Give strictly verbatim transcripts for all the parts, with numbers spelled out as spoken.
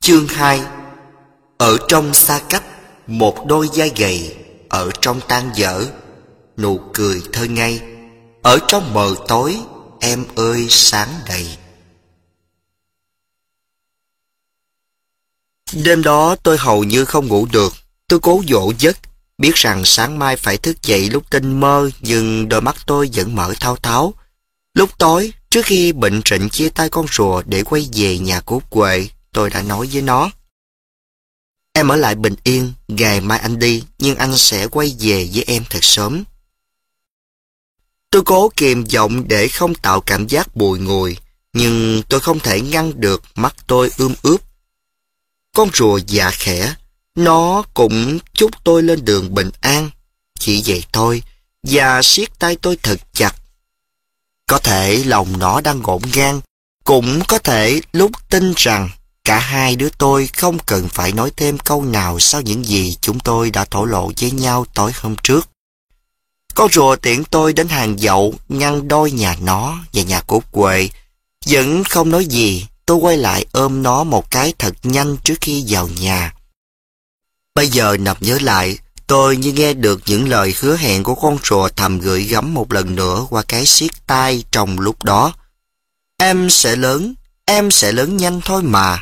Chương hai. Ở trong xa cách, một đôi vai gầy. Ở trong tan dở, nụ cười thơ ngây. Ở trong mờ tối, em ơi sáng đầy. Đêm đó tôi hầu như không ngủ được. Tôi cố dỗ giấc, biết rằng sáng mai phải thức dậy lúc tinh mơ, nhưng đôi mắt tôi vẫn mở thao tháo. Lúc tối, trước khi bệnh trịnh chia tay con rùa để quay về nhà của Út Huệ, tôi đã nói với nó: em ở lại bình yên, ngày mai anh đi, nhưng anh sẽ quay về với em thật sớm. Tôi cố kìm giọng để không tạo cảm giác bùi ngùi, nhưng tôi không thể ngăn được mắt tôi ươm ướt. Con rùa dạ khẽ, nó cũng chúc tôi lên đường bình an, chỉ vậy thôi, và siết tay tôi thật chặt. Có thể lòng nó đang ngổn ngang, cũng có thể lúc tin rằng cả hai đứa tôi không cần phải nói thêm câu nào sau những gì chúng tôi đã thổ lộ với nhau tối hôm trước. Con rùa tiễn tôi đến hàng dậu, ngăn đôi nhà nó và nhà của Út Huệ. Vẫn không nói gì, tôi quay lại ôm nó một cái thật nhanh trước khi vào nhà. Bây giờ nằm nhớ lại, tôi như nghe được những lời hứa hẹn của con rùa thầm gửi gắm một lần nữa qua cái siết tay trong lúc đó. Em sẽ lớn, em sẽ lớn nhanh thôi mà.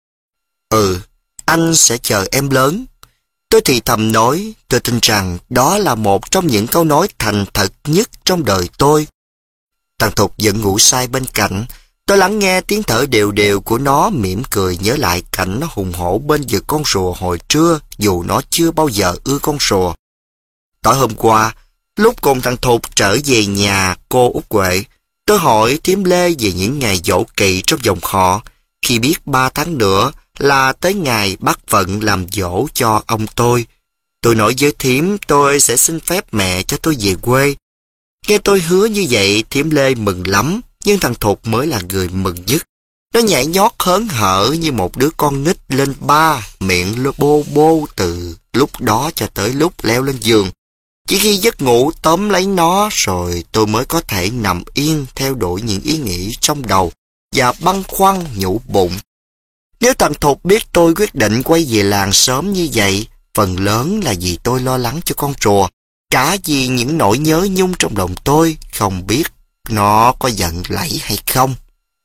Ừ, anh sẽ chờ em lớn. Tôi thì thầm nói, tôi tin rằng đó là một trong những câu nói thành thật nhất trong đời tôi. Thằng Thục vẫn ngủ say bên cạnh. Tôi lắng nghe tiếng thở đều đều của nó, mỉm cười nhớ lại cảnh nó hùng hổ bên vực con rùa hồi trưa, dù nó chưa bao giờ ưa con rùa. Tối hôm qua, lúc cùng thằng Thục trở về nhà cô Út Huệ, tôi hỏi thím Lê về những ngày dỗ kỳ trong dòng họ, khi biết ba tháng nữa là tới ngày bắt vận làm dỗ cho ông tôi. Tôi nói với thím tôi sẽ xin phép mẹ cho tôi về quê. Nghe tôi hứa như vậy, thím Lê mừng lắm, nhưng thằng Thục mới là người mừng nhất. Nó nhảy nhót hớn hở như một đứa con nít lên ba, miệng lô bô bô từ lúc đó cho tới lúc leo lên giường. Chỉ khi giấc ngủ tóm lấy nó rồi tôi mới có thể nằm yên theo đuổi những ý nghĩ trong đầu và băn khoăn nhủ bụng. Nếu thằng Thục biết tôi quyết định quay về làng sớm như vậy, phần lớn là vì tôi lo lắng cho con rùa, cả vì những nỗi nhớ nhung trong lòng tôi, không biết nó có giận lẫy hay không.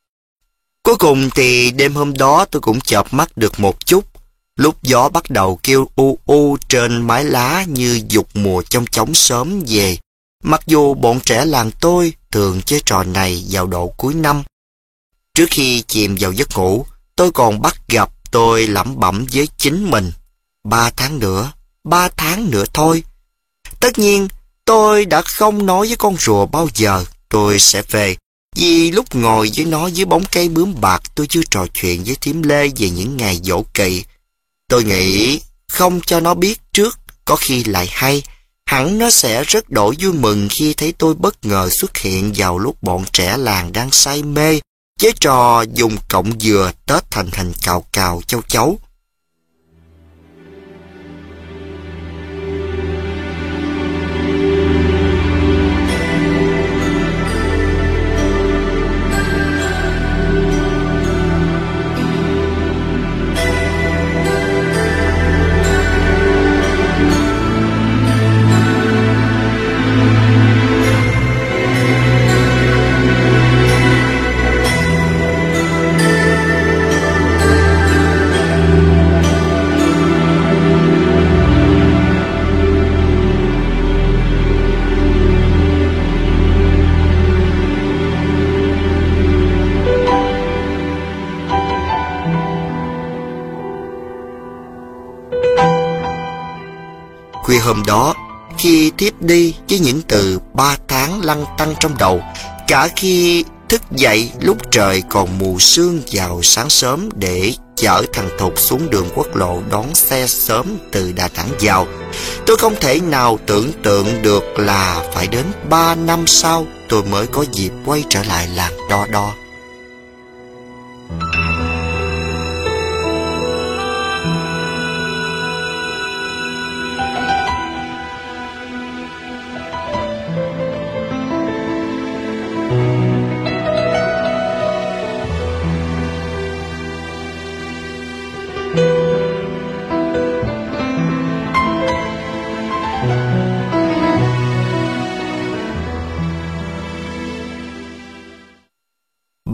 Cuối cùng thì đêm hôm đó tôi cũng chợp mắt được một chút, lúc gió bắt đầu kêu u u trên mái lá như dục mùa trong chóng sớm về, mặc dù bọn trẻ làng tôi thường chơi trò này vào độ cuối năm. Trước khi chìm vào giấc ngủ, tôi còn bắt gặp tôi lẩm bẩm với chính mình: ba tháng nữa, ba tháng nữa thôi. Tất nhiên, tôi đã không nói với con rùa bao giờ tôi sẽ về, vì lúc ngồi với nó dưới bóng cây bướm bạc, tôi chưa trò chuyện với thím Lê về những ngày dỗ kỵ. Tôi nghĩ không cho nó biết trước, có khi lại hay. Hẳn nó sẽ rất đổi vui mừng khi thấy tôi bất ngờ xuất hiện vào lúc bọn trẻ làng đang say mê với trò dùng cọng dừa tết thành hình cào cào châu chấu. Khuya hôm đó, khi thiếp đi với những từ ba tháng lăn tăn trong đầu, cả khi thức dậy lúc trời còn mù sương vào sáng sớm để chở thằng Thục xuống đường quốc lộ đón xe sớm từ Đà Nẵng vào, tôi không thể nào tưởng tượng được là phải đến ba năm sau tôi mới có dịp quay trở lại làng Đo Đo.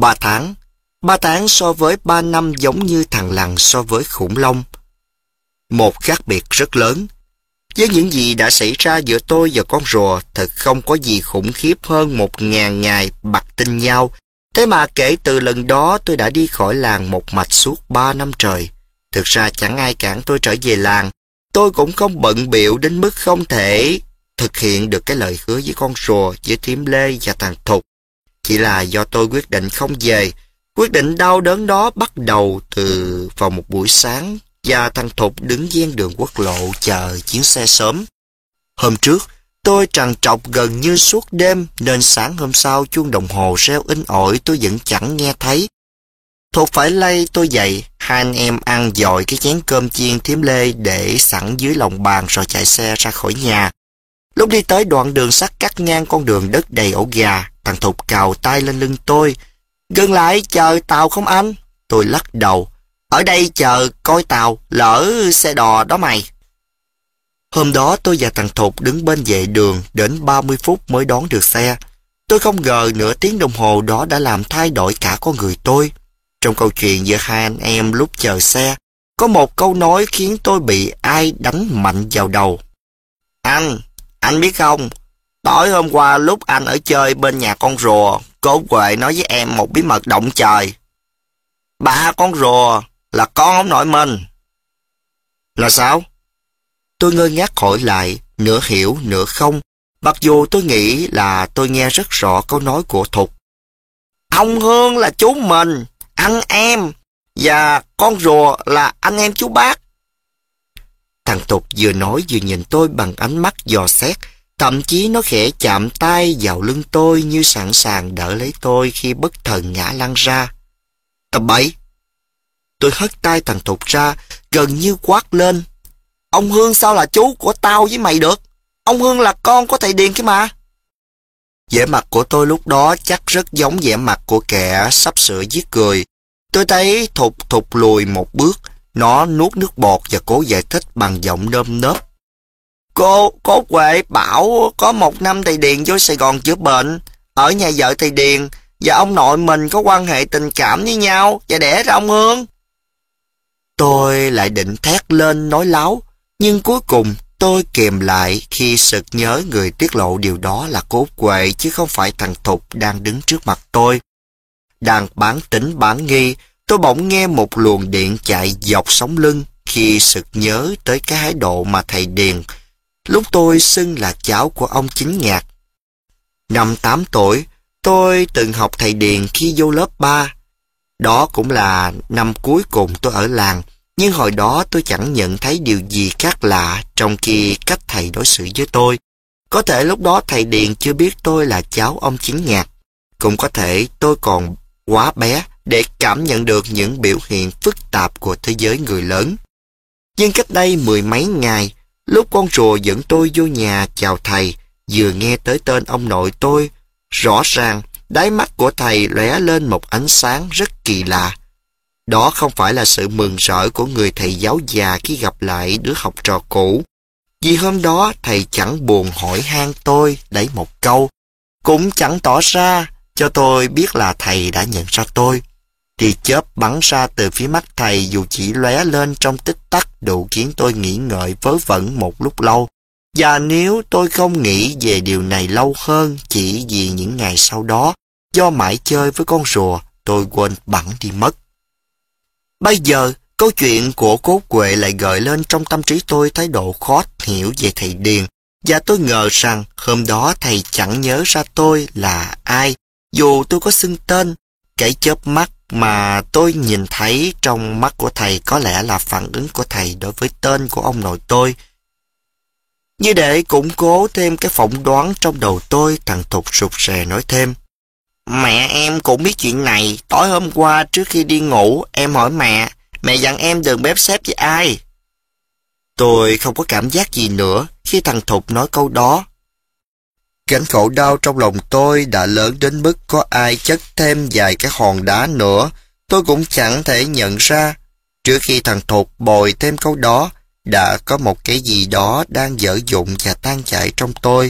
Ba tháng. Ba tháng so với ba năm giống như thằng lằn so với khủng long. Một khác biệt rất lớn. Với những gì đã xảy ra giữa tôi và con rùa, thật không có gì khủng khiếp hơn một ngàn ngày bặt tinh nhau. Thế mà kể từ lần đó tôi đã đi khỏi làng một mạch suốt ba năm trời. Thực ra chẳng ai cản tôi trở về làng. Tôi cũng không bận bịu đến mức không thể thực hiện được cái lời hứa với con rùa, với thím Lê và thằng Thục. Chỉ là do tôi quyết định không về. Quyết định đau đớn đó bắt đầu từ vào một buổi sáng và thằng Thục đứng ven đường quốc lộ chờ chuyến xe sớm. Hôm trước, tôi trằn trọc gần như suốt đêm nên sáng hôm sau chuông đồng hồ reo inh ỏi tôi vẫn chẳng nghe thấy. Thục phải lay tôi dậy, hai anh em ăn dội cái chén cơm chiên thím Lê để sẵn dưới lòng bàn rồi chạy xe ra khỏi nhà. Lúc đi tới đoạn đường sắt cắt ngang con đường đất đầy ổ gà, thằng Thục cào tay lên lưng tôi. Gần lại chờ tàu không anh? Tôi lắc đầu. Ở đây chờ coi tàu, lỡ xe đò đó mày. Hôm đó tôi và thằng Thục đứng bên vệ đường đến ba mươi phút mới đón được xe. Tôi không ngờ nửa tiếng đồng hồ đó đã làm thay đổi cả con người tôi. Trong câu chuyện giữa hai anh em lúc chờ xe, có một câu nói khiến tôi bị ai đánh mạnh vào đầu. Anh, anh biết không, tối hôm qua lúc anh ở chơi bên nhà con rùa, cô Huệ nói với em một bí mật động trời. Ba con rùa là con ông nội mình. Là sao? Tôi ngơ ngác hỏi lại, nửa hiểu nửa không, mặc dù tôi nghĩ là tôi nghe rất rõ câu nói của Thục. Ông Hương là chú mình, anh em, và con rùa là anh em chú bác. Thằng Thục vừa nói vừa nhìn tôi bằng ánh mắt dò xét, thậm chí nó khẽ chạm tay vào lưng tôi như sẵn sàng đỡ lấy tôi khi bất thần ngã lăn ra. Tầm bậy! Tôi hất tay thằng Thục ra, gần như quát lên. Ông Hương sao là chú của tao với mày được? Ông Hương là con của thầy Điền kia mà. Vẻ mặt của tôi lúc đó chắc rất giống vẻ mặt của kẻ sắp sửa giết người. Tôi thấy Thục thụt lùi một bước, nó nuốt nước bọt và cố giải thích bằng giọng nơm nớp. Cô, cô Huệ bảo có một năm thầy Điền vô Sài Gòn chữa bệnh, ở nhà vợ thầy Điền, và ông nội mình có quan hệ tình cảm với nhau, và đẻ ra ông Hương. Tôi lại định thét lên nói láo, nhưng cuối cùng tôi kìm lại khi sực nhớ người tiết lộ điều đó là cô Huệ chứ không phải thằng Thục đang đứng trước mặt tôi. Đang bán tính bán nghi, tôi bỗng nghe một luồng điện chạy dọc sống lưng khi sực nhớ tới cái thái độ mà thầy Điền lúc tôi xưng là cháu của ông Chính Nhạc. Năm tám tuổi, tôi từng học thầy Điền khi vô lớp ba. Đó cũng là năm cuối cùng tôi ở làng, nhưng hồi đó tôi chẳng nhận thấy điều gì khác lạ trong khi cách thầy đối xử với tôi. Có thể lúc đó thầy Điền chưa biết tôi là cháu ông Chính Nhạc. Cũng có thể tôi còn quá bé để cảm nhận được những biểu hiện phức tạp của thế giới người lớn. Nhưng cách đây mười mấy ngày, lúc con rùa dẫn tôi vô nhà chào thầy, vừa nghe tới tên ông nội tôi, rõ ràng đáy mắt của thầy lóe lên một ánh sáng rất kỳ lạ. Đó không phải là sự mừng rỡ của người thầy giáo già khi gặp lại đứa học trò cũ. Vì hôm đó thầy chẳng buồn hỏi han tôi lấy một câu, cũng chẳng tỏ ra cho tôi biết là thầy đã nhận ra tôi. Tia chớp bắn ra từ phía mắt thầy dù chỉ lóe lên trong tích tắc đủ khiến tôi nghĩ ngợi vớ vẩn một lúc lâu. Và nếu tôi không nghĩ về điều này lâu hơn chỉ vì những ngày sau đó, do mãi chơi với con rùa, tôi quên bẵng đi mất. Bây giờ, câu chuyện của cô Huệ lại gợi lên trong tâm trí tôi thái độ khó hiểu về thầy Điền, và tôi ngờ rằng hôm đó thầy chẳng nhớ ra tôi là ai, dù tôi có xưng tên. Cái chớp mắt mà tôi nhìn thấy trong mắt của thầy có lẽ là phản ứng của thầy đối với tên của ông nội tôi. Như để củng cố thêm cái phỏng đoán trong đầu tôi, thằng Thục rụt rè nói thêm. Mẹ em cũng biết chuyện này, tối hôm qua trước khi đi ngủ, em hỏi mẹ, mẹ dặn em đừng bếp xếp với ai. Tôi không có cảm giác gì nữa khi thằng Thục nói câu đó. Gánh khổ đau trong lòng tôi đã lớn đến mức có ai chất thêm vài cái hòn đá nữa, tôi cũng chẳng thể nhận ra. Trước khi thằng Thục bồi thêm câu đó, đã có một cái gì đó đang dở dụng và tan chảy trong tôi.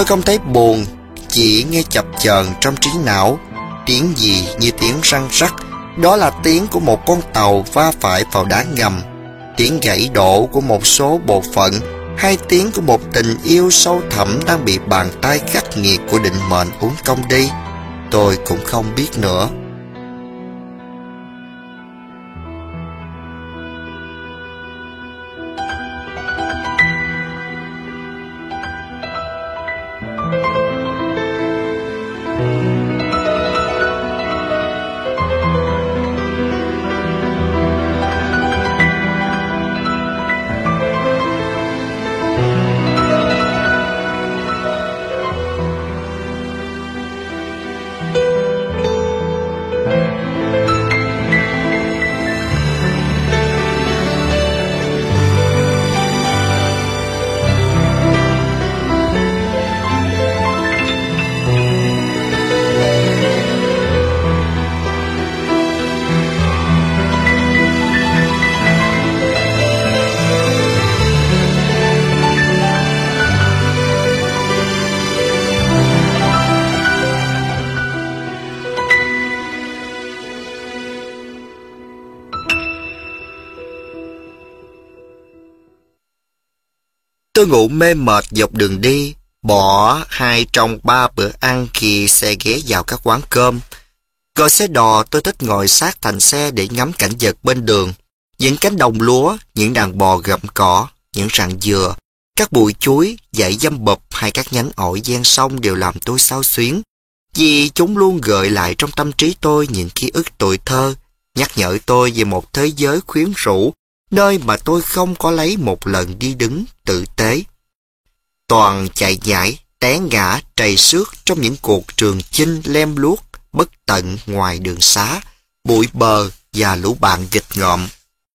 Tôi không thấy buồn, chỉ nghe chập chờn trong trí não. Tiếng gì như tiếng răng rắc, đó là tiếng của một con tàu va phải vào đá ngầm, tiếng gãy đổ của một số bộ phận, hay tiếng của một tình yêu sâu thẳm đang bị bàn tay khắc nghiệt của định mệnh uốn cong đi. Tôi cũng không biết nữa. Tôi ngủ mê mệt dọc đường đi, bỏ hai trong ba bữa ăn khi xe ghé vào các quán cơm. Gọi xe đò, tôi thích ngồi sát thành xe để ngắm cảnh vật bên đường. Những cánh đồng lúa, những đàn bò gặm cỏ, những rặng dừa, các bụi chuối, dãy dâm bụp hay các nhánh ổi ven sông đều làm tôi xao xuyến, vì chúng luôn gợi lại trong tâm trí tôi những ký ức tuổi thơ, nhắc nhở tôi về một thế giới quyến rũ, nơi mà tôi không có lấy một lần đi đứng tử tế. Toàn chạy nhảy, té ngã, trầy xước trong những cuộc trường chinh lem luốc, bất tận ngoài đường xá, bụi bờ và lũ bạn nghịch ngợm.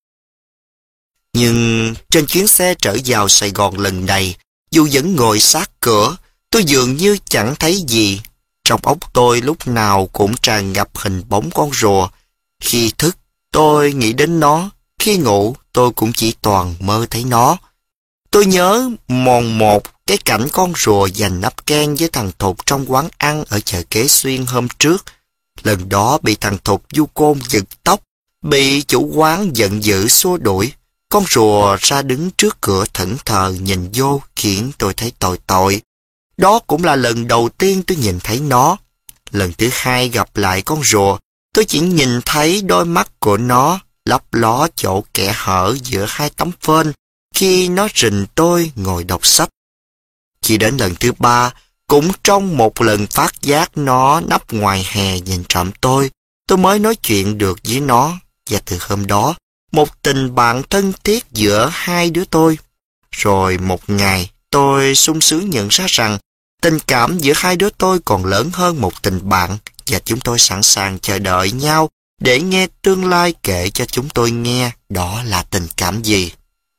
Nhưng trên chuyến xe trở vào Sài Gòn lần này, dù vẫn ngồi sát cửa, tôi dường như chẳng thấy gì. Trong óc tôi lúc nào cũng tràn ngập hình bóng con rùa. Khi thức, tôi nghĩ đến nó. Khi ngủ, tôi cũng chỉ toàn mơ thấy nó. Tôi nhớ mòn một cái cảnh con rùa giành nắp ken với thằng Thục trong quán ăn ở chợ Kế Xuyên hôm trước. Lần đó bị thằng Thục du côn giật tóc, bị chủ quán giận dữ xua đuổi. Con rùa ra đứng trước cửa thẫn thờ nhìn vô khiến tôi thấy tội tội. Đó cũng là lần đầu tiên tôi nhìn thấy nó. Lần thứ hai gặp lại con rùa, tôi chỉ nhìn thấy đôi mắt của nó lấp ló chỗ kẽ hở giữa hai tấm phên khi nó rình tôi ngồi đọc sách. Chỉ đến lần thứ ba, cũng trong một lần phát giác nó nấp ngoài hè nhìn trộm tôi, tôi mới nói chuyện được với nó. Và từ hôm đó, một tình bạn thân thiết giữa hai đứa tôi. Rồi một ngày, tôi sung sướng nhận ra rằng tình cảm giữa hai đứa tôi còn lớn hơn một tình bạn, và chúng tôi sẵn sàng chờ đợi nhau để nghe tương lai kể cho chúng tôi nghe đó là tình cảm gì.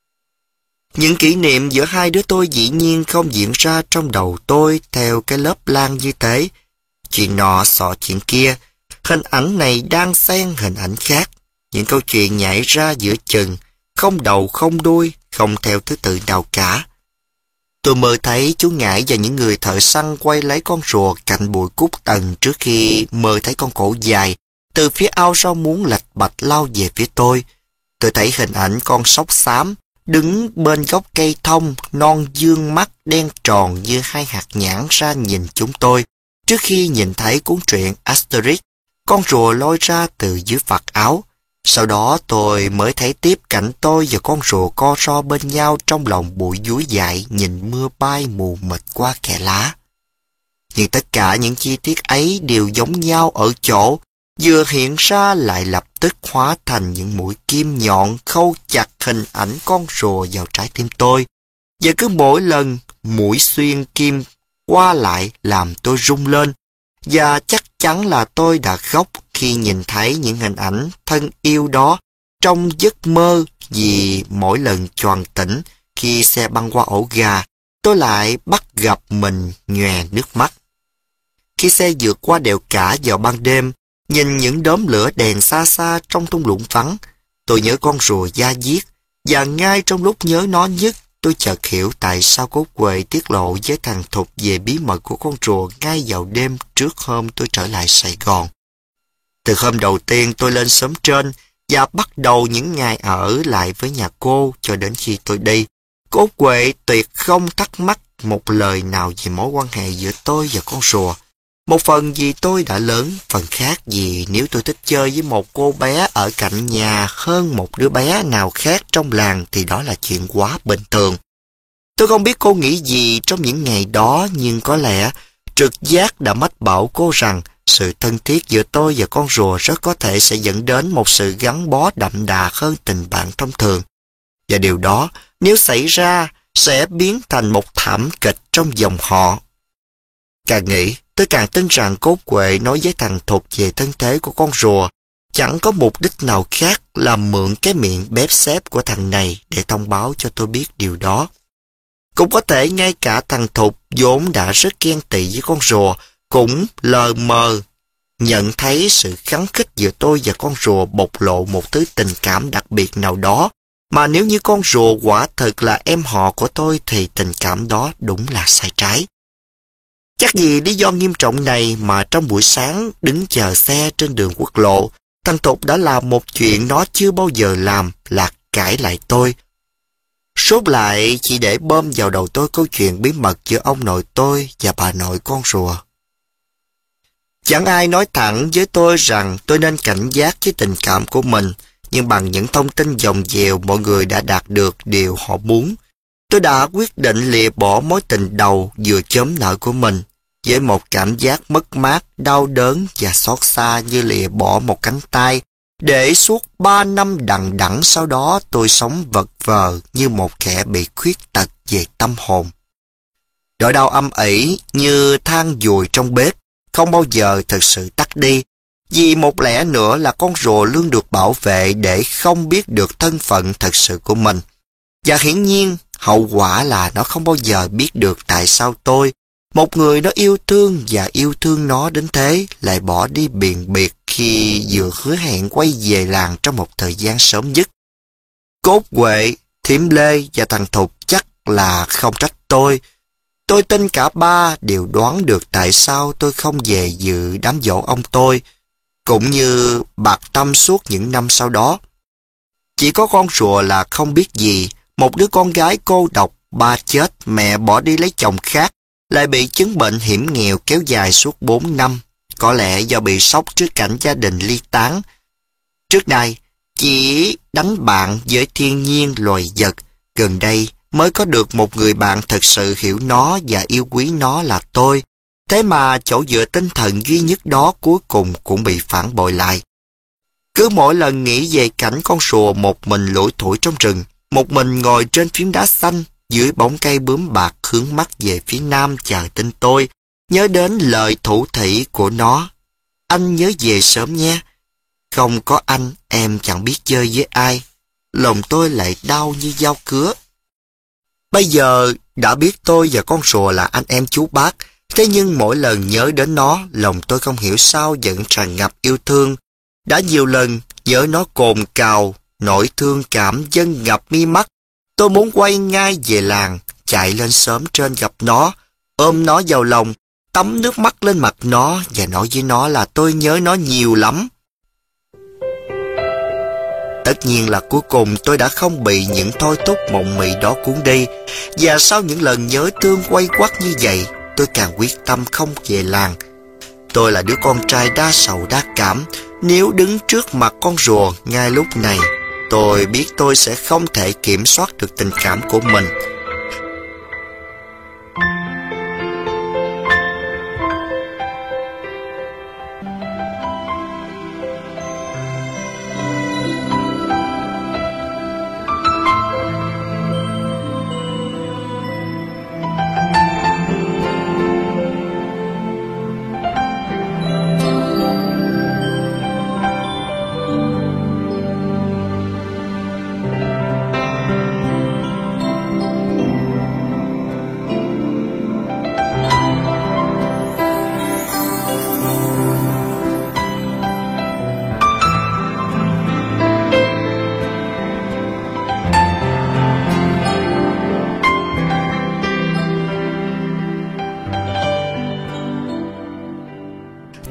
Những kỷ niệm giữa hai đứa tôi dĩ nhiên không diễn ra trong đầu tôi theo cái lớp lan như thế. Chuyện nọ xọ chuyện kia, hình ảnh này đang xen hình ảnh khác. Những câu chuyện nhảy ra giữa chừng, không đầu không đuôi, không theo thứ tự nào cả. Tôi mơ thấy chú Ngải và những người thợ săn quay lấy con rùa cạnh bụi cúc tần trước khi mơ thấy con cổ dài từ phía ao rau muống lạch bạch lao về phía tôi. Tôi thấy hình ảnh con sóc xám đứng bên gốc cây thông, non dương mắt đen tròn như hai hạt nhãn ra nhìn chúng tôi, trước khi nhìn thấy cuốn truyện Asterix, con rùa lôi ra từ dưới vạt áo. Sau đó tôi mới thấy tiếp cảnh tôi và con rùa co ro bên nhau trong lòng bụi dúi dại nhìn mưa bay mù mịt qua kẽ lá. Nhưng tất cả những chi tiết ấy đều giống nhau ở chỗ, vừa hiện ra lại lập tức hóa thành những mũi kim nhọn khâu chặt hình ảnh con rùa vào trái tim tôi. Và cứ mỗi lần mũi xuyên kim qua lại làm tôi rung lên, và chắc chắn là tôi đã khóc khi nhìn thấy những hình ảnh thân yêu đó trong giấc mơ, vì mỗi lần choàng tỉnh khi xe băng qua ổ gà, tôi lại bắt gặp mình nhòe nước mắt. Khi xe vượt qua đèo Cả vào ban đêm, nhìn những đốm lửa đèn xa xa trong thung lũng vắng, tôi nhớ con rùa da diết, và ngay trong lúc nhớ nó nhất tôi chợt hiểu tại sao Cốt Quệ tiết lộ với thằng Thục về bí mật của con rùa ngay vào đêm trước hôm tôi trở lại Sài Gòn. Từ hôm đầu tiên tôi lên xóm trên và bắt đầu những ngày ở lại với nhà cô cho đến khi tôi đi, Cốt Quệ tuyệt không thắc mắc một lời nào về mối quan hệ giữa tôi và con rùa. Một phần vì tôi đã lớn, phần khác vì nếu tôi thích chơi với một cô bé ở cạnh nhà hơn một đứa bé nào khác trong làng thì đó là chuyện quá bình thường. Tôi không biết cô nghĩ gì trong những ngày đó, nhưng có lẽ trực giác đã mách bảo cô rằng sự thân thiết giữa tôi và con rùa rất có thể sẽ dẫn đến một sự gắn bó đậm đà hơn tình bạn thông thường. Và điều đó, nếu xảy ra, sẽ biến thành một thảm kịch trong dòng họ. Càng nghĩ, tôi càng tin rằng Cốt Quệ nói với thằng Thục về thân thế của con rùa chẳng có mục đích nào khác là mượn cái miệng bếp xếp của thằng này để thông báo cho tôi biết điều đó. Cũng có thể ngay cả thằng Thục vốn đã rất ghen tị với con rùa cũng lờ mờ nhận thấy sự khắng khích giữa tôi và con rùa bộc lộ một thứ tình cảm đặc biệt nào đó, mà nếu như con rùa quả thực là em họ của tôi thì tình cảm đó đúng là sai trái. Chắc vì lý do nghiêm trọng này mà trong buổi sáng đứng chờ xe trên đường quốc lộ, thằng Thục đã làm một chuyện nó chưa bao giờ làm là cãi lại tôi. Sốt lại chỉ để bơm vào đầu tôi câu chuyện bí mật giữa ông nội tôi và bà nội con rùa. Chẳng ai nói thẳng với tôi rằng tôi nên cảnh giác với tình cảm của mình, nhưng bằng những thông tin dòng dèo mọi người đã đạt được điều họ muốn. Tôi đã quyết định lìa bỏ mối tình đầu vừa chớm nở của mình, với một cảm giác mất mát, đau đớn và xót xa như lìa bỏ một cánh tay, để suốt ba năm đằng đẵng sau đó tôi sống vật vờ như một kẻ bị khuyết tật về tâm hồn. Nỗi đau âm ỉ như than dùi trong bếp, không bao giờ thực sự tắt đi, vì một lẽ nữa là con rùa luôn được bảo vệ để không biết được thân phận thật sự của mình. Và hiển nhiên, hậu quả là nó không bao giờ biết được tại sao tôi, một người nó yêu thương và yêu thương nó đến thế, lại bỏ đi biền biệt khi vừa hứa hẹn quay về làng trong một thời gian sớm nhất. Cốt Quệ, Thím Lê và thằng Thục chắc là không trách tôi. Tôi tin cả ba đều đoán được tại sao tôi không về dự đám giỗ ông tôi, cũng như bạc tâm suốt những năm sau đó. Chỉ có con rùa là không biết gì, một đứa con gái cô độc, ba chết, mẹ bỏ đi lấy chồng khác, lại bị chứng bệnh hiểm nghèo kéo dài suốt bốn năm, có lẽ do bị sốc trước cảnh gia đình ly tán. Trước đây, chỉ đánh bạn với thiên nhiên loài vật, gần đây mới có được một người bạn thật sự hiểu nó và yêu quý nó là tôi. Thế mà chỗ dựa tinh thần duy nhất đó cuối cùng cũng bị phản bội lại. Cứ mỗi lần nghĩ về cảnh con rùa một mình lủi thủi trong rừng, một mình ngồi trên phiến đá xanh, dưới bóng cây bướm bạc hướng mắt về phía nam chờ tin tôi, nhớ đến lời thủ thỉ của nó. Anh nhớ về sớm nhé. Không có anh, em chẳng biết chơi với ai. Lòng tôi lại đau như dao cứa. Bây giờ đã biết tôi và con rùa là anh em chú bác, thế nhưng mỗi lần nhớ đến nó, lòng tôi không hiểu sao vẫn tràn ngập yêu thương. Đã nhiều lần nhớ nó cồn cào, nỗi thương cảm dâng ngập mi mắt. Tôi muốn quay ngay về làng, chạy lên xóm trên gặp nó, ôm nó vào lòng, tắm nước mắt lên mặt nó và nói với nó là tôi nhớ nó nhiều lắm. Tất nhiên là cuối cùng tôi đã không bị những thôi thúc mộng mị đó cuốn đi, và sau những lần nhớ thương quay quắt như vậy, tôi càng quyết tâm không về làng. Tôi là đứa con trai đa sầu đa cảm, nếu đứng trước mặt con rùa ngay lúc này, tôi biết tôi sẽ không thể kiểm soát được tình cảm của mình.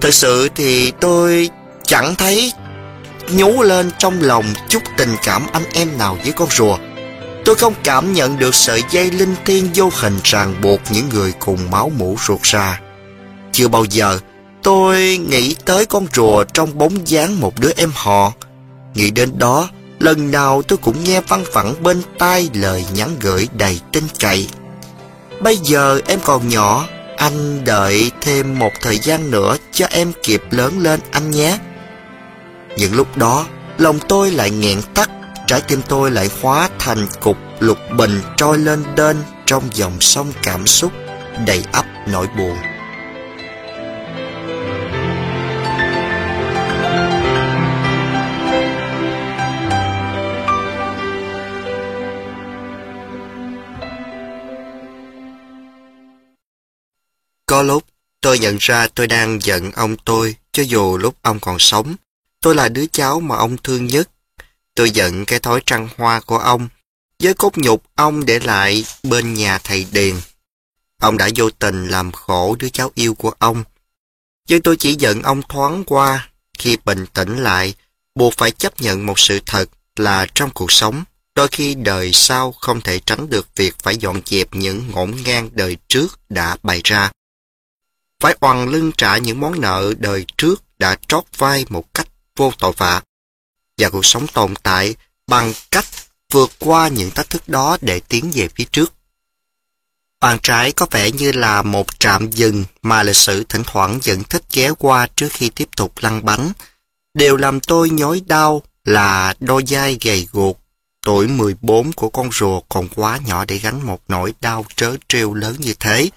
Thực sự thì tôi chẳng thấy nhú lên trong lòng chút tình cảm anh em nào với con rùa. Tôi không cảm nhận được sợi dây linh thiêng vô hình ràng buộc những người cùng máu mủ ruột ra. Chưa bao giờ tôi nghĩ tới con rùa trong bóng dáng một đứa em họ. Nghĩ đến đó, lần nào tôi cũng nghe văng vẳng bên tai lời nhắn gửi đầy tin cậy. Bây giờ em còn nhỏ, anh đợi thêm một thời gian nữa cho em kịp lớn lên anh nhé. Những lúc đó, lòng tôi lại nghẹn tắt, trái tim tôi lại hóa thành cục lục bình trôi lên đên trong dòng sông cảm xúc đầy ắp nỗi buồn. Có lúc tôi nhận ra tôi đang giận ông tôi, cho dù lúc ông còn sống. Tôi là đứa cháu mà ông thương nhất. Tôi giận cái thói trăng hoa của ông, với cốt nhục ông để lại bên nhà thầy Điền. Ông đã vô tình làm khổ đứa cháu yêu của ông. Nhưng tôi chỉ giận ông thoáng qua. Khi bình tĩnh lại, buộc phải chấp nhận một sự thật là trong cuộc sống, đôi khi đời sau không thể tránh được việc phải dọn dẹp những ngổn ngang đời trước đã bày ra. Phải oằn lưng trả những món nợ đời trước đã trót vai một cách vô tội vạ. Và cuộc sống tồn tại bằng cách vượt qua những thách thức đó để tiến về phía trước. Bàn trái có vẻ như là một trạm dừng mà lịch sử thỉnh thoảng vẫn thích ghé qua trước khi tiếp tục lăn bánh. Điều làm tôi nhói đau là đôi vai gầy guộc, tuổi mười bốn của con rùa còn quá nhỏ để gánh một nỗi đau trớ trêu lớn như thế.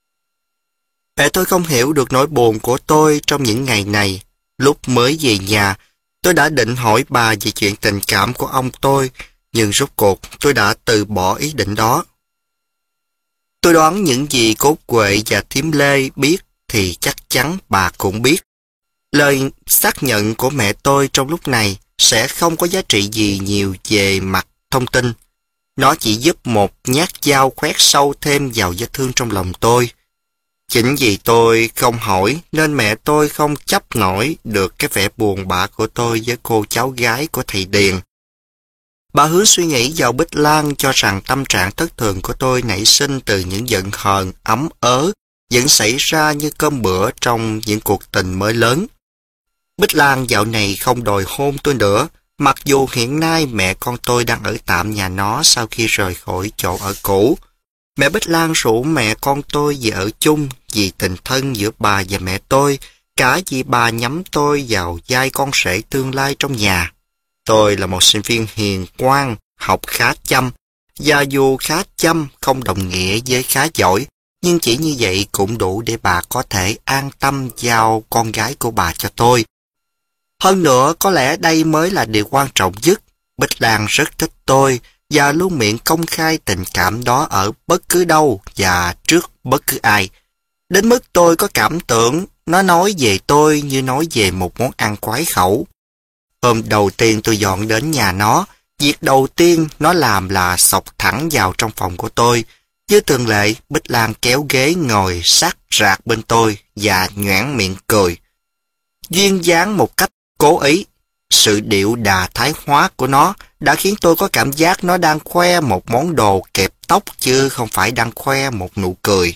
Mẹ tôi không hiểu được nỗi buồn của tôi trong những ngày này. Lúc mới về nhà, tôi đã định hỏi bà về chuyện tình cảm của ông tôi, nhưng rốt cuộc tôi đã từ bỏ ý định đó. Tôi đoán những gì Cốt Quệ và Thím Lê biết thì chắc chắn bà cũng biết. Lời xác nhận của mẹ tôi trong lúc này sẽ không có giá trị gì nhiều về mặt thông tin. Nó chỉ giúp một nhát dao khoét sâu thêm vào vết thương trong lòng tôi. Chính vì tôi không hỏi nên mẹ tôi không chấp nổi được cái vẻ buồn bã của tôi với cô cháu gái của thầy Điền. Bà hướng suy nghĩ vào Bích Lan, cho rằng tâm trạng thất thường của tôi nảy sinh từ những giận hờn, ấm ớ, vẫn xảy ra như cơm bữa trong những cuộc tình mới lớn. Bích Lan dạo này không đòi hôn tôi nữa, mặc dù hiện nay mẹ con tôi đang ở tạm nhà nó sau khi rời khỏi chỗ ở cũ. Mẹ Bích Lan rủ mẹ con tôi về ở chung vì tình thân giữa bà và mẹ tôi, cả vì bà nhắm tôi vào vai con rể tương lai trong nhà. Tôi là một sinh viên hiền ngoan, học khá chăm, và dù khá chăm không đồng nghĩa với khá giỏi, nhưng chỉ như vậy cũng đủ để bà có thể an tâm giao con gái của bà cho tôi. Hơn nữa, có lẽ đây mới là điều quan trọng nhất. Bích Lan rất thích tôi và luôn miệng công khai tình cảm đó ở bất cứ đâu và trước bất cứ ai. Đến mức tôi có cảm tưởng nó nói về tôi như nói về một món ăn quái khẩu. Hôm đầu tiên tôi dọn đến nhà nó, việc đầu tiên nó làm là xộc thẳng vào trong phòng của tôi. Như thường lệ, Bích Lan kéo ghế ngồi sát rạc bên tôi và nhoẻn miệng cười. Duyên dáng một cách cố ý, sự điệu đà thái hóa của nó đã khiến tôi có cảm giác nó đang khoe một món đồ kẹp tóc chứ không phải đang khoe một nụ cười.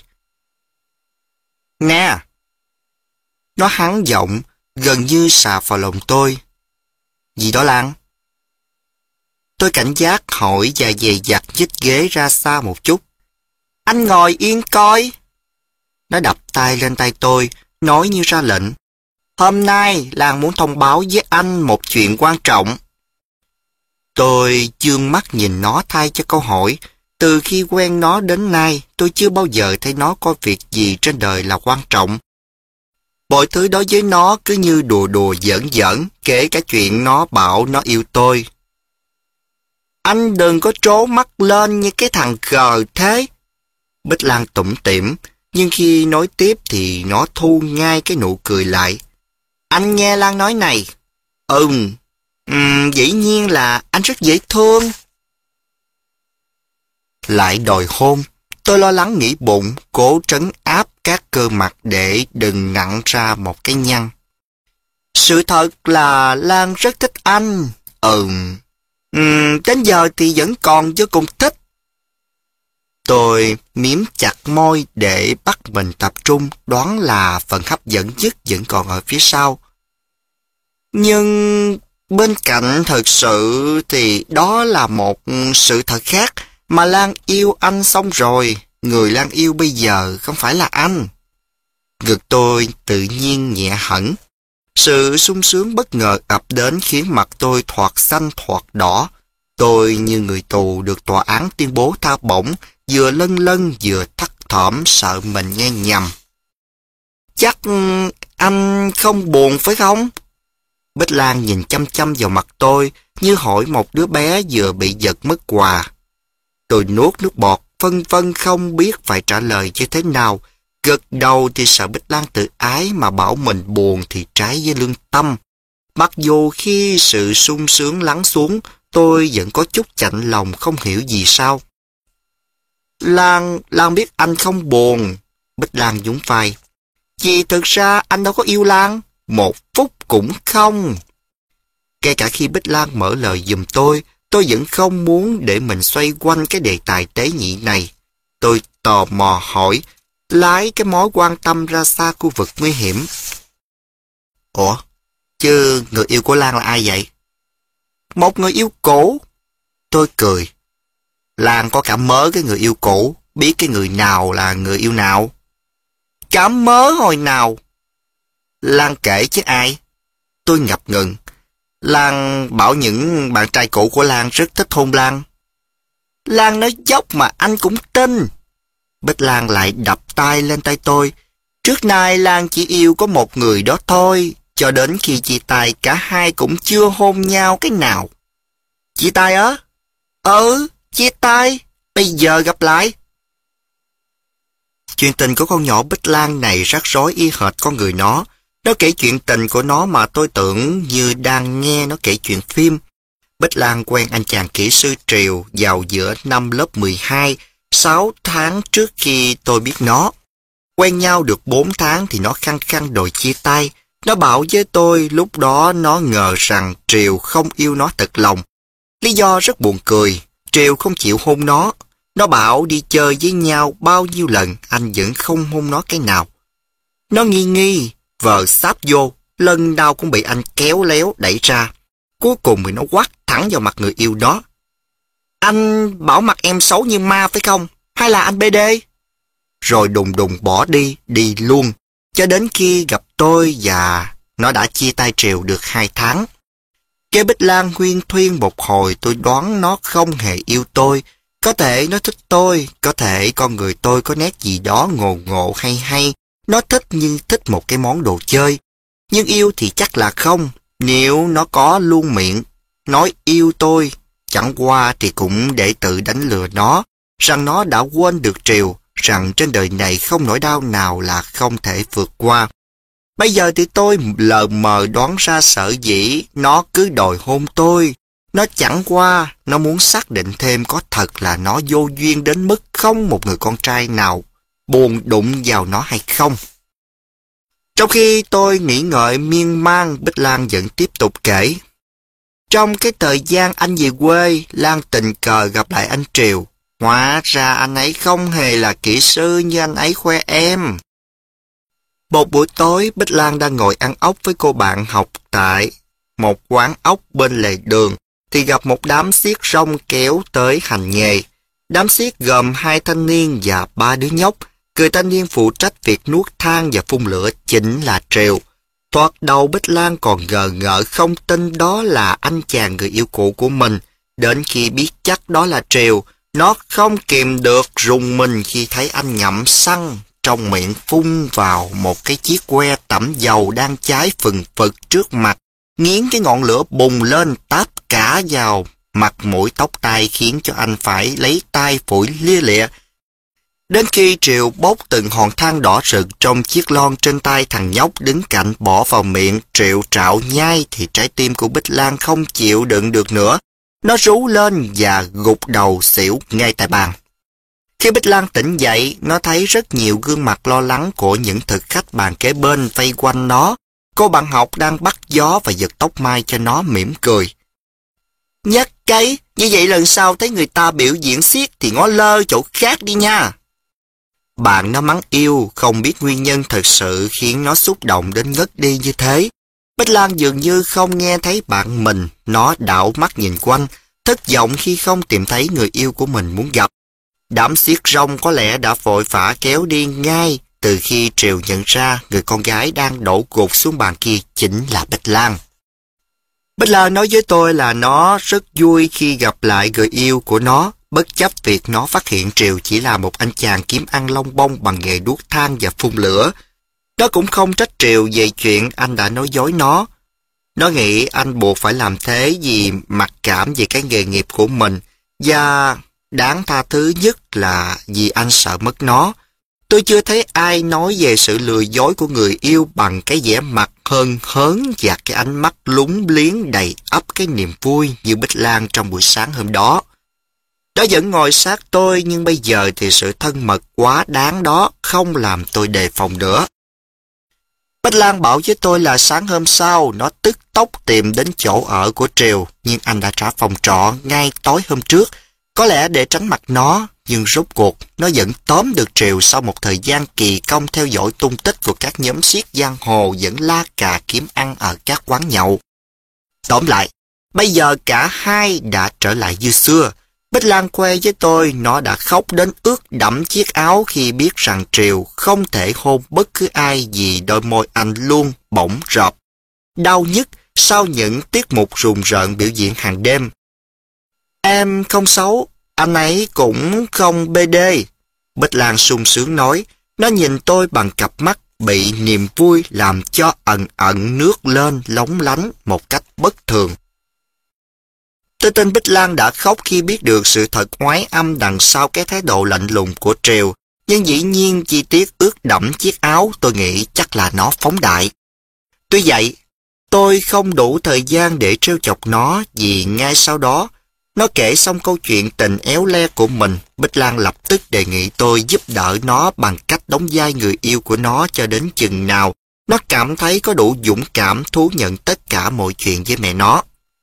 Nè! Nó hắn giọng, gần như sạp vào lòng tôi. Gì đó Lan? Tôi cảnh giác hỏi và dè dặt nhích ghế ra xa một chút. Anh ngồi yên coi. Nó đập tay lên tay tôi, nói như ra lệnh. Hôm nay Lan muốn thông báo với anh một chuyện quan trọng. Tôi dương mắt nhìn nó thay cho câu hỏi. Từ khi quen nó đến nay, tôi chưa bao giờ thấy nó có việc gì trên đời là quan trọng. Mọi thứ đó với nó cứ như đùa đùa giỡn giỡn, kể cả chuyện nó bảo nó yêu tôi. Anh đừng có trố mắt lên như cái thằng gờ thế. Bích Lan tủm tỉm, nhưng khi nói tiếp thì nó thu ngay cái nụ cười lại. Anh nghe Lan nói này. Ừm, um, dĩ nhiên là anh rất dễ thương. Lại đòi hôn. Tôi lo lắng nghĩ bụng, cố trấn áp các cơ mặt để đừng nặn ra một cái nhăn. Sự thật là Lan rất thích anh. Ừm, uhm, đến giờ thì vẫn còn vô cùng thích. Tôi miếm chặt môi để bắt mình tập trung, đoán là phần hấp dẫn nhất vẫn còn ở phía sau. Nhưng bên cạnh thật sự thì đó là một sự thật khác, mà Lan yêu anh xong rồi, người Lan yêu bây giờ không phải là anh. Ngực tôi tự nhiên nhẹ hẳn. Sự sung sướng bất ngờ ập đến khiến mặt tôi thoạt xanh thoạt đỏ. Tôi như người tù được tòa án tuyên bố tha bổng, vừa lân lân vừa thắt thỏm sợ mình nghe nhầm. Chắc anh không buồn phải không? Bích Lan nhìn chăm chăm vào mặt tôi như hỏi một đứa bé vừa bị giật mất quà. Tôi nuốt nước bọt, phân vân không biết phải trả lời như thế nào. Gật đầu thì sợ Bích Lan tự ái, mà bảo mình buồn thì trái với lương tâm. Mặc dù khi sự sung sướng lắng xuống, tôi vẫn có chút chạnh lòng không hiểu vì sao. Lan, Lan biết anh không buồn. Bích Lan nhún vai. Vì thực ra anh đâu có yêu Lan, một phút cũng không. Kể cả khi Bích Lan mở lời giùm tôi, tôi vẫn không muốn để mình xoay quanh cái đề tài tế nhị này. Tôi tò mò hỏi, lái cái mối quan tâm ra xa khu vực nguy hiểm. Ủa, chứ người yêu của Lan là ai vậy? Một người yêu cũ. Tôi cười. Lan có cả mớ cái người yêu cũ, biết cái người nào là người yêu nào. Cả mớ hồi nào? Lan kể chứ ai? Tôi ngập ngừng. Lan bảo những bạn trai cũ của Lan rất thích hôn Lan. Lan nói dốc mà anh cũng tin. Bích Lan lại đập tay lên tay tôi. Trước nay Lan chỉ yêu có một người đó thôi, cho đến khi chia tay cả hai cũng chưa hôn nhau cái nào. Chia tay á? Ừ, chia tay. Bây giờ gặp lại. Chuyện tình của con nhỏ Bích Lan này rắc rối y hệt con người nó. Nó kể chuyện tình của nó mà tôi tưởng như đang nghe nó kể chuyện phim. Bích Lan quen anh chàng kỹ sư Triều vào giữa năm lớp mười hai, sáu tháng trước khi tôi biết nó. Quen nhau được bốn tháng thì nó khăng khăng đòi chia tay. Nó bảo với tôi lúc đó nó ngờ rằng Triều không yêu nó thật lòng. Lý do rất buồn cười, Triều không chịu hôn nó. Nó bảo đi chơi với nhau bao nhiêu lần anh vẫn không hôn nó cái nào. Nó nghi nghi, vờ sáp vô, lần nào cũng bị anh kéo léo đẩy ra. Cuối cùng thì nó quát thẳng vào mặt người yêu đó. Anh bảo mặt em xấu như ma phải không? Hay là anh bê đê? Rồi đùng đùng bỏ đi, đi luôn. Cho đến khi gặp tôi và nó đã chia tay Triều được hai tháng. Kế Bích Lan huyên thuyên một hồi, tôi đoán nó không hề yêu tôi. Có thể nó thích tôi, có thể con người tôi có nét gì đó ngộ ngộ hay hay. Nó thích nhưng thích một cái món đồ chơi. Nhưng yêu thì chắc là không. Nếu nó có luôn miệng nói yêu tôi, chẳng qua thì cũng để tự đánh lừa nó, rằng nó đã quên được Triều, rằng trên đời này không nỗi đau nào là không thể vượt qua. Bây giờ thì tôi lờ mờ đoán ra sở dĩ nó cứ đòi hôn tôi. Nó chẳng qua, nó muốn xác định thêm có thật là nó vô duyên đến mức không một người con trai nào buồn đụng vào nó hay không. Trong khi tôi nghĩ ngợi miên man, Bích Lan vẫn tiếp tục kể. Trong cái thời gian anh về quê, Lan tình cờ gặp lại anh Triều. Hóa ra anh ấy không hề là kỹ sư như anh ấy khoe em. Một buổi tối, Bích Lan đang ngồi ăn ốc với cô bạn học tại một quán ốc bên lề đường, thì gặp một đám xiếc rong kéo tới hành nghề. Đám xiếc gồm hai thanh niên và ba đứa nhóc. Người thanh niên phụ trách việc nuốt than và phun lửa chính là Triều. Thoạt đầu Bích Lan còn ngờ ngợ không tin đó là anh chàng người yêu cũ của mình. Đến khi biết chắc đó là Triều, nó không kìm được rùng mình khi thấy anh ngậm xăng trong miệng phun vào một cái chiếc que tẩm dầu đang cháy phừng phực trước mặt, nghiến cái ngọn lửa bùng lên táp cả vào mặt mũi tóc tai, khiến cho anh phải lấy tay phủi lia lịa. Đến khi Triều bốc từng hòn than đỏ rực trong chiếc lon trên tay thằng nhóc đứng cạnh bỏ vào miệng, Triều trạo nhai thì trái tim của Bích Lan không chịu đựng được nữa. Nó rú lên và gục đầu xỉu ngay tại bàn. Khi Bích Lan tỉnh dậy, nó thấy rất nhiều gương mặt lo lắng của những thực khách bàn kế bên vây quanh nó. Cô bạn học đang bắt gió và giật tóc mai cho nó mỉm cười. Nhắc cái, như vậy lần sau thấy người ta biểu diễn xiếc thì ngó lơ chỗ khác đi nha. Bạn nó mắng yêu, không biết nguyên nhân thật sự khiến nó xúc động đến ngất đi như thế. Bích Lan dường như không nghe thấy bạn mình, nó đảo mắt nhìn quanh, thất vọng khi không tìm thấy người yêu của mình muốn gặp. Đám xiếc rong có lẽ đã vội vã kéo đi ngay từ khi Triều nhận ra người con gái đang đổ gục xuống bàn kia chính là Bích Lan. Bích Lan nói với tôi là nó rất vui khi gặp lại người yêu của nó, bất chấp việc nó phát hiện Triều chỉ là một anh chàng kiếm ăn lông bông bằng nghề đuốc than và phun lửa. Nó cũng không trách Triều về chuyện anh đã nói dối nó. Nó nghĩ anh buộc phải làm thế vì mặc cảm về cái nghề nghiệp của mình, và đáng tha thứ nhất là vì anh sợ mất nó. Tôi chưa thấy ai nói về sự lừa dối của người yêu bằng cái vẻ mặt hờn hớn và cái ánh mắt lúng liếng đầy ắp cái niềm vui như Bích Lan trong buổi sáng hôm đó. Nó vẫn ngồi sát tôi, nhưng bây giờ thì sự thân mật quá đáng đó không làm tôi đề phòng nữa. Bích Lan bảo với tôi là sáng hôm sau nó tức tốc tìm đến chỗ ở của Triều, nhưng anh đã trả phòng trọ ngay tối hôm trước, có lẽ để tránh mặt nó, nhưng rốt cuộc nó vẫn tóm được Triều sau một thời gian kỳ công theo dõi tung tích của các nhóm xiếc giang hồ vẫn la cà kiếm ăn ở các quán nhậu. Tóm lại, bây giờ cả hai đã trở lại như xưa. Bích Lan khoe với tôi nó đã khóc đến ướt đẫm chiếc áo khi biết rằng Triều không thể hôn bất cứ ai vì đôi môi anh luôn bỗng rợp. Đau nhất sau những tiết mục rùng rợn biểu diễn hàng đêm. Em không xấu, anh ấy cũng không bê đê. Bích Lan sung sướng nói, nó nhìn tôi bằng cặp mắt bị niềm vui làm cho ẩn ẩn nước lên lóng lánh một cách bất thường. Tôi tin Bích Lan đã khóc khi biết được sự thật oái âm đằng sau cái thái độ lạnh lùng của Triều, nhưng dĩ nhiên chi tiết ướt đẫm chiếc áo tôi nghĩ chắc là nó phóng đại. Tuy vậy, tôi không đủ thời gian để trêu chọc nó vì ngay sau đó, nó kể xong câu chuyện tình éo le của mình, Bích Lan lập tức đề nghị tôi giúp đỡ nó bằng cách đóng vai người yêu của nó cho đến chừng nào nó cảm thấy có đủ dũng cảm thú nhận tất cả mọi chuyện với mẹ nó.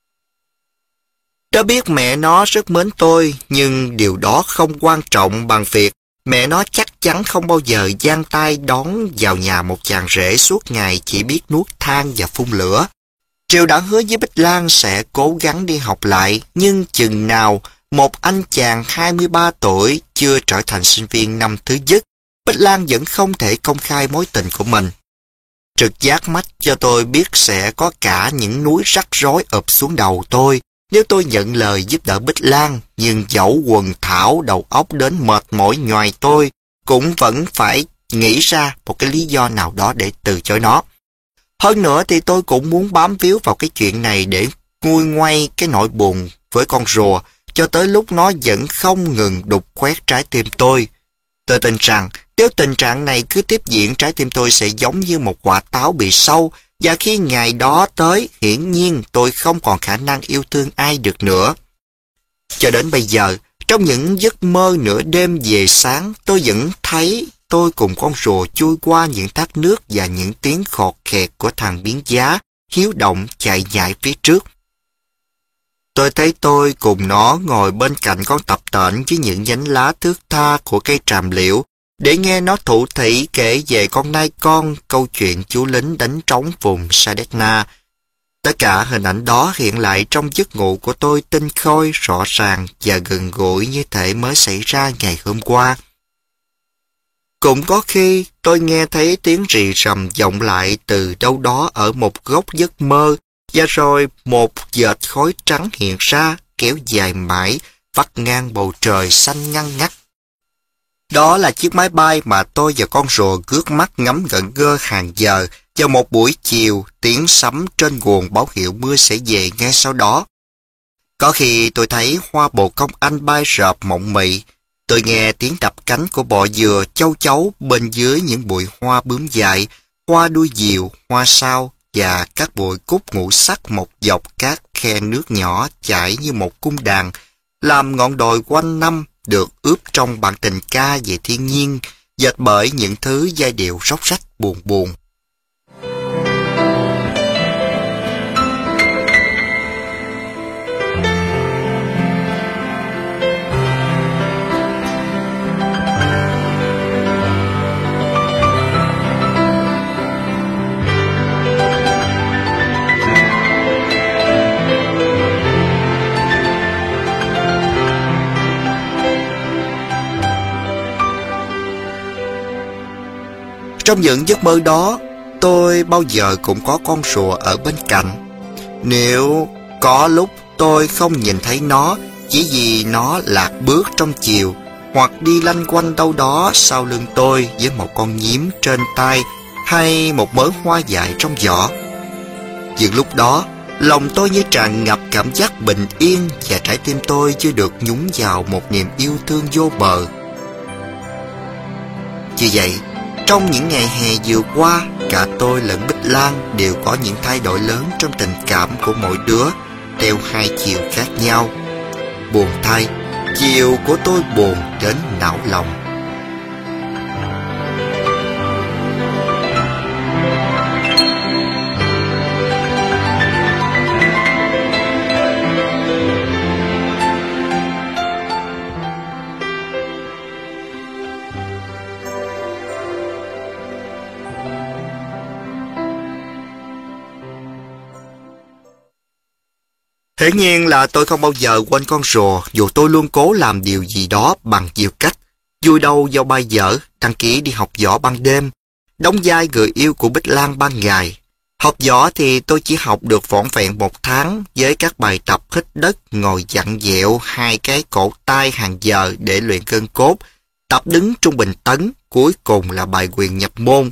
Nó biết mẹ nó rất mến tôi, nhưng điều đó không quan trọng bằng việc mẹ nó chắc chắn không bao giờ giang tay đón vào nhà một chàng rể suốt ngày chỉ biết nuốt than và phun lửa. Triều đã hứa với Bích Lan sẽ cố gắng đi học lại, nhưng chừng nào một anh chàng hai mươi ba tuổi chưa trở thành sinh viên năm thứ nhất, Bích Lan vẫn không thể công khai mối tình của mình. Trực giác mách cho tôi biết sẽ có cả những núi rắc rối ập xuống đầu tôi nếu tôi nhận lời giúp đỡ Bích Lan, nhưng dẫu quần thảo đầu óc đến mệt mỏi nhoài tôi cũng vẫn phải nghĩ ra một cái lý do nào đó để từ chối nó. Hơn nữa thì tôi cũng muốn bám víu vào cái chuyện này để nguôi ngoai cái nỗi buồn với con rùa cho tới lúc nó vẫn không ngừng đục khoét trái tim tôi. Tôi tin rằng nếu tình trạng này cứ tiếp diễn, trái tim tôi sẽ giống như một quả táo bị sâu, và khi ngày đó tới, hiển nhiên tôi không còn khả năng yêu thương ai được nữa. Cho đến bây giờ, trong những giấc mơ nửa đêm về sáng, tôi vẫn thấy tôi cùng con rùa chui qua những thác nước và những tiếng khọt khẹt của thằng biến giá, hiếu động chạy nhảy phía trước. Tôi thấy tôi cùng nó ngồi bên cạnh con tập tễnh với những nhánh lá thướt tha của cây tràm liễu, để nghe nó thủ thỉ kể về con nai con, câu chuyện chú lính đánh trống vùng Sadekna. Tất cả hình ảnh đó hiện lại trong giấc ngủ của tôi tinh khôi, rõ ràng và gần gũi như thể mới xảy ra ngày hôm qua. Cũng có khi tôi nghe thấy tiếng rì rầm vọng lại từ đâu đó ở một góc giấc mơ, và rồi một vệt khói trắng hiện ra, kéo dài mãi, vắt ngang bầu trời xanh ngăn ngắt. Đó là chiếc máy bay mà tôi và con rùa gước mắt ngắm ngẩn ngơ hàng giờ vào một buổi chiều, tiếng sấm trên guồng báo hiệu mưa sẽ về ngay sau đó. Có khi tôi thấy hoa bồ công anh bay rợp mộng mị, tôi nghe tiếng đập cánh của bọ dừa châu chấu bên dưới những bụi hoa bướm dài, hoa đuôi diều, hoa sao và các bụi cúc ngũ sắc một dọc các khe nước nhỏ chảy như một cung đàn, làm ngọn đồi quanh năm được ướp trong bản tình ca về thiên nhiên, dệt bởi những thứ giai điệu róc rách buồn buồn. Trong những giấc mơ đó, tôi bao giờ cũng có con rùa ở bên cạnh. Nếu có lúc tôi không nhìn thấy nó chỉ vì nó lạc bước trong chiều, hoặc đi lanh quanh đâu đó sau lưng tôi với một con nhím trên tay hay một mớ hoa dại trong giỏ. Những lúc đó, lòng tôi như tràn ngập cảm giác bình yên và trái tim tôi chưa được nhúng vào một niềm yêu thương vô bờ. Như vậy, trong những ngày hè vừa qua, cả tôi lẫn Bích Lan đều có những thay đổi lớn trong tình cảm của mỗi đứa, theo hai chiều khác nhau. Buồn thay, chiều của tôi buồn đến não lòng. Hiển nhiên là tôi không bao giờ quên con rùa, dù tôi luôn cố làm điều gì đó bằng nhiều cách. Vui đâu vào bài vở, đăng ký đi học võ ban đêm, đóng vai người yêu của Bích Lan ban ngày. Học võ thì tôi chỉ học được vỏn vẹn một tháng với các bài tập hít đất, ngồi dặn dẹo hai cái cổ tay hàng giờ để luyện gân cốt, tập đứng trung bình tấn, cuối cùng là bài quyền nhập môn.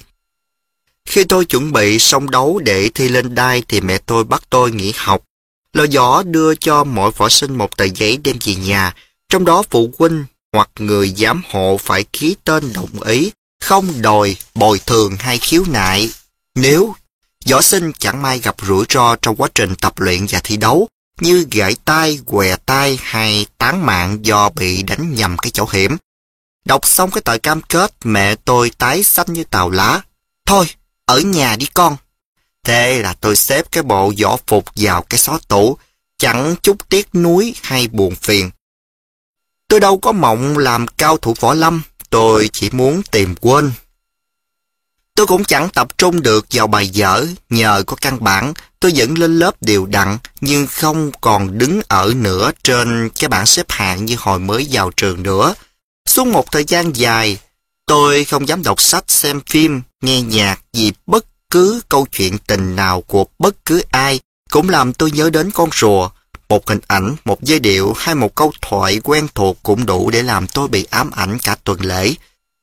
Khi tôi chuẩn bị song đấu để thi lên đai thì mẹ tôi bắt tôi nghỉ học. Lò võ đưa cho mỗi võ sinh một tờ giấy đem về nhà, trong đó phụ huynh hoặc người giám hộ phải ký tên đồng ý, không đòi bồi thường hay khiếu nại. Nếu võ sinh chẳng may gặp rủi ro trong quá trình tập luyện và thi đấu, như gãy tay, què tay hay tán mạng do bị đánh nhầm cái chỗ hiểm. Đọc xong cái tờ cam kết, mẹ tôi tái xanh như tàu lá. Thôi, ở nhà đi con. Thế là tôi xếp cái bộ võ phục vào cái xó tủ, chẳng chút tiếc nuối hay buồn phiền. Tôi đâu có mộng làm cao thủ võ lâm, tôi chỉ muốn tìm quên. Tôi cũng chẳng tập trung được vào bài vở, nhờ có căn bản, tôi vẫn lên lớp đều đặn, nhưng không còn đứng ở nữa trên cái bảng xếp hạng như hồi mới vào trường nữa. Suốt một thời gian dài, tôi không dám đọc sách, xem phim, nghe nhạc vì bất cứ câu chuyện tình nào của bất cứ ai cũng làm tôi nhớ đến con rùa. Một hình ảnh, một giai điệu hay một câu thoại quen thuộc cũng đủ để làm tôi bị ám ảnh cả tuần lễ.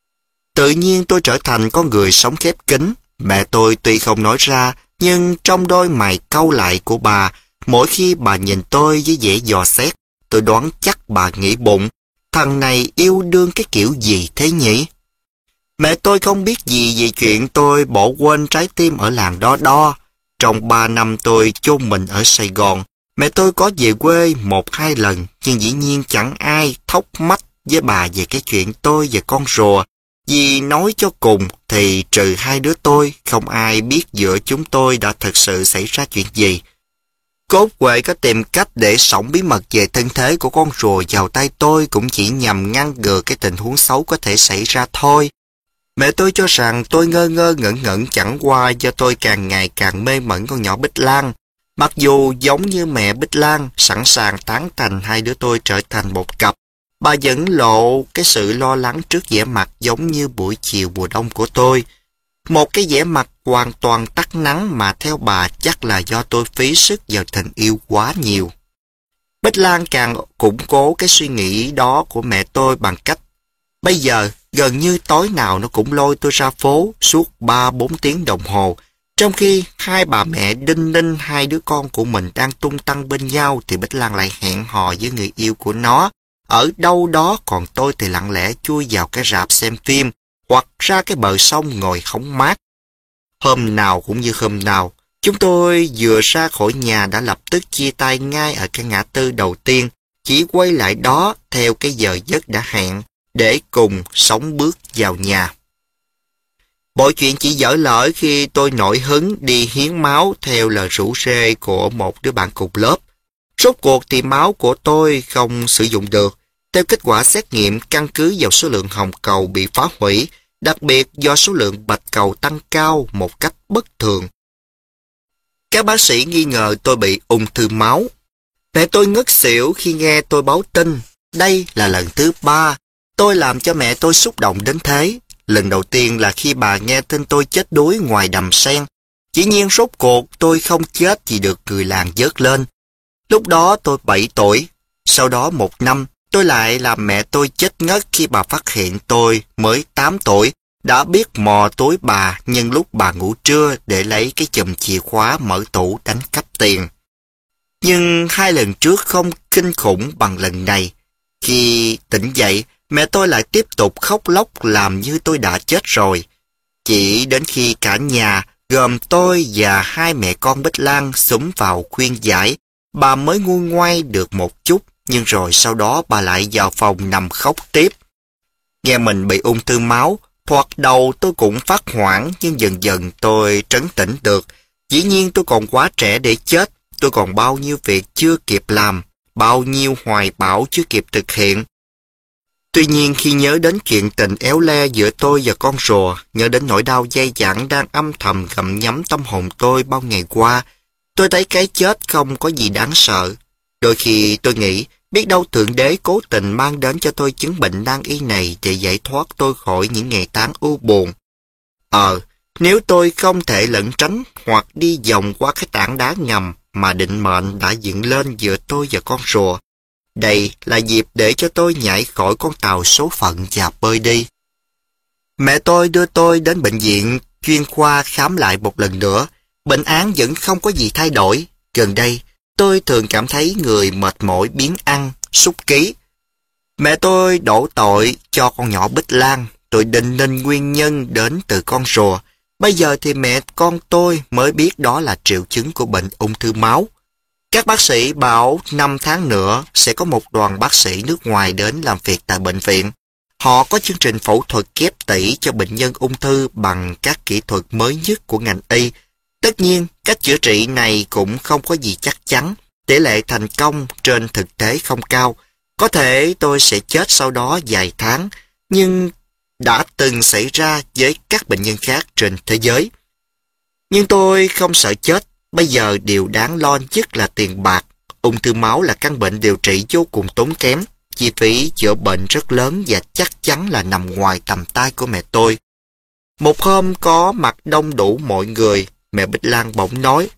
Tự nhiên tôi trở thành con người sống khép kín. Mẹ tôi tuy không nói ra, nhưng trong đôi mày cau lại của bà, mỗi khi bà nhìn tôi với vẻ dò xét, tôi đoán chắc bà nghĩ bụng, thằng này yêu đương cái kiểu gì thế nhỉ? Mẹ tôi không biết gì về chuyện tôi bỏ quên trái tim ở làng Đo Đo. Trong ba năm tôi chôn mình ở Sài Gòn, mẹ tôi có về quê một hai lần, nhưng dĩ nhiên chẳng ai thóc mách với bà về cái chuyện tôi và con rùa. Vì nói cho cùng thì trừ hai đứa tôi, không ai biết giữa chúng tôi đã thực sự xảy ra chuyện gì. Cốt Huệ có tìm cách để xổng bí mật về thân thế của con rùa vào tay tôi cũng chỉ nhằm ngăn ngừa cái tình huống xấu có thể xảy ra thôi. Mẹ tôi cho rằng tôi ngơ ngơ ngẩn ngẩn chẳng qua do tôi càng ngày càng mê mẩn con nhỏ Bích Lan. Mặc dù giống như mẹ Bích Lan sẵn sàng tán thành hai đứa tôi trở thành một cặp, bà vẫn lộ cái sự lo lắng trước vẻ mặt giống như buổi chiều mùa đông của tôi. Một cái vẻ mặt hoàn toàn tắt nắng mà theo bà chắc là do tôi phí sức vào tình yêu quá nhiều. Bích Lan càng củng cố cái suy nghĩ đó của mẹ tôi bằng cách bây giờ gần như tối nào nó cũng lôi tôi ra phố suốt ba bốn tiếng đồng hồ. Trong khi hai bà mẹ đinh ninh hai đứa con của mình đang tung tăng bên nhau thì Bích Lan lại hẹn hò với người yêu của nó ở đâu đó, còn tôi thì lặng lẽ chui vào cái rạp xem phim hoặc ra cái bờ sông ngồi hóng mát. Hôm nào cũng như hôm nào, chúng tôi vừa ra khỏi nhà đã lập tức chia tay ngay ở cái ngã tư đầu tiên, chỉ quay lại đó theo cái giờ giấc đã hẹn để cùng sống bước vào nhà. Mọi chuyện chỉ dở lỡ khi tôi nổi hứng đi hiến máu theo lời rủ rê của một đứa bạn cùng lớp. Rốt cuộc thì máu của tôi không sử dụng được. Theo kết quả xét nghiệm căn cứ vào số lượng hồng cầu bị phá hủy, đặc biệt do số lượng bạch cầu tăng cao một cách bất thường. Các bác sĩ nghi ngờ tôi bị ung thư máu. Mẹ tôi ngất xỉu khi nghe tôi báo tin. Đây là lần thứ ba tôi làm cho mẹ tôi xúc động đến thế. Lần đầu tiên là khi bà nghe tin tôi chết đuối ngoài đầm sen. Dĩ nhiên rốt cuộc tôi không chết vì được người làng vớt lên. Lúc đó tôi bảy tuổi. Sau đó một năm, tôi lại làm mẹ tôi chết ngất khi bà phát hiện tôi mới tám tuổi. Đã biết mò túi bà nhân lúc bà ngủ trưa để lấy cái chùm chìa khóa mở tủ đánh cắp tiền. Nhưng hai lần trước không kinh khủng bằng lần này. Khi tỉnh dậy, mẹ tôi lại tiếp tục khóc lóc làm như tôi đã chết rồi. Chỉ đến khi cả nhà, gồm tôi và hai mẹ con Bích Lan xúm vào khuyên giải, bà mới nguôi ngoai được một chút, nhưng rồi sau đó bà lại vào phòng nằm khóc tiếp. Nghe mình bị ung thư máu, thoạt đầu tôi cũng phát hoảng, nhưng dần dần tôi trấn tĩnh được. Dĩ nhiên tôi còn quá trẻ để chết, tôi còn bao nhiêu việc chưa kịp làm, bao nhiêu hoài bão chưa kịp thực hiện. Tuy nhiên khi nhớ đến chuyện tình éo le giữa tôi và con rùa, nhớ đến nỗi đau dai dẳng đang âm thầm gặm nhấm tâm hồn tôi bao ngày qua, tôi thấy cái chết không có gì đáng sợ. Đôi khi tôi nghĩ, biết đâu Thượng Đế cố tình mang đến cho tôi chứng bệnh nan y này để giải thoát tôi khỏi những ngày tháng u buồn. Ờ, nếu tôi không thể lẩn tránh hoặc đi vòng qua cái tảng đá ngầm mà định mệnh đã dựng lên giữa tôi và con rùa, đây là dịp để cho tôi nhảy khỏi con tàu số phận và bơi đi. Mẹ tôi đưa tôi đến bệnh viện chuyên khoa khám lại một lần nữa. Bệnh án vẫn không có gì thay đổi. Gần đây, tôi thường cảm thấy người mệt mỏi biếng ăn, sút ký. Mẹ tôi đổ tội cho con nhỏ Bích Lan. Tôi định nên nguyên nhân đến từ con rùa. Bây giờ thì mẹ con tôi mới biết đó là triệu chứng của bệnh ung thư máu. Các bác sĩ bảo năm tháng nữa sẽ có một đoàn bác sĩ nước ngoài đến làm việc tại bệnh viện. Họ có chương trình phẫu thuật ghép tủy cho bệnh nhân ung thư bằng các kỹ thuật mới nhất của ngành y. Tất nhiên, cách chữa trị này cũng không có gì chắc chắn. Tỷ lệ thành công trên thực tế không cao. Có thể tôi sẽ chết sau đó vài tháng, nhưng đã từng xảy ra với các bệnh nhân khác trên thế giới. Nhưng tôi không sợ chết. Bây giờ điều đáng lo nhất là tiền bạc. Ung thư máu là căn bệnh điều trị vô cùng tốn kém. Chi phí chữa bệnh rất lớn và chắc chắn là nằm ngoài tầm tay của mẹ tôi. Một hôm có mặt đông đủ mọi người, mẹ Bích Lan bỗng nói: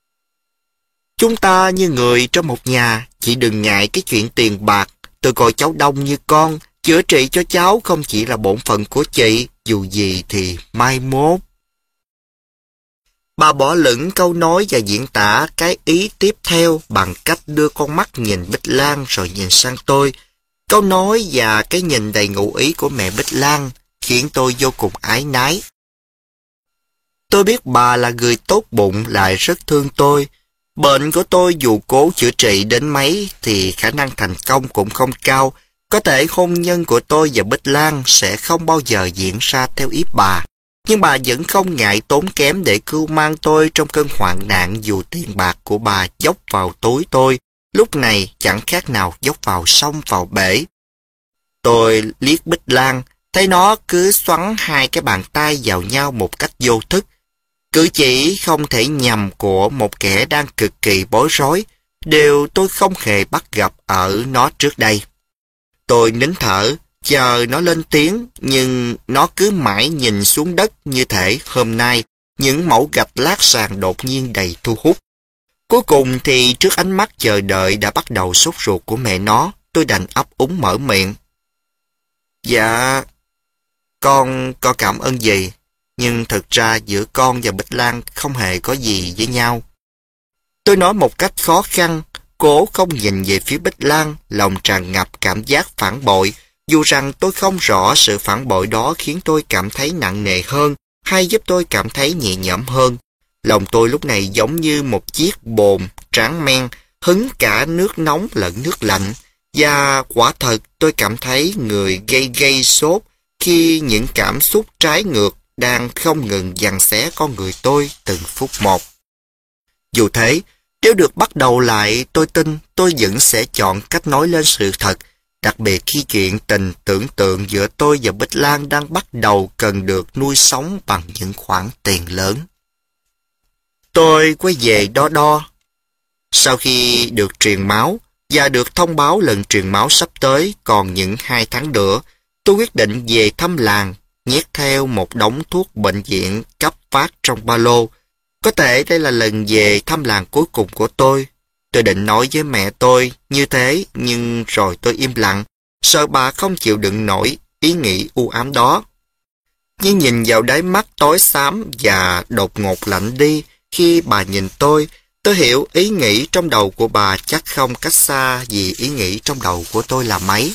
"Chúng ta như người trong một nhà, chị đừng ngại cái chuyện tiền bạc. Tôi coi cháu Đông như con, chữa trị cho cháu không chỉ là bổn phận của chị, dù gì thì mai mốt." Bà bỏ lửng câu nói và diễn tả cái ý tiếp theo bằng cách đưa con mắt nhìn Bích Lan rồi nhìn sang tôi. Câu nói và cái nhìn đầy ngụ ý của mẹ Bích Lan khiến tôi vô cùng ái nái. Tôi biết bà là người tốt bụng lại rất thương tôi. Bệnh của tôi dù cố chữa trị đến mấy thì khả năng thành công cũng không cao. Có thể hôn nhân của tôi và Bích Lan sẽ không bao giờ diễn ra theo ý bà. Nhưng bà vẫn không ngại tốn kém để cưu mang tôi trong cơn hoạn nạn, dù tiền bạc của bà dốc vào túi tôi, lúc này chẳng khác nào dốc vào sông vào bể. Tôi liếc Bích Lan, thấy nó cứ xoắn hai cái bàn tay vào nhau một cách vô thức. Cử chỉ không thể nhầm của một kẻ đang cực kỳ bối rối, điều tôi không hề bắt gặp ở nó trước đây. Tôi nín thở, chờ nó lên tiếng, nhưng nó cứ mãi nhìn xuống đất như thể hôm nay những mẩu gạch lát sàn đột nhiên đầy thu hút. Cuối cùng thì trước ánh mắt chờ đợi đã bắt đầu sốt ruột của mẹ nó, tôi đành ấp úng mở miệng. Dạ, con có cảm ơn gì, nhưng thực ra giữa con và Bích Lan không hề có gì với nhau. Tôi nói một cách khó khăn, cố không nhìn về phía Bích Lan, lòng tràn ngập cảm giác phản bội, dù rằng tôi không rõ sự phản bội đó khiến tôi cảm thấy nặng nề hơn hay giúp tôi cảm thấy nhẹ nhõm hơn. Lòng tôi lúc này giống như một chiếc bồn tráng men, hứng cả nước nóng lẫn nước lạnh. Và quả thật tôi cảm thấy người gây gây sốt khi những cảm xúc trái ngược đang không ngừng giằng xé con người tôi từng phút một. Dù thế, nếu được bắt đầu lại, tôi tin tôi vẫn sẽ chọn cách nói lên sự thật, đặc biệt khi chuyện tình tưởng tượng giữa tôi và Bích Lan đang bắt đầu cần được nuôi sống bằng những khoản tiền lớn. Tôi quay về Đo Đo. Sau khi được truyền máu và được thông báo lần truyền máu sắp tới còn những hai tháng nữa, tôi quyết định về thăm làng, nhét theo một đống thuốc bệnh viện cấp phát trong ba lô. Có thể đây là lần về thăm làng cuối cùng của tôi. Tôi định nói với mẹ tôi như thế, nhưng rồi tôi im lặng, sợ bà không chịu đựng nổi ý nghĩ u ám đó. Nhưng nhìn vào đáy mắt tối xám và đột ngột lạnh đi khi bà nhìn tôi, tôi hiểu ý nghĩ trong đầu của bà chắc không cách xa vì ý nghĩ trong đầu của tôi là mấy.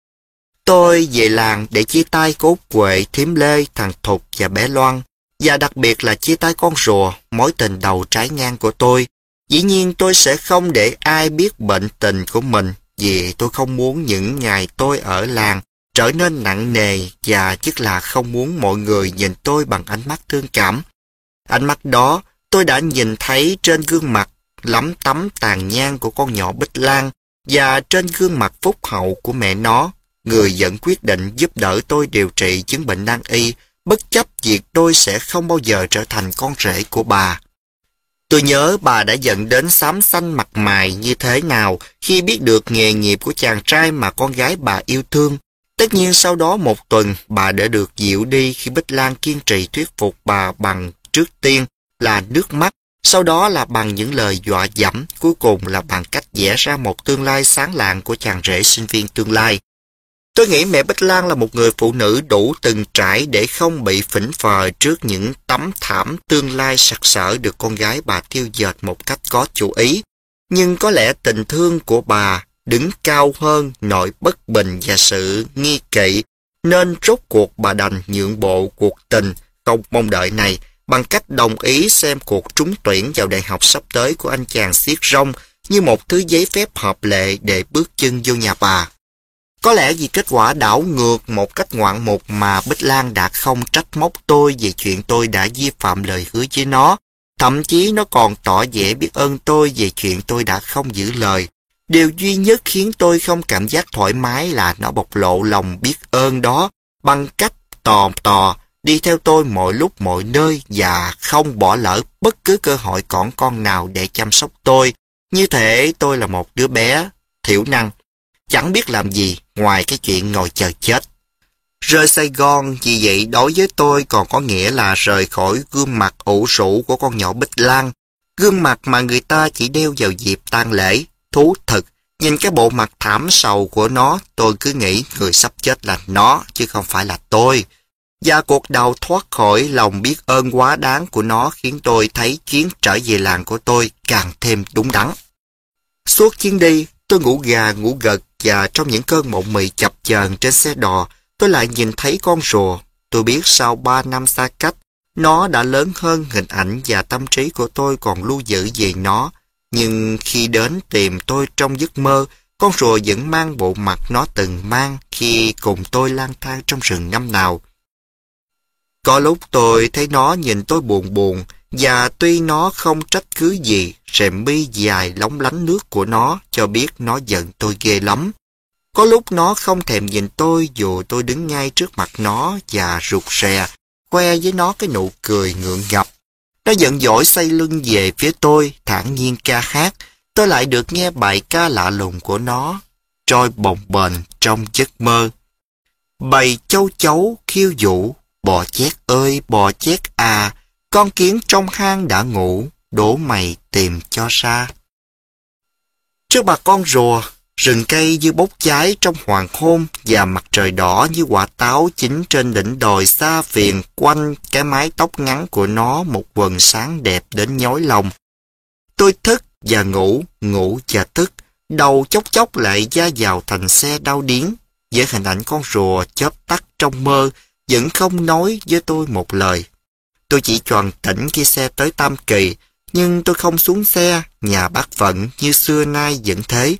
Tôi về làng để chia tay cô Út Quệ, Thím Lê, thằng Thục và bé Loan, và đặc biệt là chia tay con rùa, mối tình đầu trái ngang của tôi. Dĩ nhiên tôi sẽ không để ai biết bệnh tình của mình, vì tôi không muốn những ngày tôi ở làng trở nên nặng nề, và tức là không muốn mọi người nhìn tôi bằng ánh mắt thương cảm. Ánh mắt đó tôi đã nhìn thấy trên gương mặt lấm tấm tàn nhang của con nhỏ Bích Lan và trên gương mặt phúc hậu của mẹ nó, người vẫn quyết định giúp đỡ tôi điều trị chứng bệnh nan y, bất chấp việc tôi sẽ không bao giờ trở thành con rể của bà. Tôi nhớ bà đã giận đến xám xanh mặt mày như thế nào khi biết được nghề nghiệp của chàng trai mà con gái bà yêu thương. Tất nhiên sau đó một tuần bà đã được dịu đi khi Bích Lan kiên trì thuyết phục bà bằng trước tiên là nước mắt, sau đó là bằng những lời dọa dẫm, cuối cùng là bằng cách vẽ ra một tương lai sáng lạng của chàng rể sinh viên tương lai. Tôi nghĩ mẹ Bích Lan là một người phụ nữ đủ từng trải để không bị phỉnh phờ trước những tấm thảm tương lai sặc sỡ được con gái bà tiêu dệt một cách có chủ ý. Nhưng có lẽ tình thương của bà đứng cao hơn nỗi bất bình và sự nghi kỵ, nên rốt cuộc bà đành nhượng bộ cuộc tình không mong đợi này bằng cách đồng ý xem cuộc trúng tuyển vào đại học sắp tới của anh chàng xiết rông như một thứ giấy phép hợp lệ để bước chân vô nhà bà. Có lẽ vì kết quả đảo ngược một cách ngoạn mục mà Bích Lan đã không trách móc tôi về chuyện tôi đã vi phạm lời hứa với nó. Thậm chí nó còn tỏ vẻ biết ơn tôi về chuyện tôi đã không giữ lời. Điều duy nhất khiến tôi không cảm giác thoải mái là nó bộc lộ lòng biết ơn đó bằng cách tò tò đi theo tôi mọi lúc mọi nơi và không bỏ lỡ bất cứ cơ hội cỏn con nào để chăm sóc tôi. Như thể tôi là một đứa bé thiểu năng, chẳng biết làm gì ngoài cái chuyện ngồi chờ chết. Rời Sài Gòn vì vậy đối với tôi còn có nghĩa là rời khỏi gương mặt ủ rũ của con nhỏ Bích Lan, gương mặt mà người ta chỉ đeo vào dịp tang lễ. Thú thực, nhìn cái bộ mặt thảm sầu của nó, tôi cứ nghĩ người sắp chết là nó chứ không phải là tôi. Và cuộc đầu thoát khỏi lòng biết ơn quá đáng của nó khiến tôi thấy chuyến trở về làng của tôi càng thêm đúng đắn. Suốt chuyến đi, tôi ngủ gà ngủ gật và trong những cơn mộng mị chập chờn trên xe đò, tôi lại nhìn thấy con rùa. Tôi biết sau ba năm xa cách, nó đã lớn hơn hình ảnh và tâm trí của tôi còn lưu giữ về nó. Nhưng khi đến tìm tôi trong giấc mơ, con rùa vẫn mang bộ mặt nó từng mang khi cùng tôi lang thang trong rừng năm nào. Có lúc tôi thấy nó nhìn tôi buồn buồn, và tuy nó không trách cứ gì, rèm mi dài lóng lánh nước của nó cho biết nó giận tôi ghê lắm. Có lúc nó không thèm nhìn tôi dù tôi đứng ngay trước mặt nó và rụt rè, khoe với nó cái nụ cười ngượng ngập. Nó giận dỗi xoay lưng về phía tôi, thản nhiên ca hát. Tôi lại được nghe bài ca lạ lùng của nó, trôi bồng bềnh trong giấc mơ. Bầy châu chấu khiêu vũ, bò chét ơi bò chét à, con kiến trong hang đã ngủ, đổ mày tìm cho ra. Trước mặt con rùa, rừng cây như bốc cháy trong hoàng hôn và mặt trời đỏ như quả táo chín trên đỉnh đồi xa phiền quanh cái mái tóc ngắn của nó một quần sáng đẹp đến nhói lòng. Tôi thức và ngủ, ngủ và thức, đầu chốc chốc lại da vào thành xe đau điếng với hình ảnh con rùa chớp tắt trong mơ vẫn không nói với tôi một lời. Tôi chỉ choàng tỉnh khi xe tới Tam Kỳ, nhưng tôi không xuống xe, nhà bác Phận như xưa nay vẫn thế.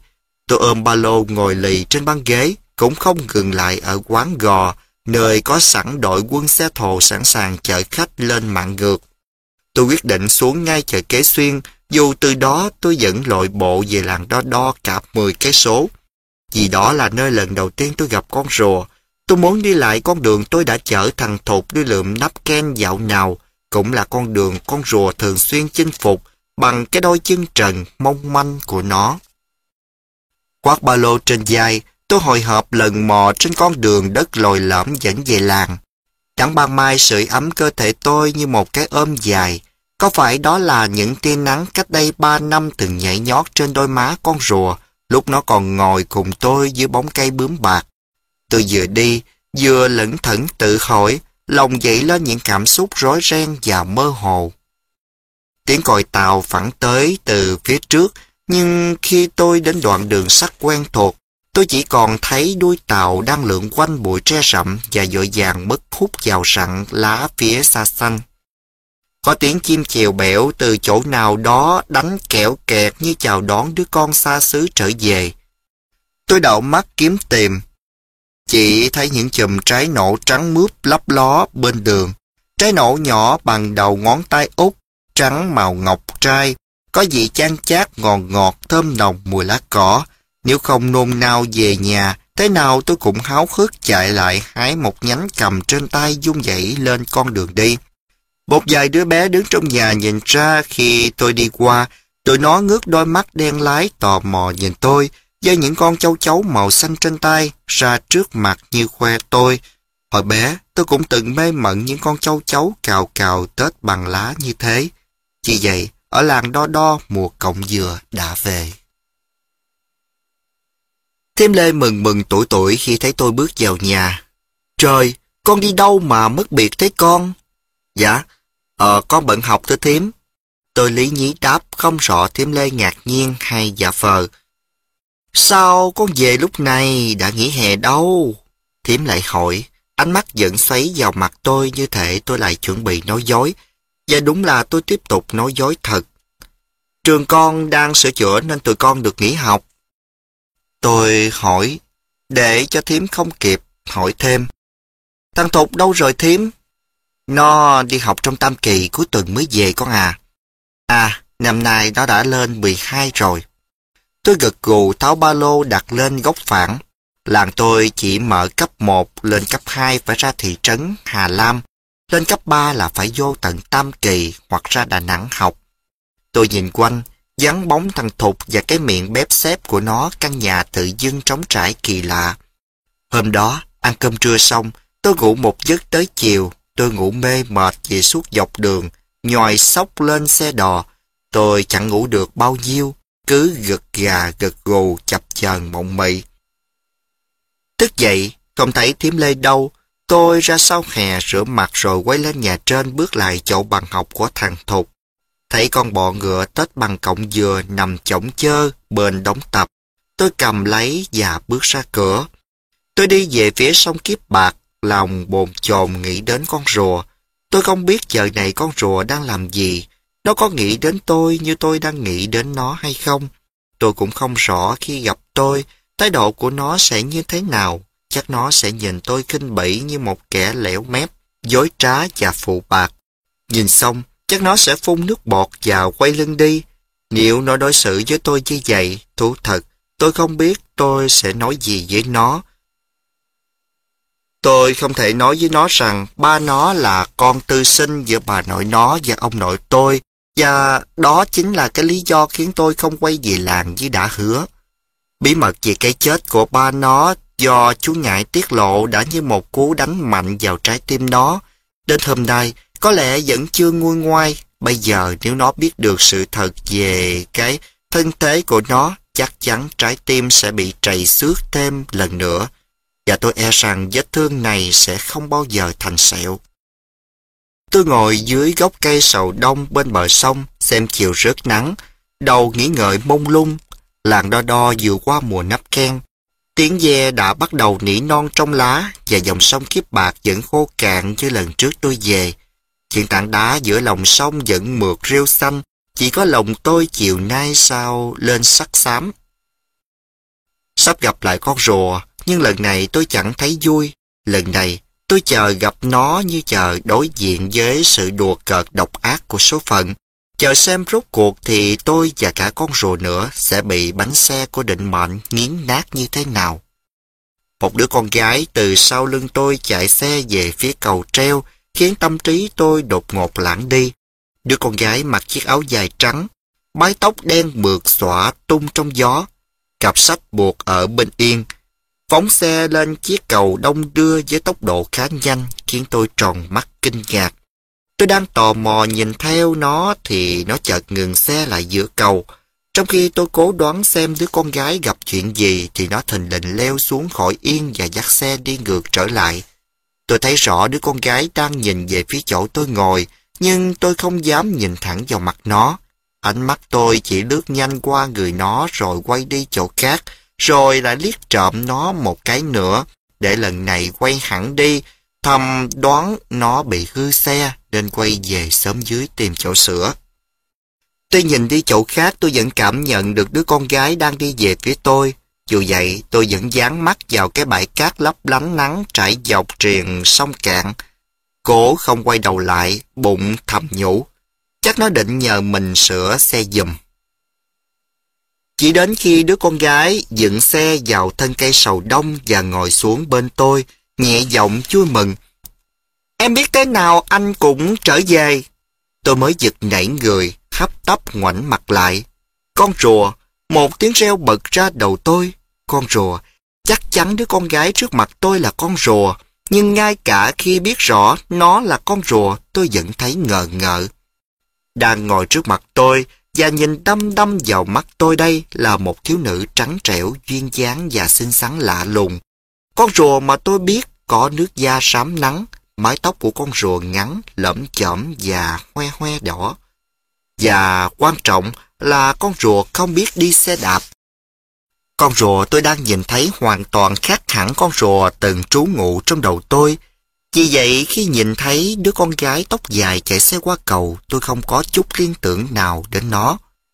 Tôi ôm ba lô ngồi lì trên băng ghế, cũng không ngừng lại ở quán gò, nơi có sẵn đội quân xe thồ sẵn sàng chở khách lên mạn ngược. Tôi quyết định xuống ngay chợ Kế Xuyên, dù từ đó tôi vẫn lội bộ về làng Đo Đo cả mười cây số. Vì đó là nơi lần đầu tiên tôi gặp con rùa. Tôi muốn đi lại con đường tôi đã chở thằng Thục đi lượm nắp ken dạo nào, cũng là con đường con rùa thường xuyên chinh phục bằng cái đôi chân trần mong manh của nó. Khoác ba lô trên vai, tôi hồi hộp lần mò trên con đường đất lồi lõm dẫn về làng. Nắng ban mai sưởi ấm cơ thể tôi như một cái ôm dài. Có phải đó là những tia nắng cách đây ba năm từng nhảy nhót trên đôi má con rùa, lúc nó còn ngồi cùng tôi dưới bóng cây bướm bạc? Tôi vừa đi, vừa lững thững tự hỏi, lòng dậy lên những cảm xúc rối ren và mơ hồ. Tiếng còi tàu phẳng tới từ phía trước, nhưng khi tôi đến đoạn đường sắt quen thuộc, tôi chỉ còn thấy đuôi tàu đang lượn quanh bụi tre rậm và vội vàng mất hút vào rặng lá phía xa xanh. Có tiếng chim chèo bẻo từ chỗ nào đó đánh kẽo kẹt như chào đón đứa con xa xứ trở về. Tôi đảo mắt kiếm tìm. Chỉ thấy những chùm trái nổ trắng mướp lấp ló bên đường. Trái nổ nhỏ bằng đầu ngón tay út, trắng màu ngọc trai, có vị chan chát ngọt ngọt thơm nồng mùi lá cỏ. Nếu không nôn nao về nhà, thế nào tôi cũng háo hức chạy lại hái một nhánh cầm trên tay vung dãy lên con đường đi. Một vài đứa bé đứng trong nhà nhìn ra khi tôi đi qua, tụi nó ngước đôi mắt đen lái tò mò nhìn tôi, giơ những con châu chấu màu xanh trên tay ra trước mặt như khoe tôi. Hồi bé, tôi cũng từng mê mẩn những con châu chấu cào cào Tết bằng lá như thế. Chỉ vậy, ở làng Đo Đo mùa cọng dừa đã về. Thím Lê mừng mừng tuổi tuổi khi thấy tôi bước vào nhà. Trời, con đi đâu mà mất biệt thế con? Dạ, ờ, con bận học thưa thím. Tôi lý nhí đáp, không rõ thím Lê ngạc nhiên hay dạ phờ. Sao con về lúc này, đã nghỉ hè đâu? Thím lại hỏi, ánh mắt vẫn xoáy vào mặt tôi như thể tôi lại chuẩn bị nói dối. Và đúng là tôi tiếp tục nói dối thật. Trường con đang sửa chữa nên tụi con được nghỉ học. Tôi hỏi, để cho thím không kịp, hỏi thêm. Thằng Thục đâu rồi thím? Nó đi học trong tam kỳ cuối tuần mới về con à. À, năm nay nó đã lên mười hai rồi. Tôi gật gù tháo ba lô đặt lên góc phản. Làng tôi chỉ mở cấp một, lên cấp hai phải ra thị trấn Hà Lam. Lên cấp ba là phải vô tận Tam Kỳ hoặc ra Đà Nẵng học. Tôi nhìn quanh, vắng bóng thằng Thục và cái miệng bép xép của nó, căn nhà tự dưng trống trải kỳ lạ. Hôm đó, ăn cơm trưa xong, tôi ngủ một giấc tới chiều. Tôi ngủ mê mệt về suốt dọc đường, nhòi xốc lên xe đò. Tôi chẳng ngủ được bao nhiêu, cứ gật gà gật gù chập chờn mộng mị. Thức dậy, không thấy thím Lê đâu. Tôi ra sau hè rửa mặt rồi quay lên nhà trên bước lại chỗ bàn học của thằng Thục. Thấy con bọ ngựa Tết bằng cọng dừa nằm chổng chơ bên đống tập. Tôi cầm lấy và bước ra cửa. Tôi đi về phía sông Kiếp Bạc, lòng bồn chồn nghĩ đến con rùa. Tôi không biết giờ này con rùa đang làm gì. Nó có nghĩ đến tôi như tôi đang nghĩ đến nó hay không? Tôi cũng không rõ khi gặp tôi, thái độ của nó sẽ như thế nào. Chắc nó sẽ nhìn tôi khinh bỉ như một kẻ lẻo mép, dối trá và phụ bạc. Nhìn xong, chắc nó sẽ phun nước bọt và quay lưng đi. Nếu nó đối xử với tôi như vậy, thú thật, tôi không biết tôi sẽ nói gì với nó. Tôi không thể nói với nó rằng ba nó là con tư sinh giữa bà nội nó và ông nội tôi, và đó chính là cái lý do khiến tôi không quay về làng như đã hứa. Bí mật về cái chết của ba nó do chú Ngải tiết lộ đã như một cú đánh mạnh vào trái tim nó. Đến hôm nay, có lẽ vẫn chưa nguôi ngoai. Bây giờ nếu nó biết được sự thật về cái thân thế của nó, chắc chắn trái tim sẽ bị trầy xước thêm lần nữa. Và tôi e rằng vết thương này sẽ không bao giờ thành sẹo. Tôi ngồi dưới gốc cây sầu đông bên bờ sông, xem chiều rớt nắng, đầu nghĩ ngợi mông lung. Làng Đo Đo vừa qua mùa nắp ken. Tiếng ve đã bắt đầu nỉ non trong lá và dòng sông Kiếp Bạc vẫn khô cạn như lần trước tôi về. Những tảng đá giữa lòng sông vẫn mượt rêu xanh, chỉ có lòng tôi chiều nay sao lên sắc xám. Sắp gặp lại con rùa, nhưng lần này tôi chẳng thấy vui. Lần này, tôi chờ gặp nó như chờ đối diện với sự đùa cợt độc ác của số phận. Chờ xem rốt cuộc thì tôi và cả con rùa nữa sẽ bị bánh xe của định mệnh nghiến nát như thế nào. Một đứa con gái từ sau lưng tôi chạy xe về phía cầu treo, khiến tâm trí tôi đột ngột lãng đi. Đứa con gái mặc chiếc áo dài trắng, mái tóc đen mượt xõa tung trong gió, cặp sách buộc ở bên yên. Phóng xe lên chiếc cầu đông đưa với tốc độ khá nhanh, khiến tôi tròn mắt kinh ngạc. Tôi đang tò mò nhìn theo nó thì nó chợt ngừng xe lại giữa cầu. Trong khi tôi cố đoán xem đứa con gái gặp chuyện gì thì nó thình lình leo xuống khỏi yên và dắt xe đi ngược trở lại. Tôi thấy rõ đứa con gái đang nhìn về phía chỗ tôi ngồi, nhưng tôi không dám nhìn thẳng vào mặt nó. Ánh mắt tôi chỉ lướt nhanh qua người nó rồi quay đi chỗ khác, rồi lại liếc trộm nó một cái nữa, để lần này quay hẳn đi, thầm đoán nó bị hư xe nên quay về xóm dưới tìm chỗ sửa. Tuy nhìn đi chỗ khác tôi vẫn cảm nhận được đứa con gái đang đi về phía tôi. Dù vậy tôi vẫn dán mắt vào cái bãi cát lấp lánh nắng trải dọc triền sông cạn. Cố không quay đầu lại, bụng thầm nhủ. Chắc nó định nhờ mình sửa xe giùm. Chỉ đến khi đứa con gái dựng xe vào thân cây sầu đông và ngồi xuống bên tôi, nhẹ giọng vui mừng. Em biết thế nào anh cũng trở về. Tôi mới giật nảy người, hấp tấp ngoảnh mặt lại. Con rùa, một tiếng reo bật ra đầu tôi. Con rùa, chắc chắn đứa con gái trước mặt tôi là con rùa, nhưng ngay cả khi biết rõ nó là con rùa, tôi vẫn thấy ngờ ngợ. Đang ngồi trước mặt tôi và nhìn đăm đăm vào mắt tôi đây là một thiếu nữ trắng trẻo, duyên dáng và xinh xắn lạ lùng. Con rùa mà tôi biết có nước da xám nắng, mái tóc của con rùa ngắn, lởm chởm và hoe hoe đỏ. Và quan trọng là con rùa không biết đi xe đạp. Con rùa tôi đang nhìn thấy hoàn toàn khác hẳn con rùa từng trú ngụ trong đầu tôi. Vì vậy khi nhìn thấy đứa con gái tóc dài chạy xe qua cầu, tôi không có chút liên tưởng nào đến nó.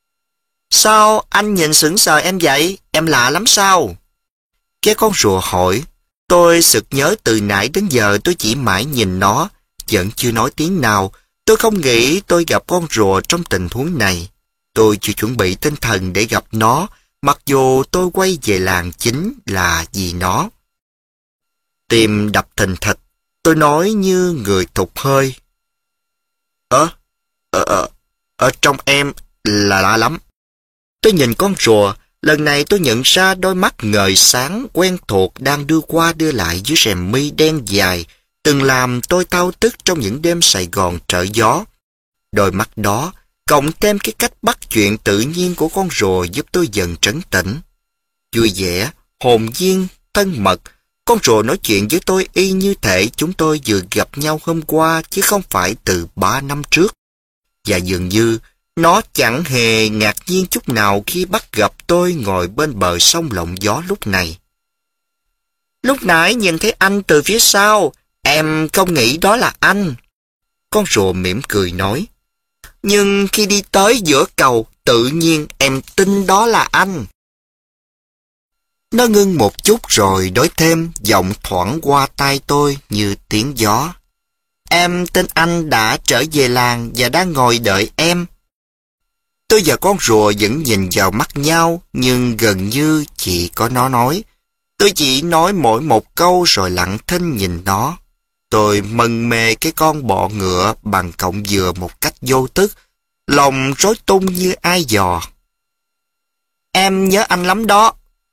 Sao anh nhìn sững sờ em vậy? Em lạ lắm sao? Cái con rùa hỏi. Tôi sực nhớ từ nãy đến giờ tôi chỉ mãi nhìn nó, vẫn chưa nói tiếng nào. Tôi không nghĩ tôi gặp con rùa trong tình huống này. Tôi chưa chuẩn bị tinh thần để gặp nó, mặc dù tôi quay về làng chính là vì nó. Tim đập thình thịch, tôi nói như người thụt hơi. Ơ, ờ, ờ, ở trong em là lạ lắm. Tôi nhìn con rùa, lần này tôi nhận ra đôi mắt ngời sáng quen thuộc đang đưa qua đưa lại dưới rèm mi đen dài, từng làm tôi thao thức trong những đêm Sài Gòn trở gió. Đôi mắt đó, cộng thêm cái cách bắt chuyện tự nhiên của con rùa giúp tôi dần trấn tĩnh. Vui vẻ, hồn nhiên, thân mật, con rùa nói chuyện với tôi y như thể chúng tôi vừa gặp nhau hôm qua chứ không phải từ ba năm trước. Và dường như nó chẳng hề ngạc nhiên chút nào khi bắt gặp tôi ngồi bên bờ sông lộng gió lúc này. Lúc nãy nhìn thấy anh từ phía sau, em không nghĩ đó là anh. Con rùa mỉm cười nói. Nhưng khi đi tới giữa cầu, tự nhiên em tin đó là anh. Nó ngưng một chút rồi nói thêm, giọng thoảng qua tai tôi như tiếng gió. Em tin anh đã trở về làng và đang ngồi đợi em. Tôi và con rùa vẫn nhìn vào mắt nhau, nhưng gần như chỉ có nó nói. Tôi chỉ nói mỗi một câu rồi lặng thinh nhìn nó. Tôi mân mê cái con bọ ngựa bằng cọng dừa một cách vô thức, lòng rối tung như ai dò. Em nhớ anh lắm đó.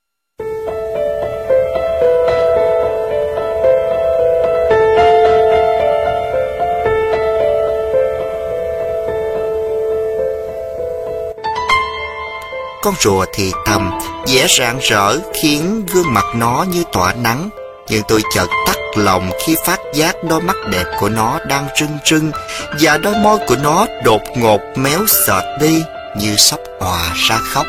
Con rùa thì thầm, vẻ rạng rỡ khiến gương mặt nó như tỏa nắng. Nhưng tôi chợt tắt lòng khi phát giác đôi mắt đẹp của nó đang rưng rưng và đôi môi của nó đột ngột méo sệt đi như sắp òa ra khóc.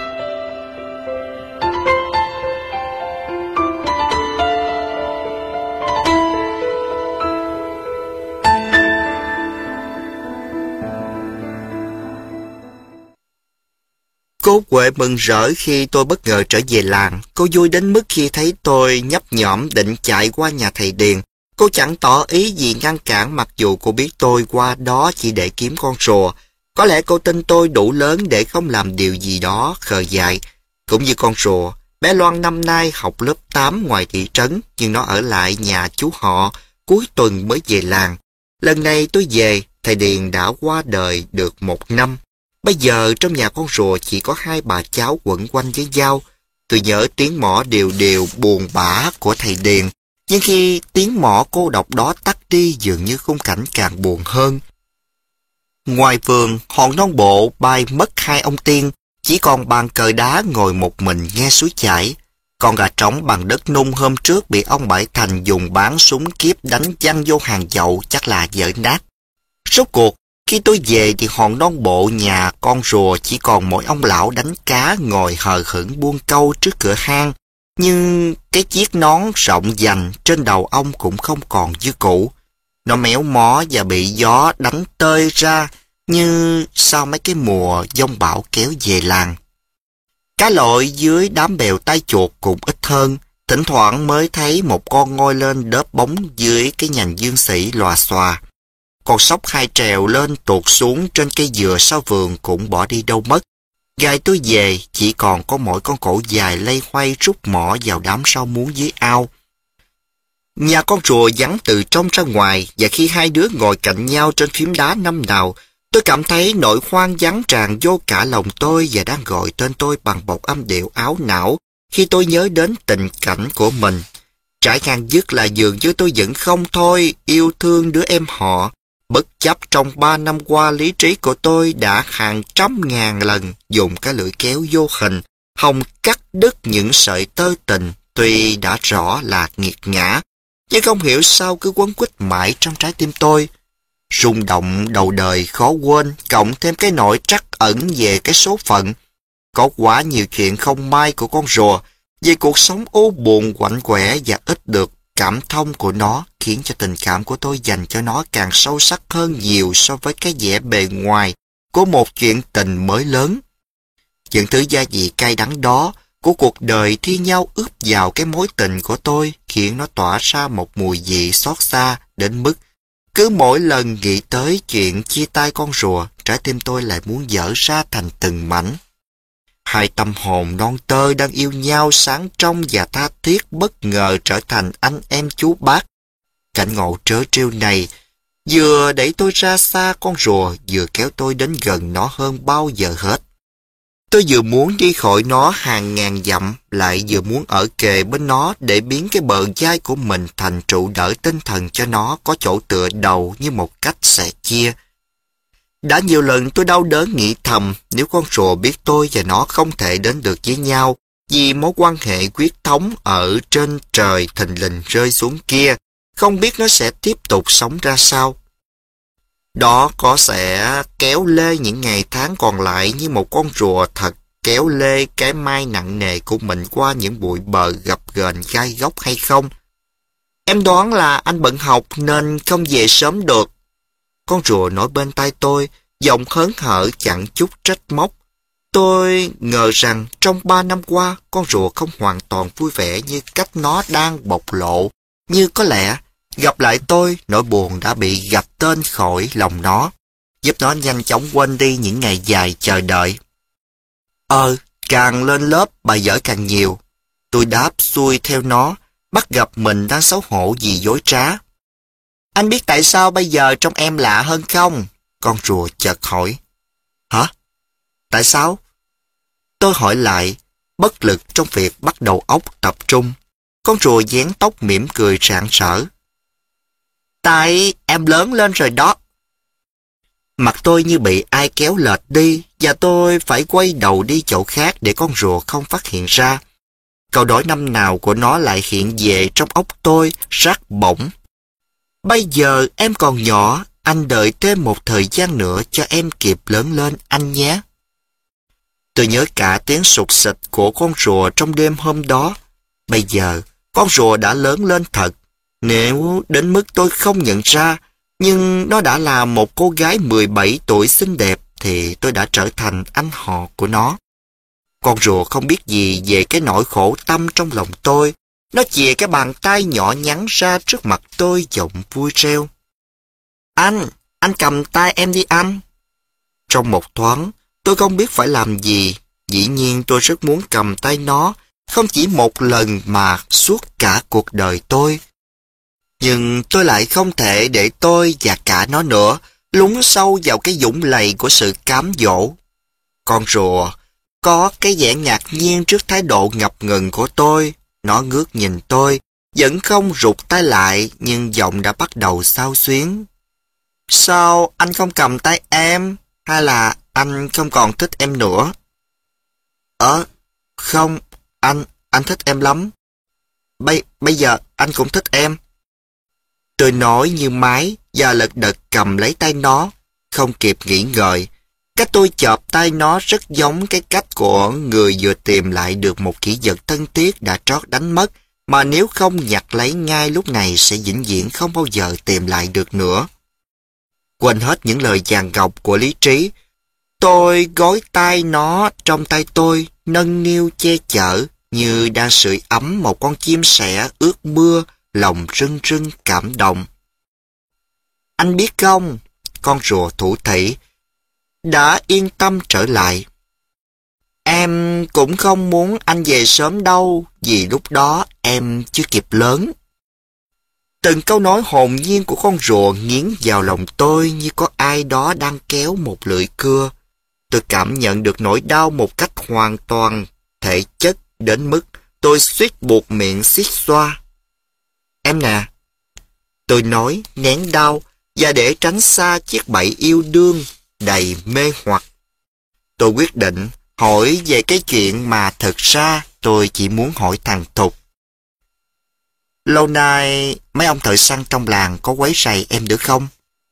Cô Huệ mừng rỡ khi tôi bất ngờ trở về làng. Cô vui đến mức khi thấy tôi nhấp nhổm định chạy qua nhà thầy Điền. Cô chẳng tỏ ý gì ngăn cản, mặc dù cô biết tôi qua đó chỉ để kiếm con rùa. Có lẽ cô tin tôi đủ lớn để không làm điều gì đó khờ dại. Cũng như con rùa, bé Loan năm nay học lớp tám ngoài thị trấn, nhưng nó ở lại nhà chú họ, cuối tuần mới về làng. Lần này tôi về, thầy Điền đã qua đời được một năm. Bây giờ trong nhà con rùa chỉ có hai bà cháu quẩn quanh với nhau. Tôi nhớ tiếng mõ đều đều buồn bã của thầy Điền, nhưng khi tiếng mõ cô độc đó tắt đi, dường như khung cảnh càng buồn hơn. Ngoài vườn, hòn non bộ bay mất hai ông tiên, chỉ còn bàn cờ đá ngồi một mình nghe suối chảy. Con gà trống bằng đất nung hôm trước bị ông Bảy Thành dùng bán súng kiếp đánh văng vô hàng dậu, chắc là vỡ nát. Rốt cuộc, khi tôi về thì hòn non bộ nhà con rùa chỉ còn mỗi ông lão đánh cá ngồi hờ hững buông câu trước cửa hang. Nhưng cái chiếc nón rộng dành trên đầu ông cũng không còn như cũ. Nó méo mó và bị gió đánh tơi ra như sau mấy cái mùa giông bão kéo về làng. Cá lội dưới đám bèo tai chuột cũng ít hơn, thỉnh thoảng mới thấy một con ngoi lên đớp bóng dưới cái nhành dương sĩ lòa xòa. Con sóc hai trèo lên tuột xuống trên cây dừa sau vườn cũng bỏ đi đâu mất. Ngày tôi về chỉ còn có mỗi con cổ dài lây hoay rút mỏ vào đám rau muống dưới ao. Nhà con rùa vắng từ trong ra ngoài, và khi hai đứa ngồi cạnh nhau trên phím đá năm nào, tôi cảm thấy nỗi hoang vắng tràn vô cả lòng tôi và đang gọi tên tôi bằng một âm điệu áo não khi tôi nhớ đến tình cảnh của mình. Trải ngang dứt là dường như tôi vẫn không thôi yêu thương đứa em họ, bất chấp trong ba năm qua lý trí của tôi đã hàng trăm ngàn lần dùng cái lưỡi kéo vô hình hòng cắt đứt những sợi tơ tình tuy đã rõ là nghiệt ngã, nhưng không hiểu sao cứ quấn quýt mãi trong trái tim tôi. Rung động đầu đời khó quên, cộng thêm cái nỗi trắc ẩn về cái số phận. Có quá nhiều chuyện không may của con rùa, về cuộc sống u buồn quạnh quẻ và ít được cảm thông của nó, khiến cho tình cảm của tôi dành cho nó càng sâu sắc hơn nhiều so với cái vẻ bề ngoài của một chuyện tình mới lớn. Những thứ gia vị cay đắng đó của cuộc đời thi nhau ướp vào cái mối tình của tôi, khiến nó tỏa ra một mùi vị xót xa đến mức cứ mỗi lần nghĩ tới chuyện chia tay con rùa, trái tim tôi lại muốn vỡ ra thành từng mảnh. Hai tâm hồn non tơ đang yêu nhau sáng trong và tha thiết bất ngờ trở thành anh em chú bác. Cảnh ngộ trớ trêu này vừa đẩy tôi ra xa con rùa, vừa kéo tôi đến gần nó hơn bao giờ hết. Tôi vừa muốn đi khỏi nó hàng ngàn dặm, lại vừa muốn ở kề bên nó để biến cái bờ vai của mình thành trụ đỡ tinh thần cho nó có chỗ tựa đầu như một cách sẻ chia. Đã nhiều lần tôi đau đớn nghĩ thầm, nếu con rùa biết tôi và nó không thể đến được với nhau vì mối quan hệ huyết thống ở trên trời thình lình rơi xuống kia, không biết nó sẽ tiếp tục sống ra sao. Đó có sẽ kéo lê những ngày tháng còn lại như một con rùa thật kéo lê cái mai nặng nề của mình qua những bụi bờ gập ghềnh gai góc hay không? Em đoán là anh bận học nên không về sớm được. Con rùa nói bên tai tôi, giọng hớn hở chẳng chút trách móc. Tôi ngờ rằng trong ba năm qua, con rùa không hoàn toàn vui vẻ như cách nó đang bộc lộ. Như có lẽ, gặp lại tôi, nỗi buồn đã bị gạch tên khỏi lòng nó, giúp nó nhanh chóng quên đi những ngày dài chờ đợi. Ờ, càng lên lớp, bài vở càng nhiều. Tôi đáp xuôi theo nó, bắt gặp mình đang xấu hổ vì dối trá. Anh biết tại sao bây giờ trông em lạ hơn không? Con rùa chợt hỏi. Hả? Tại sao? Tôi hỏi lại, bất lực trong việc bắt đầu óc tập trung. Con rùa dán tóc mỉm cười rạng rỡ. Tại em lớn lên rồi đó. Mặt tôi như bị ai kéo lệch đi và tôi phải quay đầu đi chỗ khác để con rùa không phát hiện ra. Câu đổi năm nào của nó lại hiện về trong óc tôi rát bổng. Bây giờ em còn nhỏ, anh đợi thêm một thời gian nữa cho em kịp lớn lên anh nhé. Tôi nhớ cả tiếng sụt sịt của con rùa trong đêm hôm đó. Bây giờ, con rùa đã lớn lên thật. Nếu đến mức tôi không nhận ra, nhưng nó đã là một cô gái mười bảy tuổi xinh đẹp, thì tôi đã trở thành anh họ của nó. Con rùa không biết gì về cái nỗi khổ tâm trong lòng tôi. Nó chìa cái bàn tay nhỏ nhắn ra trước mặt tôi, giọng vui reo. Anh, anh cầm tay em đi anh. Trong một thoáng, tôi không biết phải làm gì. Dĩ nhiên tôi rất muốn cầm tay nó, không chỉ một lần mà suốt cả cuộc đời tôi. Nhưng tôi lại không thể để tôi và cả nó nữa lún sâu vào cái vũng lầy của sự cám dỗ. Con rùa có cái vẻ ngạc nhiên trước thái độ ngập ngừng của tôi. Nó ngước nhìn tôi, vẫn không rụt tay lại, nhưng giọng đã bắt đầu xao xuyến. Sao anh không cầm tay em? Hay là anh không còn thích em nữa? Ờ, không, anh, anh thích em lắm. Bây, bây giờ anh cũng thích em. Tôi nói như máy và lật đật cầm lấy tay nó, không kịp nghĩ ngợi. Cách tôi chộp tay nó rất giống cái cách của người vừa tìm lại được một kỷ vật thân thiết đã trót đánh mất, mà nếu không nhặt lấy ngay lúc này sẽ vĩnh viễn không bao giờ tìm lại được nữa. Quên hết những lời vàng gọc của lý trí, tôi gối tay nó trong tay tôi, nâng niu che chở, như đang sưởi ấm một con chim sẻ ướt mưa, lòng rưng rưng cảm động. Anh biết không, con rùa thủ thỉ đã yên tâm trở lại. Em cũng không muốn anh về sớm đâu, vì lúc đó em chưa kịp lớn. Từng câu nói hồn nhiên của con rùa nghiến vào lòng tôi như có ai đó đang kéo một lưỡi cưa. Tôi cảm nhận được nỗi đau một cách hoàn toàn, thể chất đến mức tôi suýt buộc miệng xiết xoa. Em nè, tôi nói nén đau và để tránh xa chiếc bẫy yêu đương đầy mê hoặc. Tôi quyết định hỏi về cái chuyện mà thực ra tôi chỉ muốn hỏi thằng Thục. Lâu nay mấy ông thợ săn trong làng có quấy rầy em được không?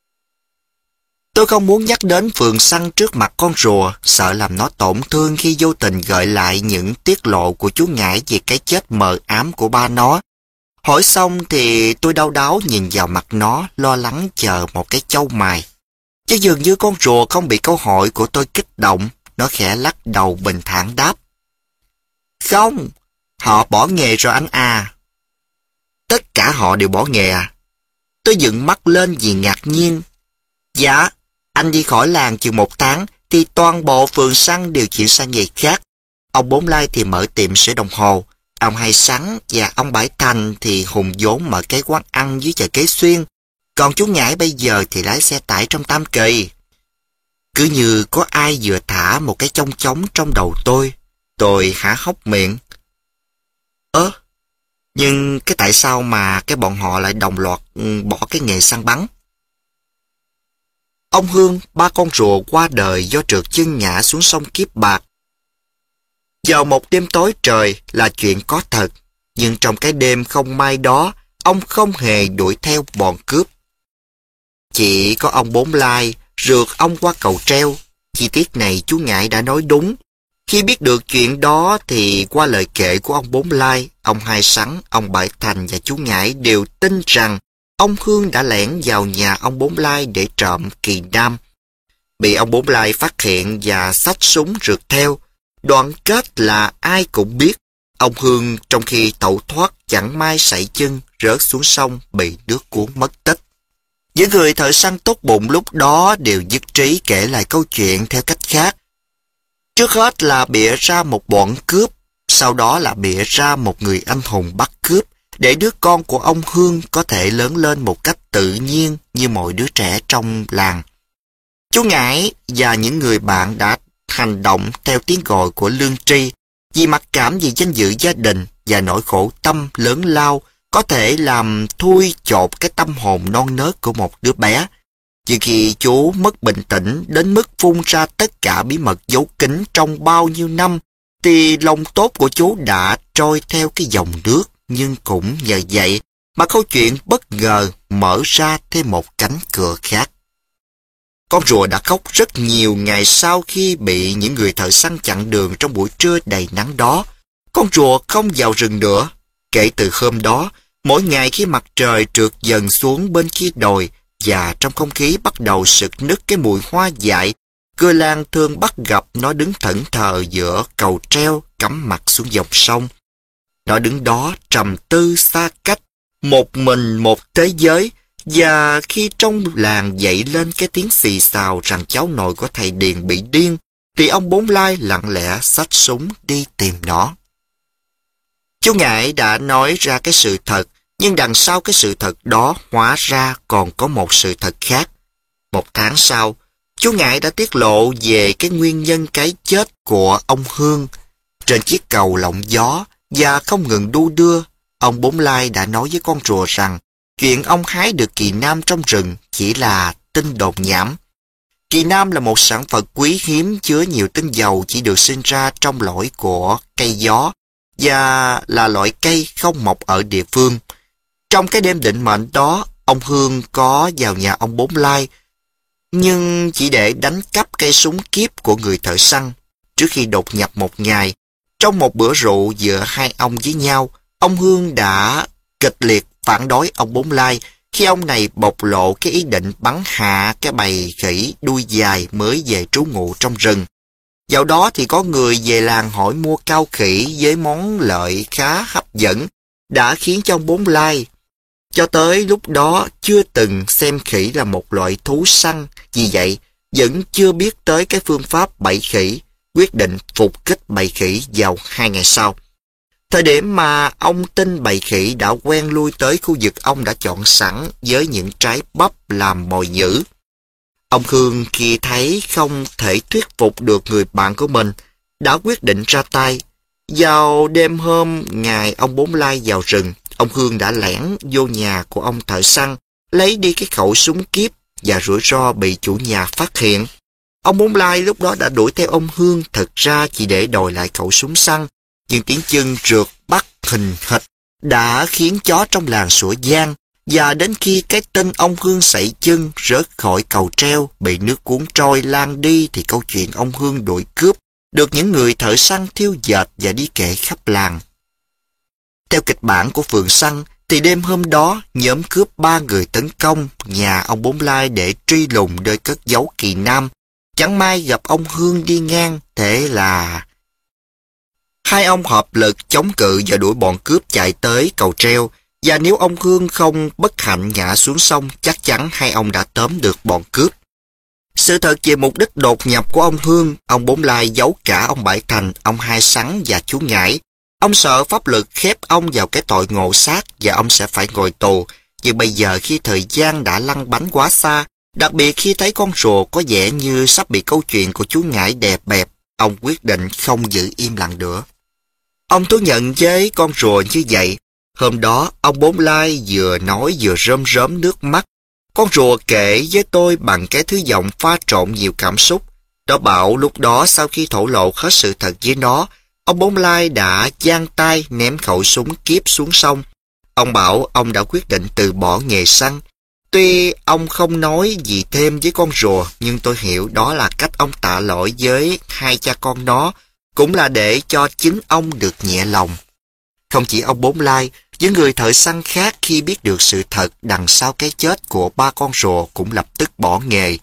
Tôi không muốn nhắc đến phường săn trước mặt con rùa, sợ làm nó tổn thương khi vô tình gợi lại những tiết lộ của chú Ngải về cái chết mờ ám của ba nó. Hỏi xong thì tôi đau đáu nhìn vào mặt nó, lo lắng chờ một cái châu mài. Chứ dường như con rùa không bị câu hỏi của tôi kích động, nó khẽ lắc đầu bình thản đáp. Không, họ bỏ nghề rồi anh à. Tất cả họ đều bỏ nghề à? Tôi dựng mắt lên vì ngạc nhiên. Dạ, anh đi khỏi làng chừng một tháng thì toàn bộ phường săn đều chuyển sang nghề khác. Ông Bốn Lai thì mở tiệm sửa đồng hồ, ông Hai Sắn và ông Bãi Thành thì hùng vốn mở cái quán ăn dưới chợ Kế Xuyên. Còn chú Ngải bây giờ thì lái xe tải trong Tam Kỳ. Cứ như có ai vừa thả một cái chong chóng trong đầu tôi. Tôi há hốc miệng. Ơ, nhưng cái tại sao mà cái bọn họ lại đồng loạt bỏ cái nghề săn bắn? Ông Hương, ba con rùa qua đời do trượt chân ngã xuống sông Kiếp Bạc. Vào một đêm tối trời là chuyện có thật, nhưng trong cái đêm không may đó, ông không hề đuổi theo bọn cướp. Chỉ có ông Bốn Lai rượt ông qua cầu treo. Chi tiết này chú Ngải đã nói đúng. Khi biết được chuyện đó thì qua lời kể của ông Bốn Lai, ông Hai Sắn, ông Bãi Thành và chú Ngải đều tin rằng ông Hương đã lẻn vào nhà ông Bốn Lai để trộm kỳ nam. Bị ông Bốn Lai phát hiện và xách súng rượt theo. Đoạn kết là ai cũng biết, ông Hương trong khi tẩu thoát chẳng may sảy chân rớt xuống sông bị nước cuốn mất tích. Những người thợ săn tốt bụng lúc đó đều nhất trí kể lại câu chuyện theo cách khác. Trước hết là bịa ra một bọn cướp, sau đó là bịa ra một người anh hùng bắt cướp, để đứa con của ông Hương có thể lớn lên một cách tự nhiên như mọi đứa trẻ trong làng. Chú Ngải và những người bạn đã hành động theo tiếng gọi của lương tri, vì mặc cảm vì danh dự gia đình và nỗi khổ tâm lớn lao có thể làm thui chột cái tâm hồn non nớt của một đứa bé. Chỉ khi chú mất bình tĩnh đến mức phun ra tất cả bí mật giấu kín trong bao nhiêu năm, thì lòng tốt của chú đã trôi theo cái dòng nước, nhưng cũng nhờ vậy mà câu chuyện bất ngờ mở ra thêm một cánh cửa khác. Con rùa đã khóc rất nhiều ngày sau khi bị những người thợ săn chặn đường trong buổi trưa đầy nắng đó. Con rùa không vào rừng nữa. Kể từ hôm đó, mỗi ngày khi mặt trời trượt dần xuống bên kia đồi và trong không khí bắt đầu sực nức cái mùi hoa dại, Cơ Lan thường bắt gặp nó đứng thẫn thờ giữa cầu treo cắm mặt xuống dòng sông. Nó đứng đó trầm tư xa cách, một mình một thế giới, và khi trong làng dậy lên cái tiếng xì xào rằng cháu nội của thầy Điền bị điên, thì ông Bốn Lai lặng lẽ xách súng đi tìm nó. Chú Ngải đã nói ra cái sự thật, nhưng đằng sau cái sự thật đó hóa ra còn có một sự thật khác. Một tháng sau, chú Ngải đã tiết lộ về cái nguyên nhân cái chết của ông Hương. Trên chiếc cầu lộng gió và không ngừng đu đưa, ông Bốn Lai đã nói với con rùa rằng chuyện ông hái được kỳ nam trong rừng chỉ là tin đồn nhảm. Kỳ nam là một sản vật quý hiếm chứa nhiều tinh dầu chỉ được sinh ra trong lõi của cây gió và là loại cây không mọc ở địa phương. Trong cái đêm định mệnh đó, ông Hương có vào nhà ông Bốn Lai, nhưng chỉ để đánh cắp cây súng kíp của người thợ săn. Trước khi đột nhập một ngày, trong một bữa rượu giữa hai ông với nhau, ông Hương đã kịch liệt phản đối ông Bốn Lai khi ông này bộc lộ cái ý định bắn hạ cái bầy khỉ đuôi dài mới về trú ngụ trong rừng. Dạo đó thì có người về làng hỏi mua cao khỉ với món lợi khá hấp dẫn, đã khiến cho ông Bốn Lai cho tới lúc đó chưa từng xem khỉ là một loại thú săn, vì vậy vẫn chưa biết tới cái phương pháp bẫy khỉ, quyết định phục kích bầy khỉ vào hai ngày sau. Thời điểm mà ông tin bầy khỉ đã quen lui tới khu vực ông đã chọn sẵn với những trái bắp làm mồi nhử. Ông Hương khi thấy không thể thuyết phục được người bạn của mình, đã quyết định ra tay. Vào đêm hôm ngày ông Bốn Lai vào rừng, ông Hương đã lẻn vô nhà của ông thợ săn, lấy đi cái khẩu súng kíp và rủi ro bị chủ nhà phát hiện. Ông Bốn Lai lúc đó đã đuổi theo ông Hương, thực ra chỉ để đòi lại khẩu súng săn, nhưng tiếng chân rượt bắt hình hịch đã khiến chó trong làng sủa giang, và đến khi cái tên ông Hương sảy chân rớt khỏi cầu treo bị nước cuốn trôi lan đi, thì câu chuyện ông Hương đuổi cướp được những người thợ săn thiêu dệt và đi kể khắp làng. Theo kịch bản của phường săn thì đêm hôm đó nhóm cướp ba người tấn công nhà ông Bốn Lai để truy lùng nơi cất giấu kỳ nam. Chẳng may gặp ông Hương đi ngang, thế là hai ông hợp lực chống cự và đuổi bọn cướp chạy tới cầu treo, và nếu ông Hương không bất hạnh ngã xuống sông, chắc chắn hai ông đã tóm được bọn cướp. Sự thật về mục đích đột nhập của ông Hương, ông Bốn Lai giấu cả ông Bảy Thành, ông Hai Sắn và chú Ngải. Ông sợ pháp luật khép ông vào cái tội ngộ sát và ông sẽ phải ngồi tù. Nhưng bây giờ khi thời gian đã lăn bánh quá xa, đặc biệt khi thấy con rùa có vẻ như sắp bị câu chuyện của chú Ngải đè bẹp, ông quyết định không giữ im lặng nữa. Ông thú nhận với con rùa như vậy. Hôm đó, ông Bốn Lai vừa nói vừa rơm rớm nước mắt. Con rùa kể với tôi bằng cái thứ giọng pha trộn nhiều cảm xúc. Nó bảo lúc đó sau khi thổ lộ hết sự thật với nó, ông Bốn Lai đã giang tay ném khẩu súng kíp xuống sông. Ông bảo ông đã quyết định từ bỏ nghề săn. Tuy ông không nói gì thêm với con rùa, nhưng tôi hiểu đó là cách ông tạ lỗi với hai cha con nó, cũng là để cho chính ông được nhẹ lòng. Không chỉ ông Bốn Lai, những người thợ săn khác khi biết được sự thật đằng sau cái chết của ba con rùa cũng lập tức bỏ nghề.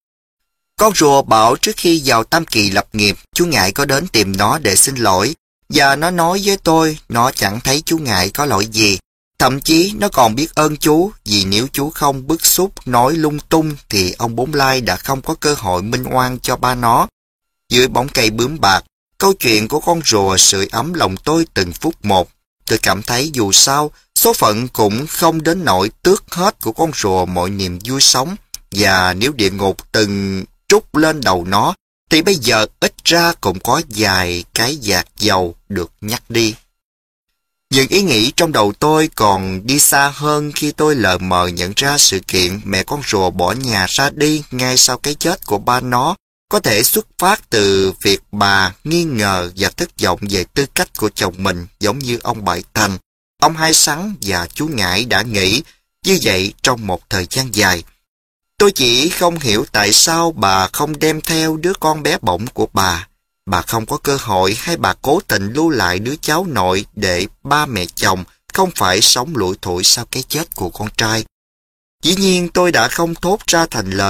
Con rùa bảo trước khi vào Tam Kỳ lập nghiệp, chú Ngải có đến tìm nó để xin lỗi, và nó nói với tôi nó chẳng thấy chú Ngải có lỗi gì. Thậm chí nó còn biết ơn chú, vì nếu chú không bức xúc nói lung tung thì ông Bốn Lai đã không có cơ hội minh oan cho ba nó. Dưới bóng cây bướm bạc, câu chuyện của con rùa sưởi ấm lòng tôi từng phút một. Tôi cảm thấy dù sao, số phận cũng không đến nỗi tước hết của con rùa mọi niềm vui sống, và nếu địa ngục từng trút lên đầu nó, thì bây giờ ít ra cũng có vài cái vạt dầu được nhắc đi. Những ý nghĩ trong đầu tôi còn đi xa hơn khi tôi lờ mờ nhận ra sự kiện mẹ con rùa bỏ nhà ra đi ngay sau cái chết của ba nó có thể xuất phát từ việc bà nghi ngờ và thất vọng về tư cách của chồng mình, giống như ông Bảy Thành, ông Hai Sắn và chú Ngải đã nghĩ như vậy trong một thời gian dài. Tôi chỉ không hiểu tại sao bà không đem theo đứa con bé bỏng của bà. Bà không có cơ hội hay bà cố tình lưu lại đứa cháu nội để ba mẹ chồng không phải sống lủi thủi sau cái chết của con trai. Dĩ nhiên tôi đã không thốt ra thành lời,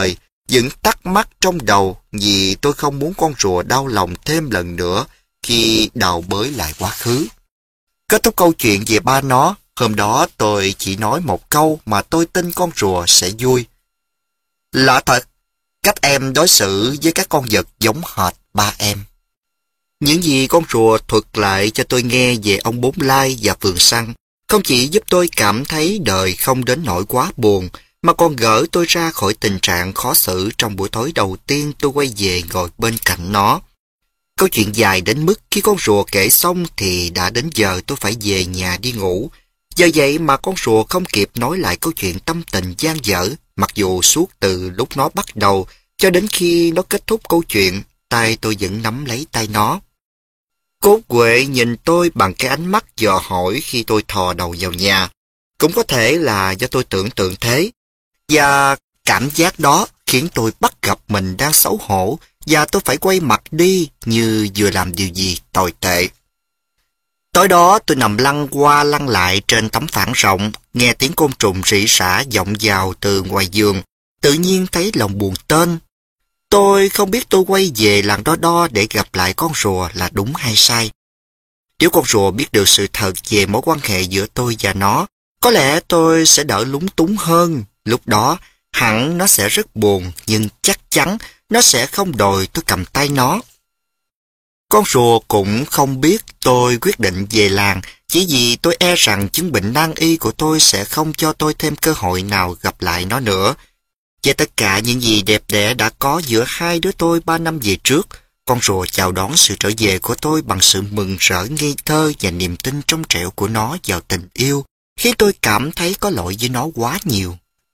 vẫn thắc mắc trong đầu vì tôi không muốn con rùa đau lòng thêm lần nữa khi đào bới lại quá khứ. Kết thúc câu chuyện về ba nó, hôm đó tôi chỉ nói một câu mà tôi tin con rùa sẽ vui. Lạ thật, cách em đối xử với các con vật giống hệt ba em. Những gì con rùa thuật lại cho tôi nghe về ông Bốn Lai và vườn săn không chỉ giúp tôi cảm thấy đời không đến nỗi quá buồn, mà còn gỡ tôi ra khỏi tình trạng khó xử trong buổi tối đầu tiên tôi quay về ngồi bên cạnh nó. Câu chuyện dài đến mức khi con rùa kể xong thì đã đến giờ tôi phải về nhà đi ngủ. Do vậy mà con rùa không kịp nói lại câu chuyện tâm tình dang dở, mặc dù suốt từ lúc nó bắt đầu cho đến khi nó kết thúc câu chuyện, tay tôi vẫn nắm lấy tay nó. Cốt Huệ nhìn tôi bằng cái ánh mắt dò hỏi khi tôi thò đầu vào nhà. Cũng có thể là do tôi tưởng tượng thế. Và cảm giác đó khiến tôi bắt gặp mình đang xấu hổ và tôi phải quay mặt đi như vừa làm điều gì tồi tệ. Tối đó tôi nằm lăn qua lăn lại trên tấm phản rộng, nghe tiếng côn trùng rỉ rả vọng vào từ ngoài giường. Tự nhiên thấy lòng buồn tênh. Tôi không biết tôi quay về làng đo đo để gặp lại con rùa là đúng hay sai. Nếu con rùa biết được sự thật về mối quan hệ giữa tôi và nó, có lẽ tôi sẽ đỡ lúng túng hơn. Lúc đó, hẳn nó sẽ rất buồn, nhưng chắc chắn nó sẽ không đòi tôi cầm tay nó. Con rùa cũng không biết tôi quyết định về làng, chỉ vì tôi e rằng chứng bệnh nan y của tôi sẽ không cho tôi thêm cơ hội nào gặp lại nó nữa. Và tất cả những gì đẹp đẽ đã có giữa hai đứa tôi ba năm về trước, con rùa chào đón sự trở về của tôi bằng sự mừng rỡ ngây thơ và niềm tin trong trẻo của nó vào tình yêu, khiến tôi cảm thấy có lỗi với nó quá nhiều.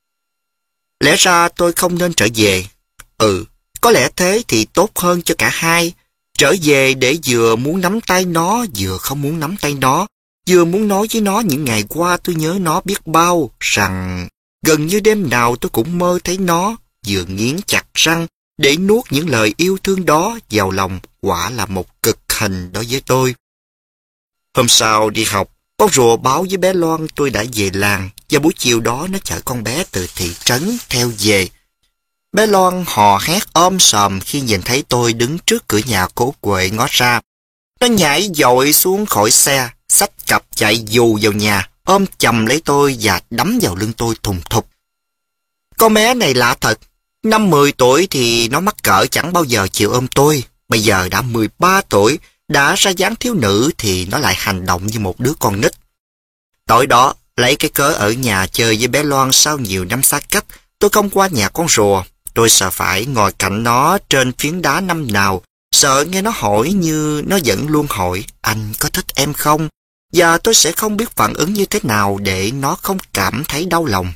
Lẽ ra tôi không nên trở về. Ừ, có lẽ thế thì tốt hơn cho cả hai. Trở về để vừa muốn nắm tay nó, vừa không muốn nắm tay nó, vừa muốn nói với nó những ngày qua tôi nhớ nó biết bao, rằng gần như đêm nào tôi cũng mơ thấy nó, vừa nghiến chặt răng để nuốt những lời yêu thương đó vào lòng, quả là một cực hình đối với tôi. Hôm sau đi học, con rùa báo với bé Loan tôi đã về làng, và buổi chiều đó nó chở con bé từ thị trấn theo về. Bé Loan hò hét ôm sòm khi nhìn thấy tôi đứng trước cửa nhà Cố Quệ ngó ra. Nó nhảy dội xuống khỏi xe, xách cặp chạy dù vào nhà, ôm chầm lấy tôi và đấm vào lưng tôi thùng thục. Con bé này lạ thật, năm mười tuổi thì nó mắc cỡ chẳng bao giờ chịu ôm tôi. Bây giờ đã mười ba tuổi, đã ra dáng thiếu nữ thì nó lại hành động như một đứa con nít. Tối đó, lấy cái cớ ở nhà chơi với bé Loan sau nhiều năm xa cách, tôi không qua nhà con rùa. Tôi sợ phải ngồi cạnh nó trên phiến đá năm nào, sợ nghe nó hỏi như nó vẫn luôn hỏi, anh có thích em không? Và tôi sẽ không biết phản ứng như thế nào để nó không cảm thấy đau lòng.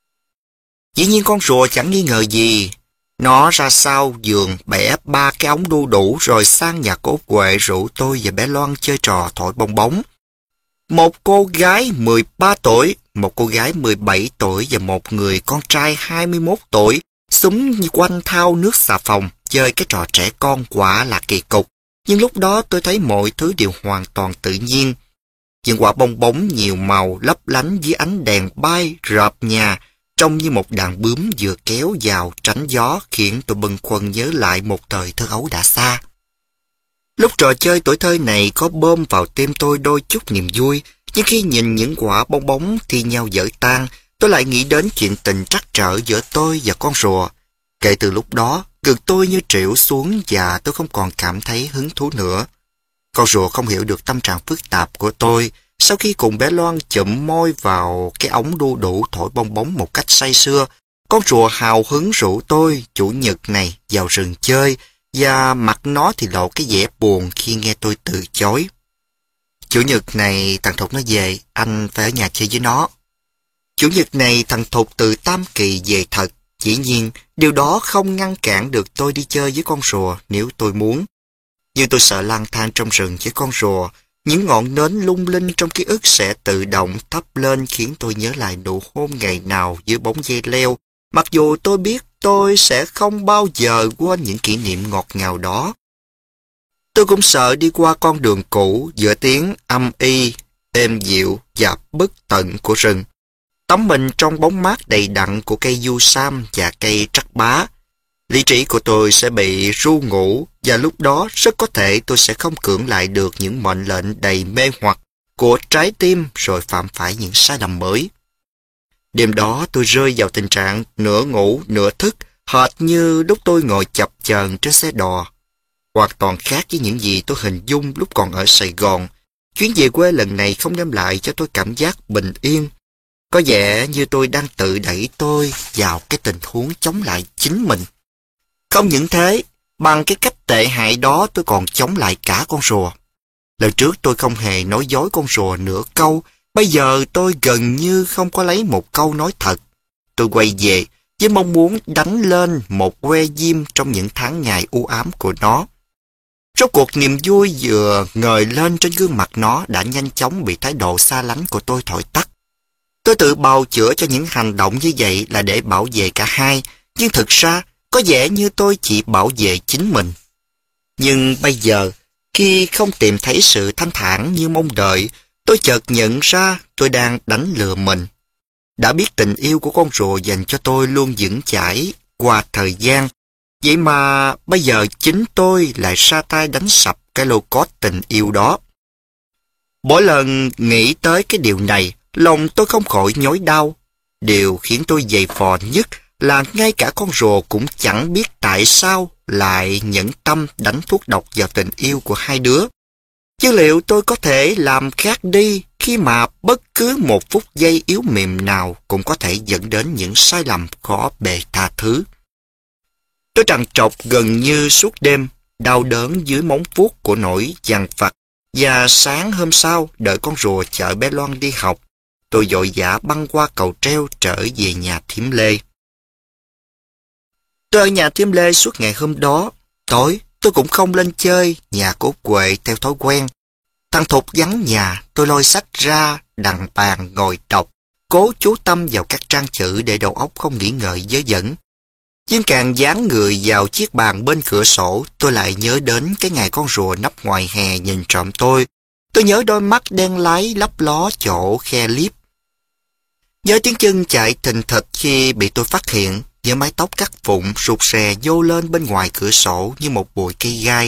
Dĩ nhiên con rùa chẳng nghi ngờ gì. Nó ra sau giường bẻ ba cái ống đu đủ rồi sang nhà Cố Quệ rủ tôi và bé Loan chơi trò thổi bong bóng. Một cô gái mười ba tuổi, một cô gái mười bảy tuổi và một người con trai hai mươi mốt tuổi xúm quanh thao nước xà phòng, chơi cái trò trẻ con quả là kỳ cục. Nhưng lúc đó tôi thấy mọi thứ đều hoàn toàn tự nhiên. Những quả bong bóng nhiều màu lấp lánh dưới ánh đèn bay rợp nhà, trông như một đàn bướm vừa kéo vào tránh gió, khiến tôi bâng khuâng nhớ lại một thời thơ ấu đã xa. Lúc trò chơi tuổi thơ này có bơm vào tim tôi đôi chút niềm vui, nhưng khi nhìn những quả bong bóng thi nhau vỡ tan, tôi lại nghĩ đến chuyện tình trắc trở giữa tôi và con rùa. Kể từ lúc đó, ngực tôi như trĩu xuống và tôi không còn cảm thấy hứng thú nữa. Con rùa không hiểu được tâm trạng phức tạp của tôi. Sau khi cùng bé Loan chụm môi vào cái ống đu đủ thổi bong bóng một cách say sưa, con rùa hào hứng rủ tôi chủ nhật này vào rừng chơi, và mặt nó thì lộ cái vẻ buồn khi nghe tôi từ chối. Chủ nhật này thằng Thục nó về, anh phải ở nhà chơi với nó. Chủ nhật này thằng Thục từ Tam Kỳ về thật. Dĩ nhiên, điều đó không ngăn cản được tôi đi chơi với con rùa nếu tôi muốn. Nhưng tôi sợ lang thang trong rừng với con rùa. Những ngọn nến lung linh trong ký ức sẽ tự động thắp lên khiến tôi nhớ lại nụ hôn ngày nào dưới bóng dây leo. Mặc dù tôi biết tôi sẽ không bao giờ quên những kỷ niệm ngọt ngào đó. Tôi cũng sợ đi qua con đường cũ giữa tiếng âm y, êm dịu và bất tận của rừng. Tắm mình trong bóng mát đầy đặn của cây du sam và cây trắc bá. Lý trí của tôi sẽ bị ru ngủ và lúc đó rất có thể tôi sẽ không cưỡng lại được những mệnh lệnh đầy mê hoặc của trái tim rồi phạm phải những sai lầm mới. Đêm đó tôi rơi vào tình trạng nửa ngủ nửa thức, hệt như lúc tôi ngồi chập chờn trên xe đò. Hoàn toàn khác với những gì tôi hình dung lúc còn ở Sài Gòn. Chuyến về quê lần này không đem lại cho tôi cảm giác bình yên. Có vẻ như tôi đang tự đẩy tôi vào cái tình huống chống lại chính mình. Không những thế, bằng cái cách tệ hại đó tôi còn chống lại cả con rùa. Lần trước tôi không hề nói dối con rùa nửa câu, bây giờ tôi gần như không có lấy một câu nói thật. Tôi quay về với mong muốn đánh lên một que diêm trong những tháng ngày u ám của nó. Rốt cuộc niềm vui vừa ngời lên trên gương mặt nó đã nhanh chóng bị thái độ xa lánh của tôi thổi tắt. Tôi tự bào chữa cho những hành động như vậy là để bảo vệ cả hai, nhưng thực ra có vẻ như tôi chỉ bảo vệ chính mình. Nhưng bây giờ, khi không tìm thấy sự thanh thản như mong đợi, tôi chợt nhận ra tôi đang đánh lừa mình. Đã biết tình yêu của con rùa dành cho tôi luôn vững chãi qua thời gian, vậy mà bây giờ chính tôi lại ra tay đánh sập cái lô cốt tình yêu đó. Mỗi lần nghĩ tới cái điều này, lòng tôi không khỏi nhói đau. Điều khiến tôi dày vò nhất là ngay cả con rùa cũng chẳng biết tại sao lại nhẫn tâm đánh thuốc độc vào tình yêu của hai đứa. Chứ liệu tôi có thể làm khác đi khi mà bất cứ một phút giây yếu mềm nào cũng có thể dẫn đến những sai lầm khó bề tha thứ. Tôi trằn trọc gần như suốt đêm, đau đớn dưới móng vuốt của nỗi dằn vặt, và sáng hôm sau đợi con rùa chở bé Loan đi học, tôi vội vã băng qua cầu treo trở về nhà thím Lê. Tôi ở nhà thím Lê suốt ngày hôm đó. Tối tôi cũng không lên chơi nhà cô Quệ theo thói quen. Thằng Thục vắng nhà, tôi lôi sách ra đằng bàn ngồi đọc, cố chú tâm vào các trang chữ để đầu óc không nghĩ ngợi dớ dẫn. Nhưng càng dán người vào chiếc bàn bên cửa sổ, tôi lại nhớ đến cái ngày con rùa nấp ngoài hè nhìn trộm tôi. Tôi nhớ đôi mắt đen láy lấp ló chỗ khe liếp. Nhớ tiếng chân chạy thình thịch khi bị tôi phát hiện, nhớ mái tóc cắt vụn rụt rè nhô lên bên ngoài cửa sổ như một bụi cây gai.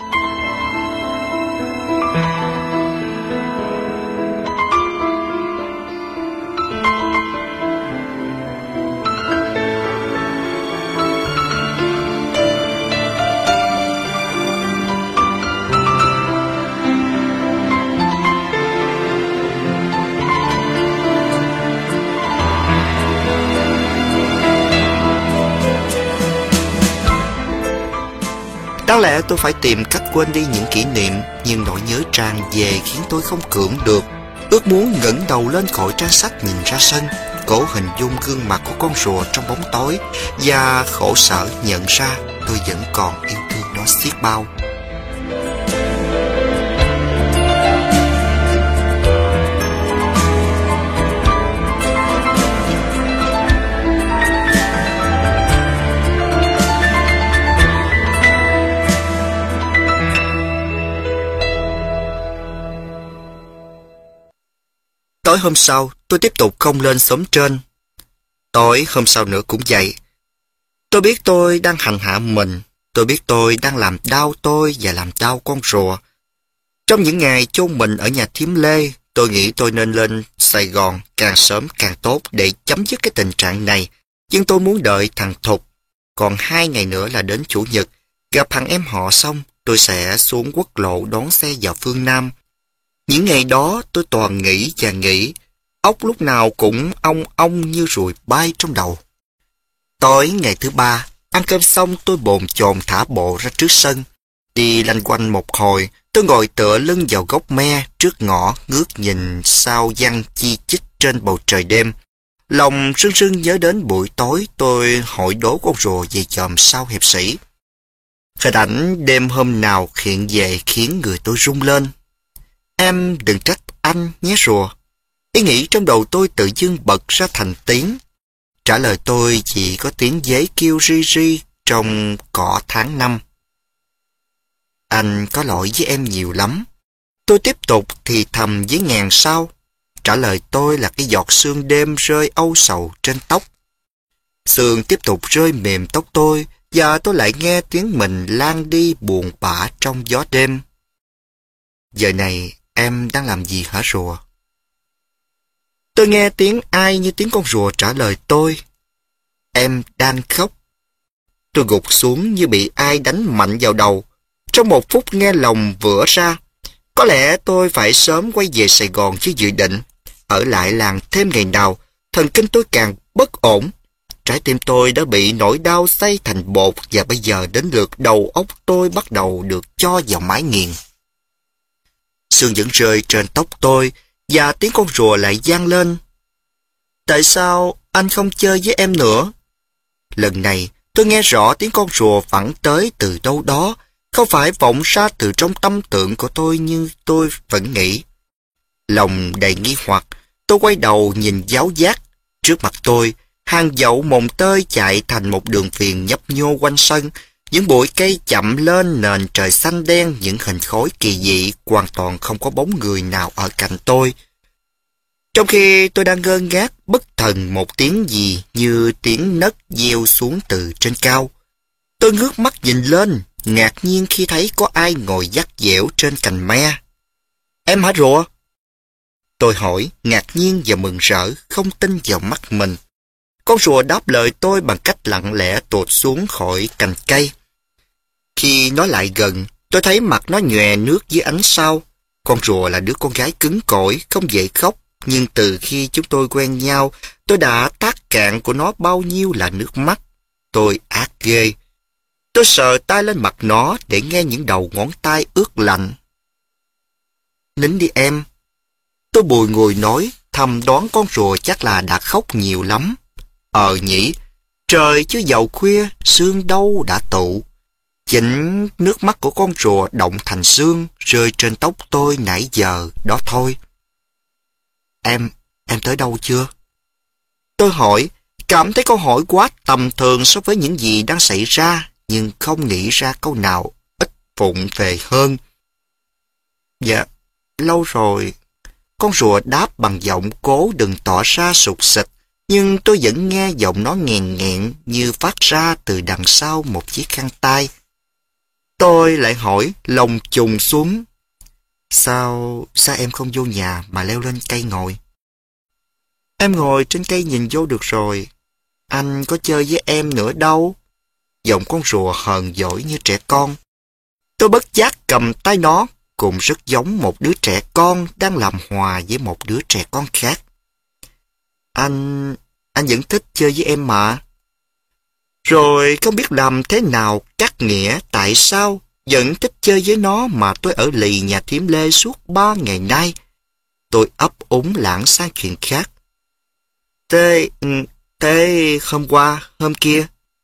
Đáng lẽ tôi phải tìm cách quên đi những kỷ niệm, nhưng nỗi nhớ tràn về khiến tôi không cưỡng được. Ước muốn ngẩng đầu lên khỏi trang sách nhìn ra sân, cố hình dung gương mặt của con rùa trong bóng tối, và khổ sở nhận ra tôi vẫn còn yêu thương nó xiết bao. Tối hôm sau, tôi tiếp tục không lên xóm trên. Tối hôm sau nữa cũng vậy. Tôi biết tôi đang hành hạ mình. Tôi biết tôi đang làm đau tôi và làm đau con rùa. Trong những ngày chôn mình ở nhà thím Lê, tôi nghĩ tôi nên lên Sài Gòn càng sớm càng tốt để chấm dứt cái tình trạng này. Nhưng tôi muốn đợi thằng Thục. Còn hai ngày nữa là đến Chủ nhật. Gặp thằng em họ xong, tôi sẽ xuống quốc lộ đón xe vào phương Nam. Những ngày đó tôi toàn nghĩ và nghĩ, óc lúc nào cũng ong ong như ruồi bay trong đầu. Tối ngày thứ ba, ăn cơm xong tôi bồn chồn thả bộ ra trước sân. Đi lanh quanh một hồi, tôi ngồi tựa lưng vào gốc me trước ngõ ngước nhìn sao giăng chi chít trên bầu trời đêm. Lòng rưng rưng nhớ đến buổi tối tôi hội đố con rùa về chòm sao Hiệp Sĩ. Hình ảnh đêm hôm nào hiện về khiến người tôi rung lên. Em đừng trách anh nhé rùa. Ý nghĩ trong đầu tôi tự dưng bật ra thành tiếng. Trả lời tôi chỉ có tiếng dế kêu ri ri trong cỏ tháng năm. Anh có lỗi với em nhiều lắm. Tôi tiếp tục thì thầm với ngàn sao. Trả lời tôi là cái giọt sương đêm rơi âu sầu trên tóc. Sương tiếp tục rơi mềm tóc tôi, và tôi lại nghe tiếng mình lan đi buồn bã trong gió đêm. Giờ này em đang làm gì hả rùa? Tôi nghe tiếng ai như tiếng con rùa trả lời tôi. Em đang khóc. Tôi gục xuống như bị ai đánh mạnh vào đầu. Trong một phút nghe lòng vỡ ra. Có lẽ tôi phải sớm quay về Sài Gòn chứ dự định. Ở lại làng thêm ngày nào, thần kinh tôi càng bất ổn. Trái tim tôi đã bị nỗi đau xay thành bột và bây giờ đến lượt đầu óc tôi bắt đầu được cho vào máy nghiền. Sương vẫn rơi trên tóc tôi và tiếng con rùa lại vang lên. Tại sao anh không chơi với em nữa? Lần này tôi nghe rõ tiếng con rùa vẳng tới từ đâu đó, không phải vọng ra từ trong tâm tưởng của tôi như tôi vẫn nghĩ. Lòng đầy nghi hoặc, tôi quay đầu nhìn giáo giác. Trước mặt tôi, hàng dậu mồng tơi chạy thành một đường viền nhấp nhô quanh sân. Những bụi cây chậm lên nền trời xanh đen, những hình khối kỳ dị, hoàn toàn không có bóng người nào ở cạnh tôi. Trong khi tôi đang ngơ ngác, bất thần một tiếng gì như tiếng nấc gieo xuống từ trên cao. Tôi ngước mắt nhìn lên, ngạc nhiên khi thấy có ai ngồi dắt dẻo trên cành me. Em hả rùa? Tôi hỏi, ngạc nhiên và mừng rỡ, không tin vào mắt mình. Con rùa đáp lời tôi bằng cách lặng lẽ tuột xuống khỏi cành cây. Khi nó lại gần, tôi thấy mặt nó nhòe nước dưới ánh sao. Con rùa là đứa con gái cứng cỏi, không dễ khóc. Nhưng từ khi chúng tôi quen nhau, tôi đã tát cạn của nó bao nhiêu là nước mắt. Tôi ác ghê. Tôi sờ tay lên mặt nó để nghe những đầu ngón tay ướt lạnh. Nín đi em. Tôi bùi ngùi nói, thầm đoán con rùa chắc là đã khóc nhiều lắm. Ờ nhỉ, trời chứ dầu khuya, sương đâu đã tụ. Chính nước mắt của con rùa động thành sương, rơi trên tóc tôi nãy giờ, đó thôi. Em, em tới đâu chưa? Tôi hỏi, cảm thấy câu hỏi quá tầm thường so với những gì đang xảy ra, nhưng không nghĩ ra câu nào ít vụng về hơn. Dạ, lâu rồi. Con rùa đáp bằng giọng cố đừng tỏ ra sụt sịt, nhưng tôi vẫn nghe giọng nó nghèn nghẹn như phát ra từ đằng sau một chiếc khăn tay. Tôi lại hỏi, lòng trùng xuống. Sao, sao em không vô nhà mà leo lên cây ngồi? Em ngồi trên cây nhìn vô được rồi. Anh có chơi với em nữa đâu. Giọng con rùa hờn dỗi như trẻ con. Tôi bất giác cầm tay nó, cũng rất giống một đứa trẻ con đang làm hòa với một đứa trẻ con khác. Anh, anh vẫn thích chơi với em mà. Rồi không biết làm thế nào cắt nghĩa tại sao vẫn thích chơi với nó mà tôi ở lì nhà thím Lê suốt ba ngày nay. Tôi ấp úng lảng sang chuyện khác. Thế, thế hôm qua, hôm kia.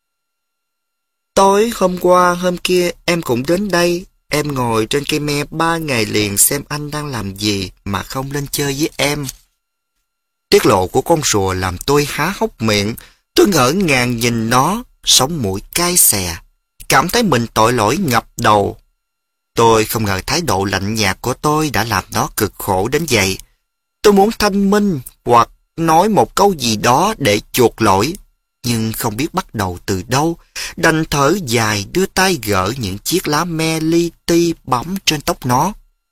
Tối hôm qua, hôm kia em cũng đến đây. Em ngồi trên cây me ba ngày liền xem anh đang làm gì mà không lên chơi với em. Tiết lộ của con rùa làm tôi há hốc miệng. Tôi ngỡ ngàng nhìn nó, sống mũi cay xè, cảm thấy mình tội lỗi ngập đầu. Tôi không ngờ thái độ lạnh nhạt của tôi đã làm nó cực khổ đến vậy. Tôi muốn thanh minh hoặc nói một câu gì đó để chuộc lỗi, nhưng không biết bắt đầu từ đâu, đành thở dài đưa tay gỡ những chiếc lá me li ti bám trên tóc nó.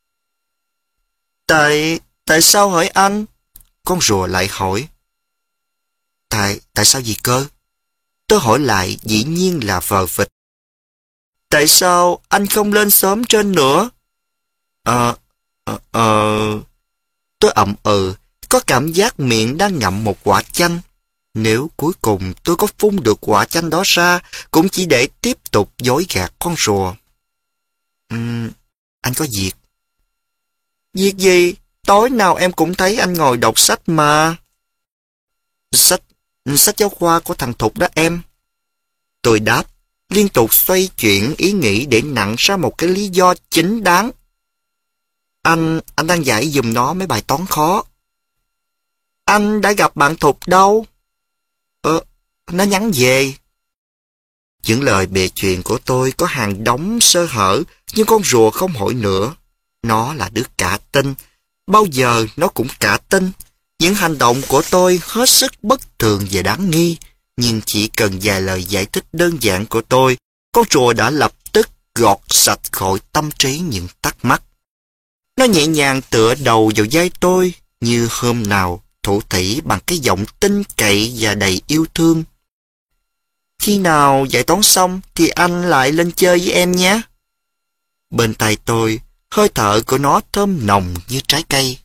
Tại, tại sao hỏi anh? Con rùa lại hỏi. Tại, tại sao gì cơ? Tôi hỏi lại dĩ nhiên là vờ vịt. Tại sao anh không lên sớm trên nữa? Ờ, ờ, ờ... Tôi ậm ừ, có cảm giác miệng đang ngậm một quả chanh. Nếu cuối cùng tôi có phun được quả chanh đó ra, cũng chỉ để tiếp tục dối gạt con rùa. Uhm, anh có việc. Việc gì? Tối nào em cũng thấy anh ngồi đọc sách mà. Sách, sách giáo khoa của thằng Thục đó em. Tôi đáp, liên tục xoay chuyển ý nghĩ để nặng ra một cái lý do chính đáng. Anh, anh đang dạy giùm nó mấy bài toán khó. Anh đã gặp bạn Thục đâu? Ờ, nó nhắn về. Những lời bề chuyện của tôi có hàng đống sơ hở, nhưng con rùa không hỏi nữa. Nó là đứa cả tin. Bao giờ nó cũng cả tin. Những hành động của tôi hết sức bất thường và đáng nghi. nhưng chỉ cần vài lời giải thích đơn giản của tôi, con rùa đã lập tức gọt sạch khỏi tâm trí những thắc mắc. Nó nhẹ nhàng tựa đầu vào vai tôi như hôm nào, thủ thỉ bằng cái giọng tin cậy và đầy yêu thương. Khi nào dạy toán xong thì anh lại lên chơi với em nhé. Bên tai tôi, hơi thở của nó thơm nồng như trái cây.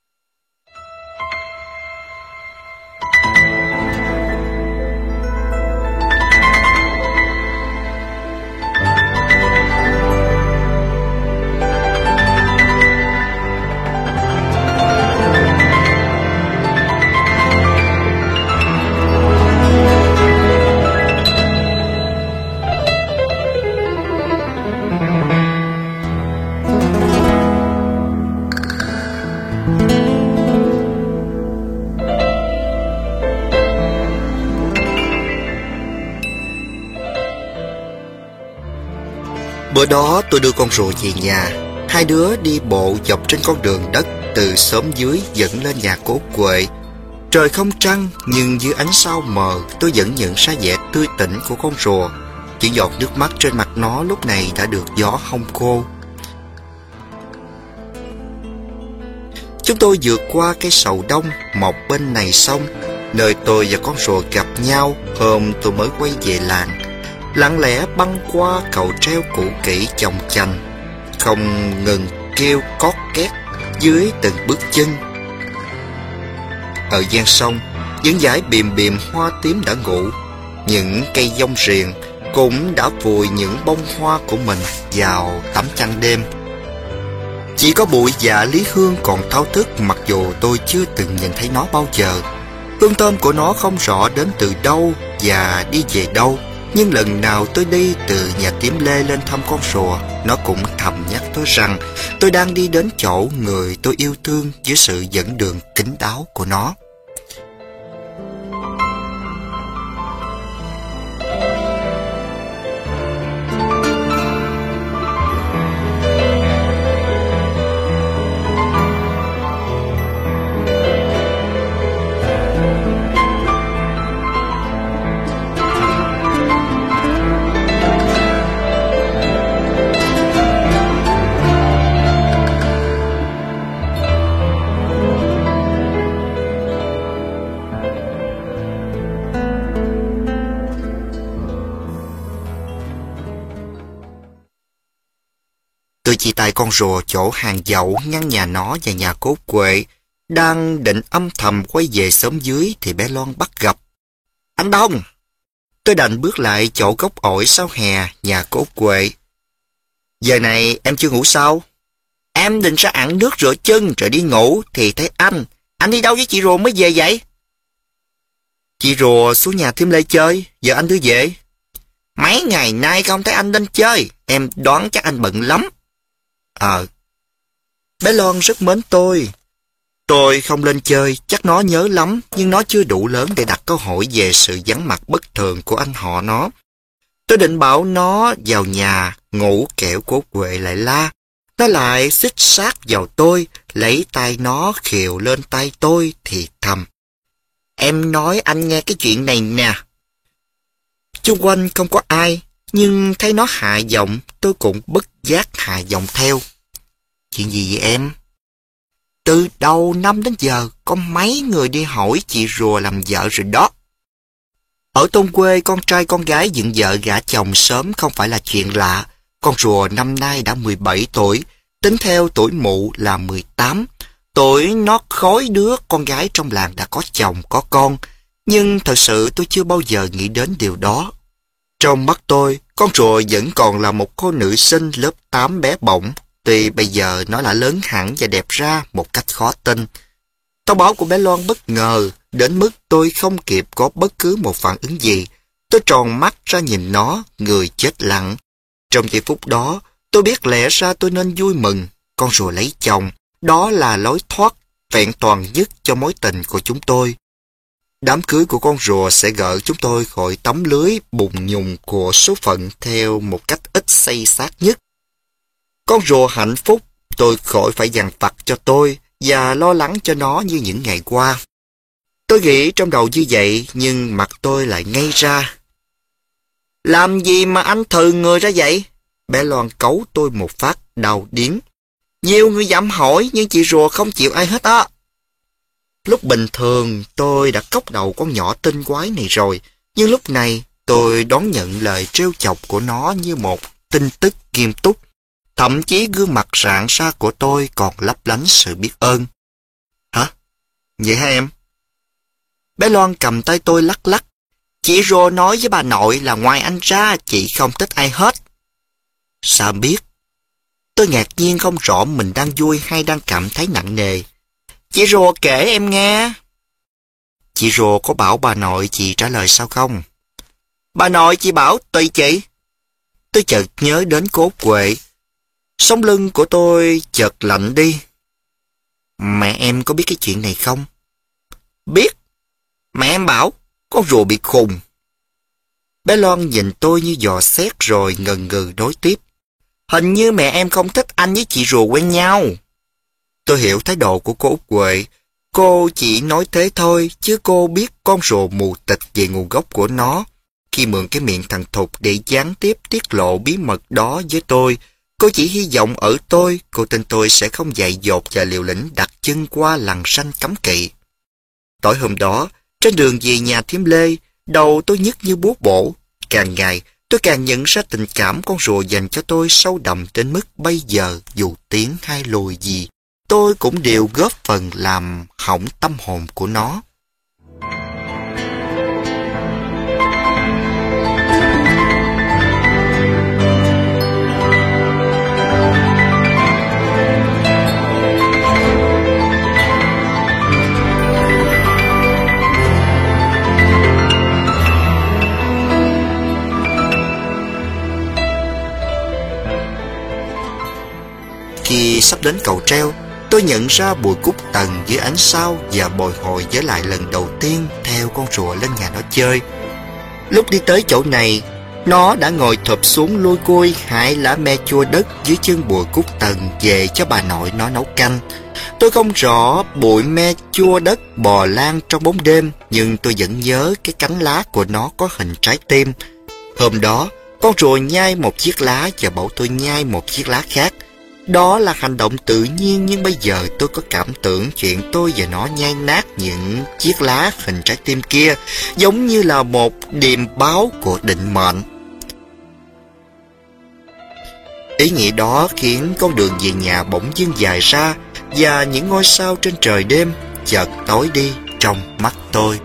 Bữa đó tôi đưa con rùa về nhà. Hai đứa đi bộ dọc trên con đường đất từ xóm dưới dẫn lên nhà cố Quệ. Trời không trăng, nhưng dưới ánh sao mờ tôi vẫn nhận ra vẻ tươi tỉnh của con rùa. Những giọt nước mắt trên mặt nó lúc này đã được gió hong khô. Chúng tôi vượt qua cây sầu đông mọc bên này sông, nơi tôi và con rùa gặp nhau hôm tôi mới quay về làng. Lặng lẽ băng qua cầu treo cũ kỹ chồng chành, không ngừng kêu cót két dưới từng bước chân. Ở gian sông, những dải bìm bìm hoa tím đã ngủ. Những cây dông riềng cũng đã vùi những bông hoa của mình vào tấm chăn đêm. Chỉ có bụi dạ lý hương còn thao thức, mặc dù tôi chưa từng nhìn thấy nó bao giờ. Hương thơm của nó không rõ đến từ đâu và đi về đâu. Nhưng lần nào tôi đi từ nhà Tím Lê lên thăm con rùa, nó cũng thầm nhắc tôi rằng tôi đang đi đến chỗ người tôi yêu thương dưới sự dẫn đường kín đáo của nó. Tôi chia tay con rùa chỗ hàng dậu ngăn nhà nó và nhà cố Quệ. Đang định âm thầm quay về xóm dưới thì bé Loan bắt gặp. Anh Đông! Tôi đành bước lại chỗ gốc ổi sau hè nhà cố Quệ. Giờ này em chưa ngủ sao? Em định ra ẵn nước rửa chân rồi đi ngủ thì thấy anh. Anh đi đâu với chị rùa mới về vậy? Chị rùa xuống nhà Thím Lê chơi, giờ anh đưa về. Mấy ngày nay không thấy anh lên chơi, em đoán chắc anh bận lắm. Ờ, bé Loan rất mến tôi. Tôi không lên chơi, chắc nó nhớ lắm, nhưng nó chưa đủ lớn để đặt câu hỏi về sự vắng mặt bất thường của anh họ nó. Tôi định bảo nó vào nhà, ngủ kẻo cố Quệ lại la. Nó lại xích sát vào tôi, lấy tay nó khều lên tay tôi thì thầm. Em nói anh nghe cái chuyện này nè. Xung quanh không có ai, nhưng thấy nó hạ giọng, tôi cũng bất giác hạ giọng theo. Chuyện gì vậy em? Từ đầu năm đến giờ, có mấy người đi hỏi chị rùa làm vợ rồi đó. Ở thôn quê, con trai con gái dựng vợ gả chồng sớm không phải là chuyện lạ. Con rùa năm nay đã mười bảy tuổi, tính theo tuổi mụ là mười tám. Tuổi nó khối đứa con gái trong làng đã có chồng, có con. Nhưng thật sự tôi chưa bao giờ nghĩ đến điều đó. Trong mắt tôi, con rùa vẫn còn là một cô nữ sinh lớp tám bé bỏng. Tuy bây giờ nó đã lớn hẳn và đẹp ra một cách khó tin. Thông báo của bé Loan bất ngờ, đến mức tôi không kịp có bất cứ một phản ứng gì. Tôi tròn mắt ra nhìn nó, người chết lặng. Trong giây phút đó, tôi biết lẽ ra tôi nên vui mừng. Con rùa lấy chồng, đó là lối thoát vẹn toàn nhất cho mối tình của chúng tôi. Đám cưới của con rùa sẽ gỡ chúng tôi khỏi tấm lưới bùng nhùng của số phận theo một cách ít xây xác nhất. Con rùa hạnh phúc, tôi khỏi phải dằn vặt cho tôi và lo lắng cho nó như những ngày qua. Tôi nghĩ trong đầu như vậy, nhưng mặt tôi lại ngây ra. Làm gì mà anh thừ người ra vậy? Bé Loan cấu tôi một phát đau điếng. Nhiều người dám hỏi, nhưng chị rùa không chịu ai hết á. Lúc bình thường, tôi đã cốc đầu con nhỏ tinh quái này rồi, nhưng lúc này tôi đón nhận lời trêu chọc của nó như một tin tức nghiêm túc. Thậm chí gương mặt rạng ra của tôi còn lấp lánh sự biết ơn. Hả? Vậy hả em? Bé Loan cầm tay tôi lắc lắc. Chị rồ nói với bà nội là ngoài anh ra chị không thích ai hết. Sao biết? Tôi ngạc nhiên không rõ mình đang vui hay đang cảm thấy nặng nề. Chị rồ kể em nghe. Chị rồ có bảo bà nội chị trả lời sao không? Bà nội chị bảo tùy chị. Tôi chợt nhớ đến Cố Quệ. Sống lưng của tôi chợt lạnh đi. Mẹ em có biết cái chuyện này không? Biết. Mẹ em bảo con rùa bị khùng. Bé Loan nhìn tôi như dò xét rồi ngần ngừ nói tiếp. Hình như mẹ em không thích anh với chị rùa quen nhau. Tôi hiểu thái độ của cô Út Huệ. Cô chỉ nói thế thôi, chứ cô biết con rùa mù tịt về nguồn gốc của nó. Khi mượn cái miệng thằng Thục để gián tiếp tiết lộ bí mật đó với tôi, cô chỉ hy vọng ở tôi, cô tin tôi sẽ không dại dột và liều lĩnh đặt chân qua lằn xanh cấm kỵ. Tối hôm đó, trên đường về nhà Thím Lê, đầu tôi nhức như búa bổ. Càng ngày, tôi càng nhận ra tình cảm con rùa dành cho tôi sâu đậm đến mức bây giờ dù tiến hay lùi gì, tôi cũng đều góp phần làm hỏng tâm hồn của nó. Khi sắp đến cầu treo, tôi nhận ra Bùi Cúc Tần dưới ánh sao và bồi hồi nhớ lại lần đầu tiên theo con rùa lên nhà nó chơi. Lúc đi tới chỗ này, nó đã ngồi thụp xuống lôi côi hái lá me chua đất dưới chân Bùi Cúc Tần về cho bà nội nó nấu canh. Tôi không rõ bụi me chua đất bò lan trong bóng đêm, nhưng tôi vẫn nhớ cái cánh lá của nó có hình trái tim. Hôm đó, con rùa nhai một chiếc lá và bảo tôi nhai một chiếc lá khác. Đó là hành động tự nhiên, nhưng bây giờ tôi có cảm tưởng chuyện tôi và nó nhai nát những chiếc lá hình trái tim kia giống như là một điềm báo của định mệnh. Ý nghĩ đó khiến con đường về nhà bỗng dưng dài ra và những ngôi sao trên trời đêm chợt tối đi trong mắt tôi.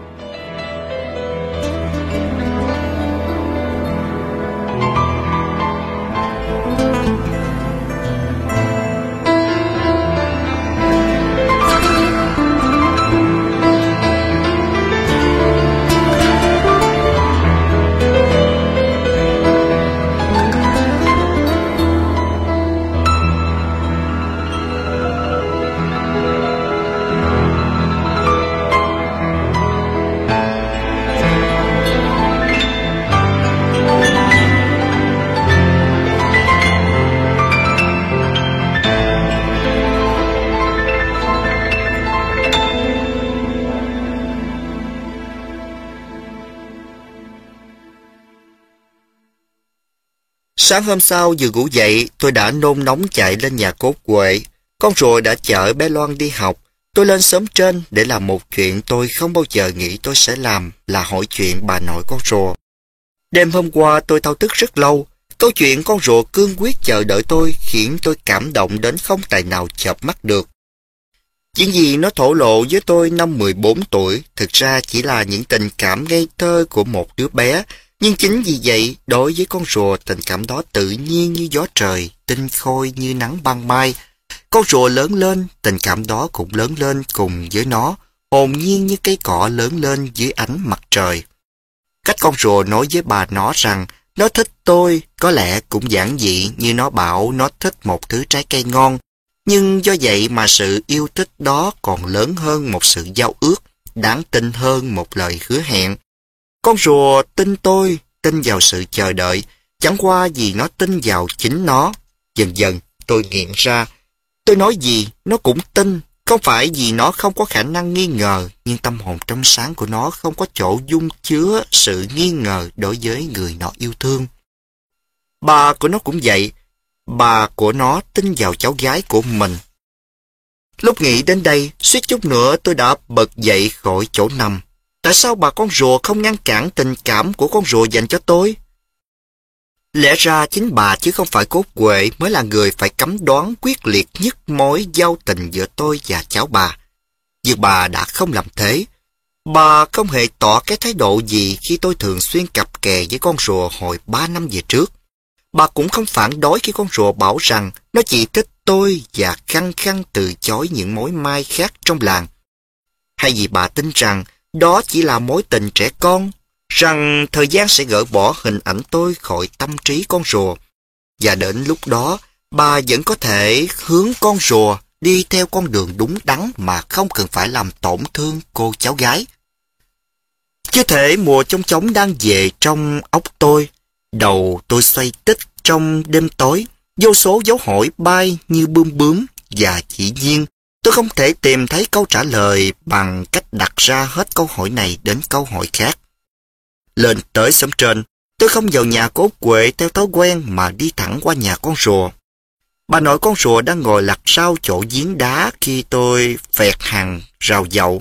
Sáng hôm sau vừa ngủ dậy, tôi đã nôn nóng chạy lên nhà Cốt Huệ. Con rùa đã chở bé Loan đi học. Tôi lên xóm trên để làm một chuyện tôi không bao giờ nghĩ tôi sẽ làm, là hỏi chuyện bà nội con rùa. Đêm hôm qua tôi thao thức rất lâu. Câu chuyện con rùa cương quyết chờ đợi tôi khiến tôi cảm động đến không tài nào chợp mắt được. Chuyện gì nó thổ lộ với tôi năm mười bốn tuổi thực ra chỉ là những tình cảm ngây thơ của một đứa bé. Nhưng chính vì vậy, đối với con rùa, tình cảm đó tự nhiên như gió trời, tinh khôi như nắng ban mai. Con rùa lớn lên, tình cảm đó cũng lớn lên cùng với nó, hồn nhiên như cây cọ lớn lên dưới ánh mặt trời. Cách con rùa nói với bà nó rằng nó thích tôi có lẽ cũng giản dị như nó bảo nó thích một thứ trái cây ngon. Nhưng do vậy mà sự yêu thích đó còn lớn hơn một sự giao ước, đáng tin hơn một lời hứa hẹn. Con rùa tin tôi, tin vào sự chờ đợi, chẳng qua vì nó tin vào chính nó. Dần dần tôi nghiện ra, tôi nói gì nó cũng tin, Không phải vì nó không có khả năng nghi ngờ, nhưng tâm hồn trong sáng của nó không có chỗ dung chứa sự nghi ngờ đối với người nó yêu thương. Bà của nó cũng vậy. Bà của nó tin vào cháu gái của mình. Lúc nghĩ đến đây, suýt chút nữa tôi đã bật dậy khỏi chỗ nằm. Tại sao bà con rùa không ngăn cản tình cảm của con rùa dành cho tôi? Lẽ ra chính bà chứ không phải Cốt Huệ mới là người phải cấm đoán quyết liệt nhất mối giao tình giữa tôi và cháu bà. Nhưng bà đã không làm thế. Bà không hề tỏ cái thái độ gì khi tôi thường xuyên cặp kè với con rùa hồi ba năm về trước. Bà cũng không phản đối khi con rùa bảo rằng nó chỉ thích tôi và khăng khăng từ chối những mối mai khác trong làng. Hay vì bà tin rằng đó chỉ là mối tình trẻ con, rằng thời gian sẽ gỡ bỏ hình ảnh tôi khỏi tâm trí con rùa. Và đến lúc đó, bà vẫn có thể hướng con rùa đi theo con đường đúng đắn mà không cần phải làm tổn thương cô cháu gái. Chứ thể mùa trống trống đang về trong óc tôi. Đầu tôi xoay tích trong đêm tối, vô số dấu hỏi bay như bướm bướm, và dĩ nhiên tôi không thể tìm thấy câu trả lời bằng cách đặt ra hết câu hỏi này đến câu hỏi khác. Lên tới xóm trên, tôi không vào nhà Cốt Huệ theo thói quen mà đi thẳng qua nhà con rùa. Bà nội con rùa đang ngồi lặt sau chỗ giếng đá khi tôi phẹt hàng rào dậu.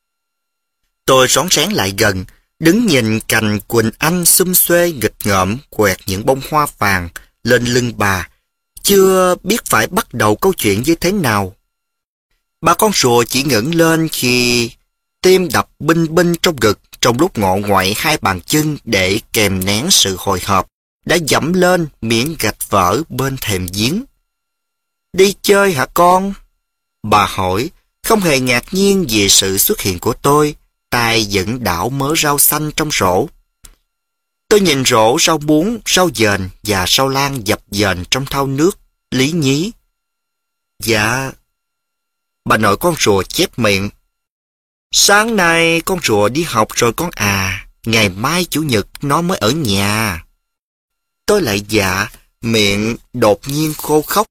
Tôi rón rén lại gần, đứng nhìn cành quỳnh anh xum xuê nghịch ngợm quẹt những bông hoa vàng lên lưng bà, chưa biết phải bắt đầu câu chuyện như thế nào. Bà con rùa chỉ ngẩng lên khi tim đập binh binh trong ngực trong lúc ngọ ngoại hai bàn chân để kèm nén sự hồi hộp, đã dẫm lên miếng gạch vỡ bên thềm giếng. Đi chơi hả con? Bà hỏi, không hề ngạc nhiên về sự xuất hiện của tôi, tay vẫn đảo mớ rau xanh trong rổ. Tôi nhìn rổ rau muống, rau dền và rau lan dập dềnh trong thau nước, lý nhí. Dạ. Bà nội con rùa chép miệng. Sáng nay con rùa đi học rồi con à, ngày mai chủ nhật nó mới ở nhà. Tôi lại dạ, miệng đột nhiên khô khóc.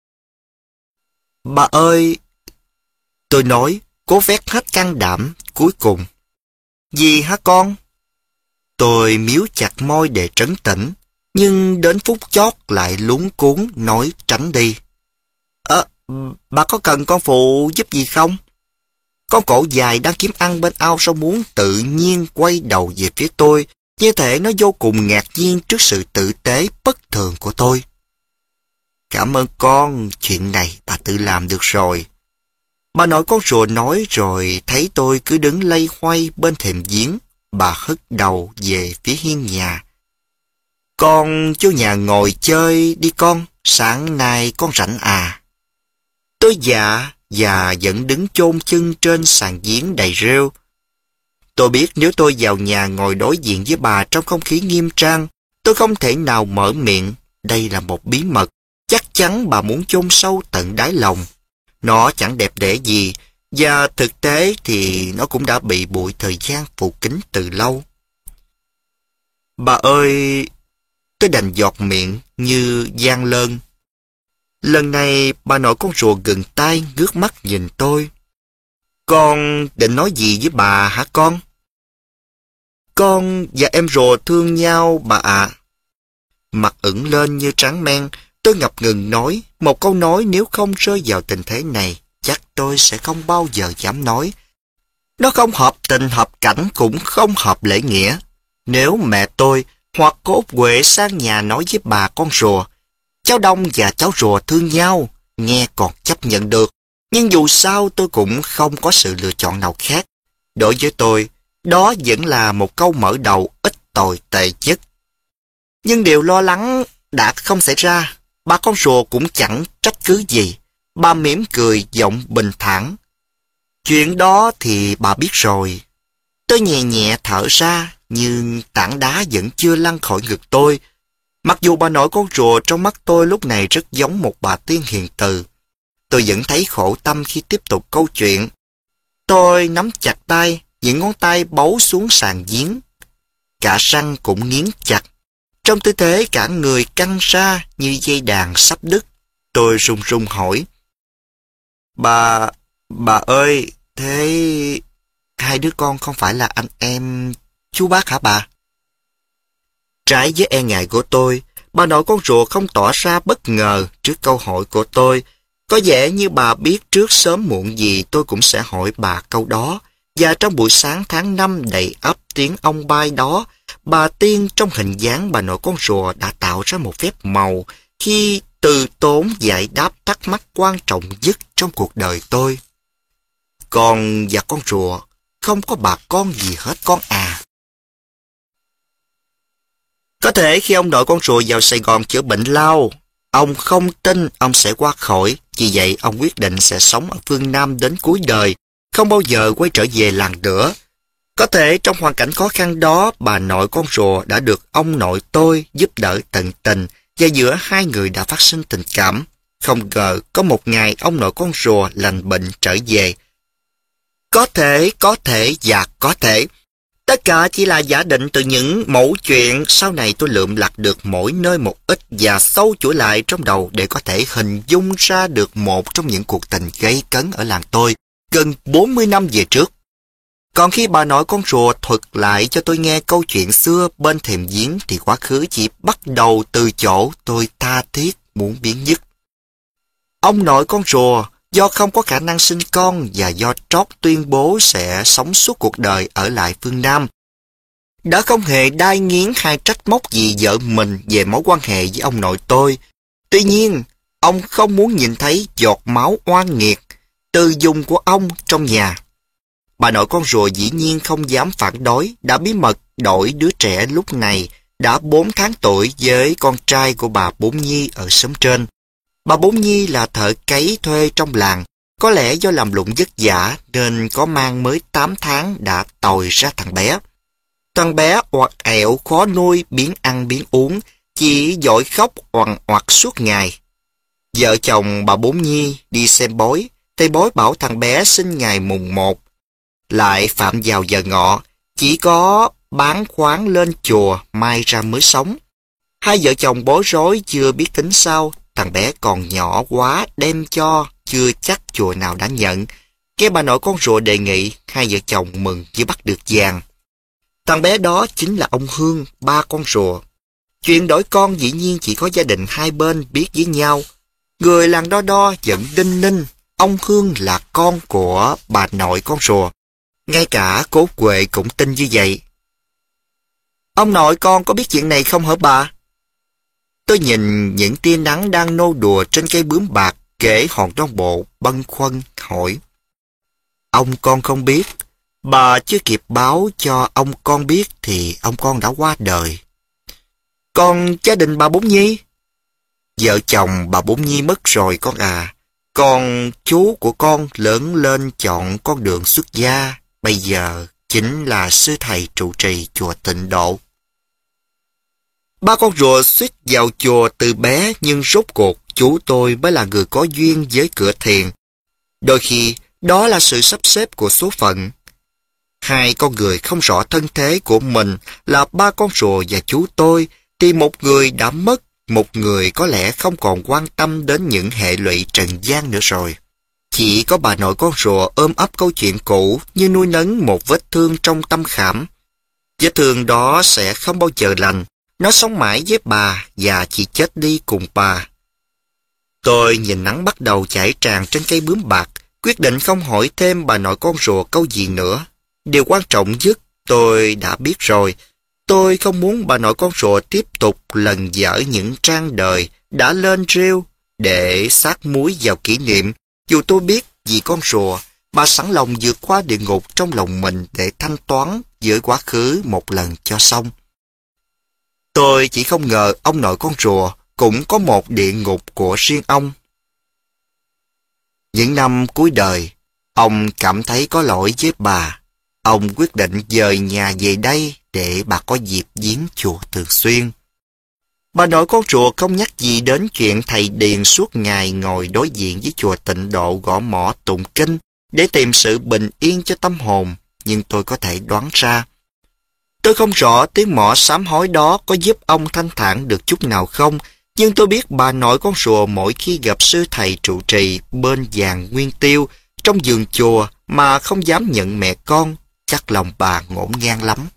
Bà ơi! Tôi nói, cố vét hết can đảm, cuối cùng. Gì hả con? Tôi miếu chặt môi để trấn tĩnh, nhưng đến phút chót lại luống cuống nói tránh đi. Ờ, bà có cần con phụ giúp gì không? Con cổ dài đang kiếm ăn bên ao rau muống tự nhiên quay đầu về phía tôi, như thể nó vô cùng ngạc nhiên trước sự tử tế bất thường của tôi. Cảm ơn con, chuyện này bà tự làm được rồi. Bà nội con rùa nói rồi thấy tôi cứ đứng lây hoay bên thềm giếng, bà hất đầu về phía hiên nhà. Con vô nhà ngồi chơi đi con, sáng nay con rảnh à? Tôi dạ, và vẫn đứng chôn chân trên sàn giếng đầy rêu. Tôi biết nếu tôi vào nhà ngồi đối diện với bà trong không khí nghiêm trang, tôi không thể nào mở miệng. Đây là một bí mật, chắc chắn bà muốn chôn sâu tận đáy lòng. Nó chẳng đẹp đẽ gì, và thực tế thì nó cũng đã bị bụi thời gian phủ kín từ lâu. Bà ơi! Tôi đành giọt miệng như gian lơn. Lần này bà nội con rùa gần tay ngước mắt nhìn tôi. Con định nói gì với bà hả con? Con và em rùa thương nhau bà ạ. Mặt ửng lên như tráng men, tôi ngập ngừng nói, một câu nói nếu không rơi vào tình thế này, chắc tôi sẽ không bao giờ dám nói. Nó không hợp tình hợp cảnh cũng không hợp lễ nghĩa. Nếu mẹ tôi hoặc Cốt Huệ sang nhà nói với bà con rùa, cháu Đông và cháu rùa thương nhau, nghe còn chấp nhận được. Nhưng dù sao tôi cũng không có sự lựa chọn nào khác. Đối với tôi, đó vẫn là một câu mở đầu ít tồi tệ nhất. Nhưng điều lo lắng đã không xảy ra. Bà con rùa cũng chẳng trách cứ gì. Bà mỉm cười giọng bình thản. Chuyện đó thì bà biết rồi. Tôi nhẹ nhẹ thở ra, nhưng tảng đá vẫn chưa lăn khỏi ngực tôi. Mặc dù bà nội con rùa trong mắt tôi lúc này rất giống một bà tiên hiền từ. Tôi vẫn thấy khổ tâm khi tiếp tục câu chuyện. Tôi nắm chặt tay, những ngón tay bấu xuống sàn giếng. Cả răng cũng nghiến chặt. Trong tư thế cả người căng ra như dây đàn sắp đứt. Tôi run run hỏi. Bà, Bà ơi, thế hai đứa con không phải là anh em chú bác hả bà? Trái với e ngại của tôi, bà nội con rùa không tỏ ra bất ngờ trước câu hỏi của tôi. Có vẻ như bà biết trước sớm muộn gì tôi cũng sẽ hỏi bà câu đó. Và trong buổi sáng tháng năm đầy ắp tiếng ong bay đó, bà Tiên trong hình dáng bà nội con rùa đã tạo ra một phép màu khi từ tốn giải đáp thắc mắc quan trọng nhất trong cuộc đời tôi. Con và con rùa không có bà con gì hết con à. Có thể khi ông nội con rùa vào Sài Gòn chữa bệnh lao, ông không tin ông sẽ qua khỏi, vì vậy ông quyết định sẽ sống ở phương Nam đến cuối đời, không bao giờ quay trở về làng nữa. Có thể trong hoàn cảnh khó khăn đó, bà nội con rùa đã được ông nội tôi giúp đỡ tận tình, và giữa hai người đã phát sinh tình cảm. Không ngờ có một ngày ông nội con rùa lành bệnh trở về. Có thể, có thể và có thể. Tất cả chỉ là giả định từ những mẫu chuyện sau này tôi lượm lặt được mỗi nơi một ít và sâu chuỗi lại trong đầu để có thể hình dung ra được một trong những cuộc tình gây cấn ở làng tôi gần bốn mươi năm về trước. Còn khi bà nội con rùa thuật lại cho tôi nghe câu chuyện xưa bên thềm giếng thì quá khứ chỉ bắt đầu từ chỗ tôi tha thiết muốn biến dứt. Ông nội con rùa do không có khả năng sinh con và do trót tuyên bố sẽ sống suốt cuộc đời ở lại phương Nam, đã không hề đai nghiến hay trách móc gì vợ mình về mối quan hệ với ông nội tôi. Tuy nhiên, ông không muốn nhìn thấy giọt máu oan nghiệt từ dùng của ông trong nhà. Bà nội con rùa dĩ nhiên không dám phản đối, đã bí mật đổi đứa trẻ lúc này đã bốn tháng tuổi với con trai của bà Bốn Nhi ở xóm trên. Bà Bốn Nhi là thợ cấy thuê trong làng, có lẽ do làm lụng vất vả nên có mang mới tám tháng đã tồi ra thằng bé. Thằng bé oặt ẹo khó nuôi, biến ăn biến uống, chỉ giỏi khóc oằn oặt suốt ngày. Vợ chồng bà Bốn Nhi đi xem bói, thầy bói bảo thằng bé sinh ngày mùng một, lại phạm vào giờ ngọ, chỉ có bán khoáng lên chùa mai ra mới sống. Hai vợ chồng bối rối chưa biết tính sao, thằng bé còn nhỏ quá đem cho, chưa chắc chùa nào đã nhận. Nghe bà nội con rùa đề nghị, hai vợ chồng mừng như bắt được vàng. Thằng bé đó chính là ông Hương, ba con rùa. Chuyện đổi con dĩ nhiên chỉ có gia đình hai bên biết với nhau. Người làng Đo Đo vẫn đinh ninh, ông Hương là con của bà nội con rùa. Ngay cả Cố Quệ cũng tin như vậy. Ông nội con có biết chuyện này không hả bà? Tôi nhìn những tia nắng đang nô đùa trên cây bướm bạc kể hòn non bộ bâng khuâng hỏi. Ông con không biết. Bà chưa kịp báo cho ông con biết thì ông con đã qua đời. Còn gia đình bà Bốn Nhi? Vợ chồng bà Bốn Nhi mất rồi con à. Còn chú của con lớn lên chọn con đường xuất gia, bây giờ chính là sư thầy trụ trì chùa Tịnh Độ. Ba con rùa suýt vào chùa từ bé, nhưng rốt cuộc chú tôi mới là người có duyên với cửa thiền. Đôi khi đó là sự sắp xếp của số phận. Hai con người không rõ thân thế của mình là ba con rùa và chú tôi, thì một người đã mất, một người có lẽ không còn quan tâm đến những hệ lụy trần gian nữa rồi. Chỉ có bà nội con rùa ôm ấp câu chuyện cũ như nuôi nấng một vết thương trong tâm khảm. Vết thương đó sẽ không bao giờ lành, nó sống mãi với bà và chỉ chết đi cùng bà. Tôi nhìn nắng bắt đầu chảy tràn trên cây bướm bạc, quyết định không hỏi thêm bà nội con rùa câu gì nữa. Điều quan trọng nhất tôi đã biết rồi. Tôi không muốn bà nội con rùa tiếp tục lần dở những trang đời đã lên rêu để sát muối vào kỷ niệm. Dù tôi biết vì con rùa, bà sẵn lòng vượt qua địa ngục trong lòng mình để thanh toán với quá khứ một lần cho xong. Tôi chỉ không ngờ ông nội con rùa cũng có một địa ngục của riêng ông. Những năm cuối đời, ông cảm thấy có lỗi với bà. Ông quyết định dời nhà về đây để bà có dịp viếng chùa thường xuyên. Bà nội con rùa không nhắc gì đến chuyện thầy Điền suốt ngày ngồi đối diện với chùa Tịnh Độ gõ mõ tụng kinh để tìm sự bình yên cho tâm hồn, nhưng tôi có thể đoán ra. Tôi không rõ tiếng mõ sám hối đó có giúp ông thanh thản được chút nào không, nhưng tôi biết bà nội con rùa mỗi khi gặp sư thầy trụ trì bên vàng nguyên tiêu, trong vườn chùa mà không dám nhận mẹ con, chắc lòng bà ngổn ngang lắm.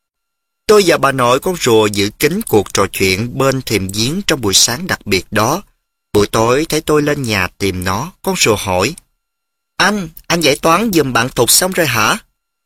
Tôi và bà nội con rùa giữ kín cuộc trò chuyện bên thềm giếng trong buổi sáng đặc biệt đó. Buổi tối thấy tôi lên nhà tìm nó, con rùa hỏi: Anh, anh giải toán giùm bạn Thục xong rồi hả?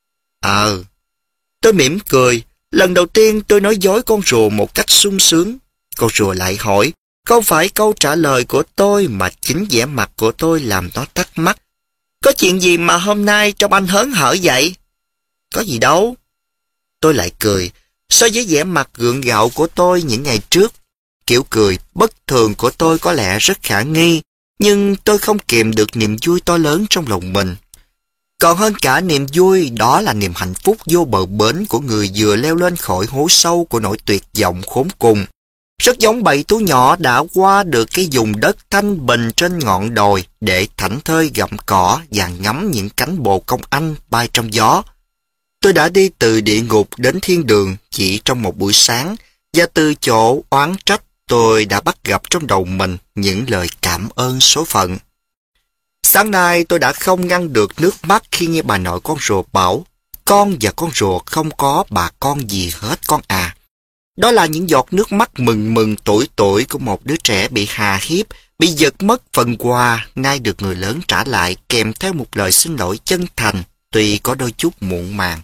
Ờ. Tôi mỉm cười. Lần đầu tiên tôi nói dối con rùa một cách sung sướng. Con rùa lại hỏi: Không phải câu trả lời của tôi mà chính vẻ mặt của tôi làm nó thắc mắc. Có chuyện gì mà hôm nay trông anh hớn hở vậy? Có gì đâu. Tôi lại cười. So với vẻ mặt gượng gạo của tôi những ngày trước, kiểu cười bất thường của tôi có lẽ rất khả nghi, nhưng tôi không kìm được niềm vui to lớn trong lòng mình. Còn hơn cả niềm vui, đó là niềm hạnh phúc vô bờ bến của người vừa leo lên khỏi hố sâu của nỗi tuyệt vọng khốn cùng. Rất giống bầy thú nhỏ đã qua được cái vùng đất thanh bình trên ngọn đồi để thảnh thơi gặm cỏ và ngắm những cánh bồ công anh bay trong gió. Tôi đã đi từ địa ngục đến thiên đường chỉ trong một buổi sáng, và từ chỗ oán trách tôi đã bắt gặp trong đầu mình những lời cảm ơn số phận. Sáng nay tôi đã không ngăn được nước mắt khi nghe bà nội con rùa bảo: Con và con rùa không có bà con gì hết con à. Đó là những giọt nước mắt mừng mừng tuổi tuổi của một đứa trẻ bị hà hiếp, bị giật mất phần quà, nay được người lớn trả lại kèm theo một lời xin lỗi chân thành, tuy có đôi chút muộn màng.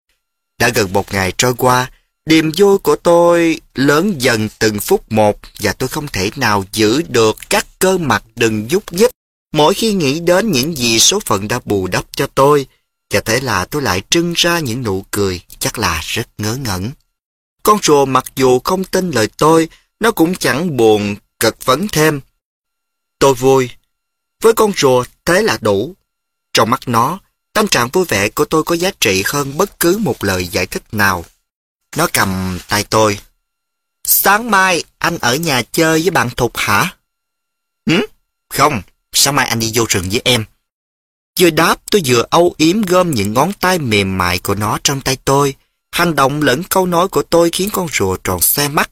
Đã gần một ngày trôi qua, niềm vui của tôi lớn dần từng phút một, và tôi không thể nào giữ được các cơ mặt đừng nhúc nhích mỗi khi nghĩ đến những gì số phận đã bù đắp cho tôi, và thế là tôi lại trưng ra những nụ cười chắc là rất ngớ ngẩn. Con rùa mặc dù không tin lời tôi, nó cũng chẳng buồn cật vấn thêm. Tôi vui. Với con rùa thế là đủ. Trong mắt nó, tâm trạng vui vẻ của tôi có giá trị hơn bất cứ một lời giải thích nào. Nó cầm tay tôi. Sáng mai anh ở nhà chơi với bạn Thục hả? Ừ? Không, sáng mai anh đi vô rừng với em. Vừa đáp tôi vừa âu yếm gom những ngón tay mềm mại của nó trong tay tôi. Hành động lẫn câu nói của tôi khiến con rùa tròn xoe mắt.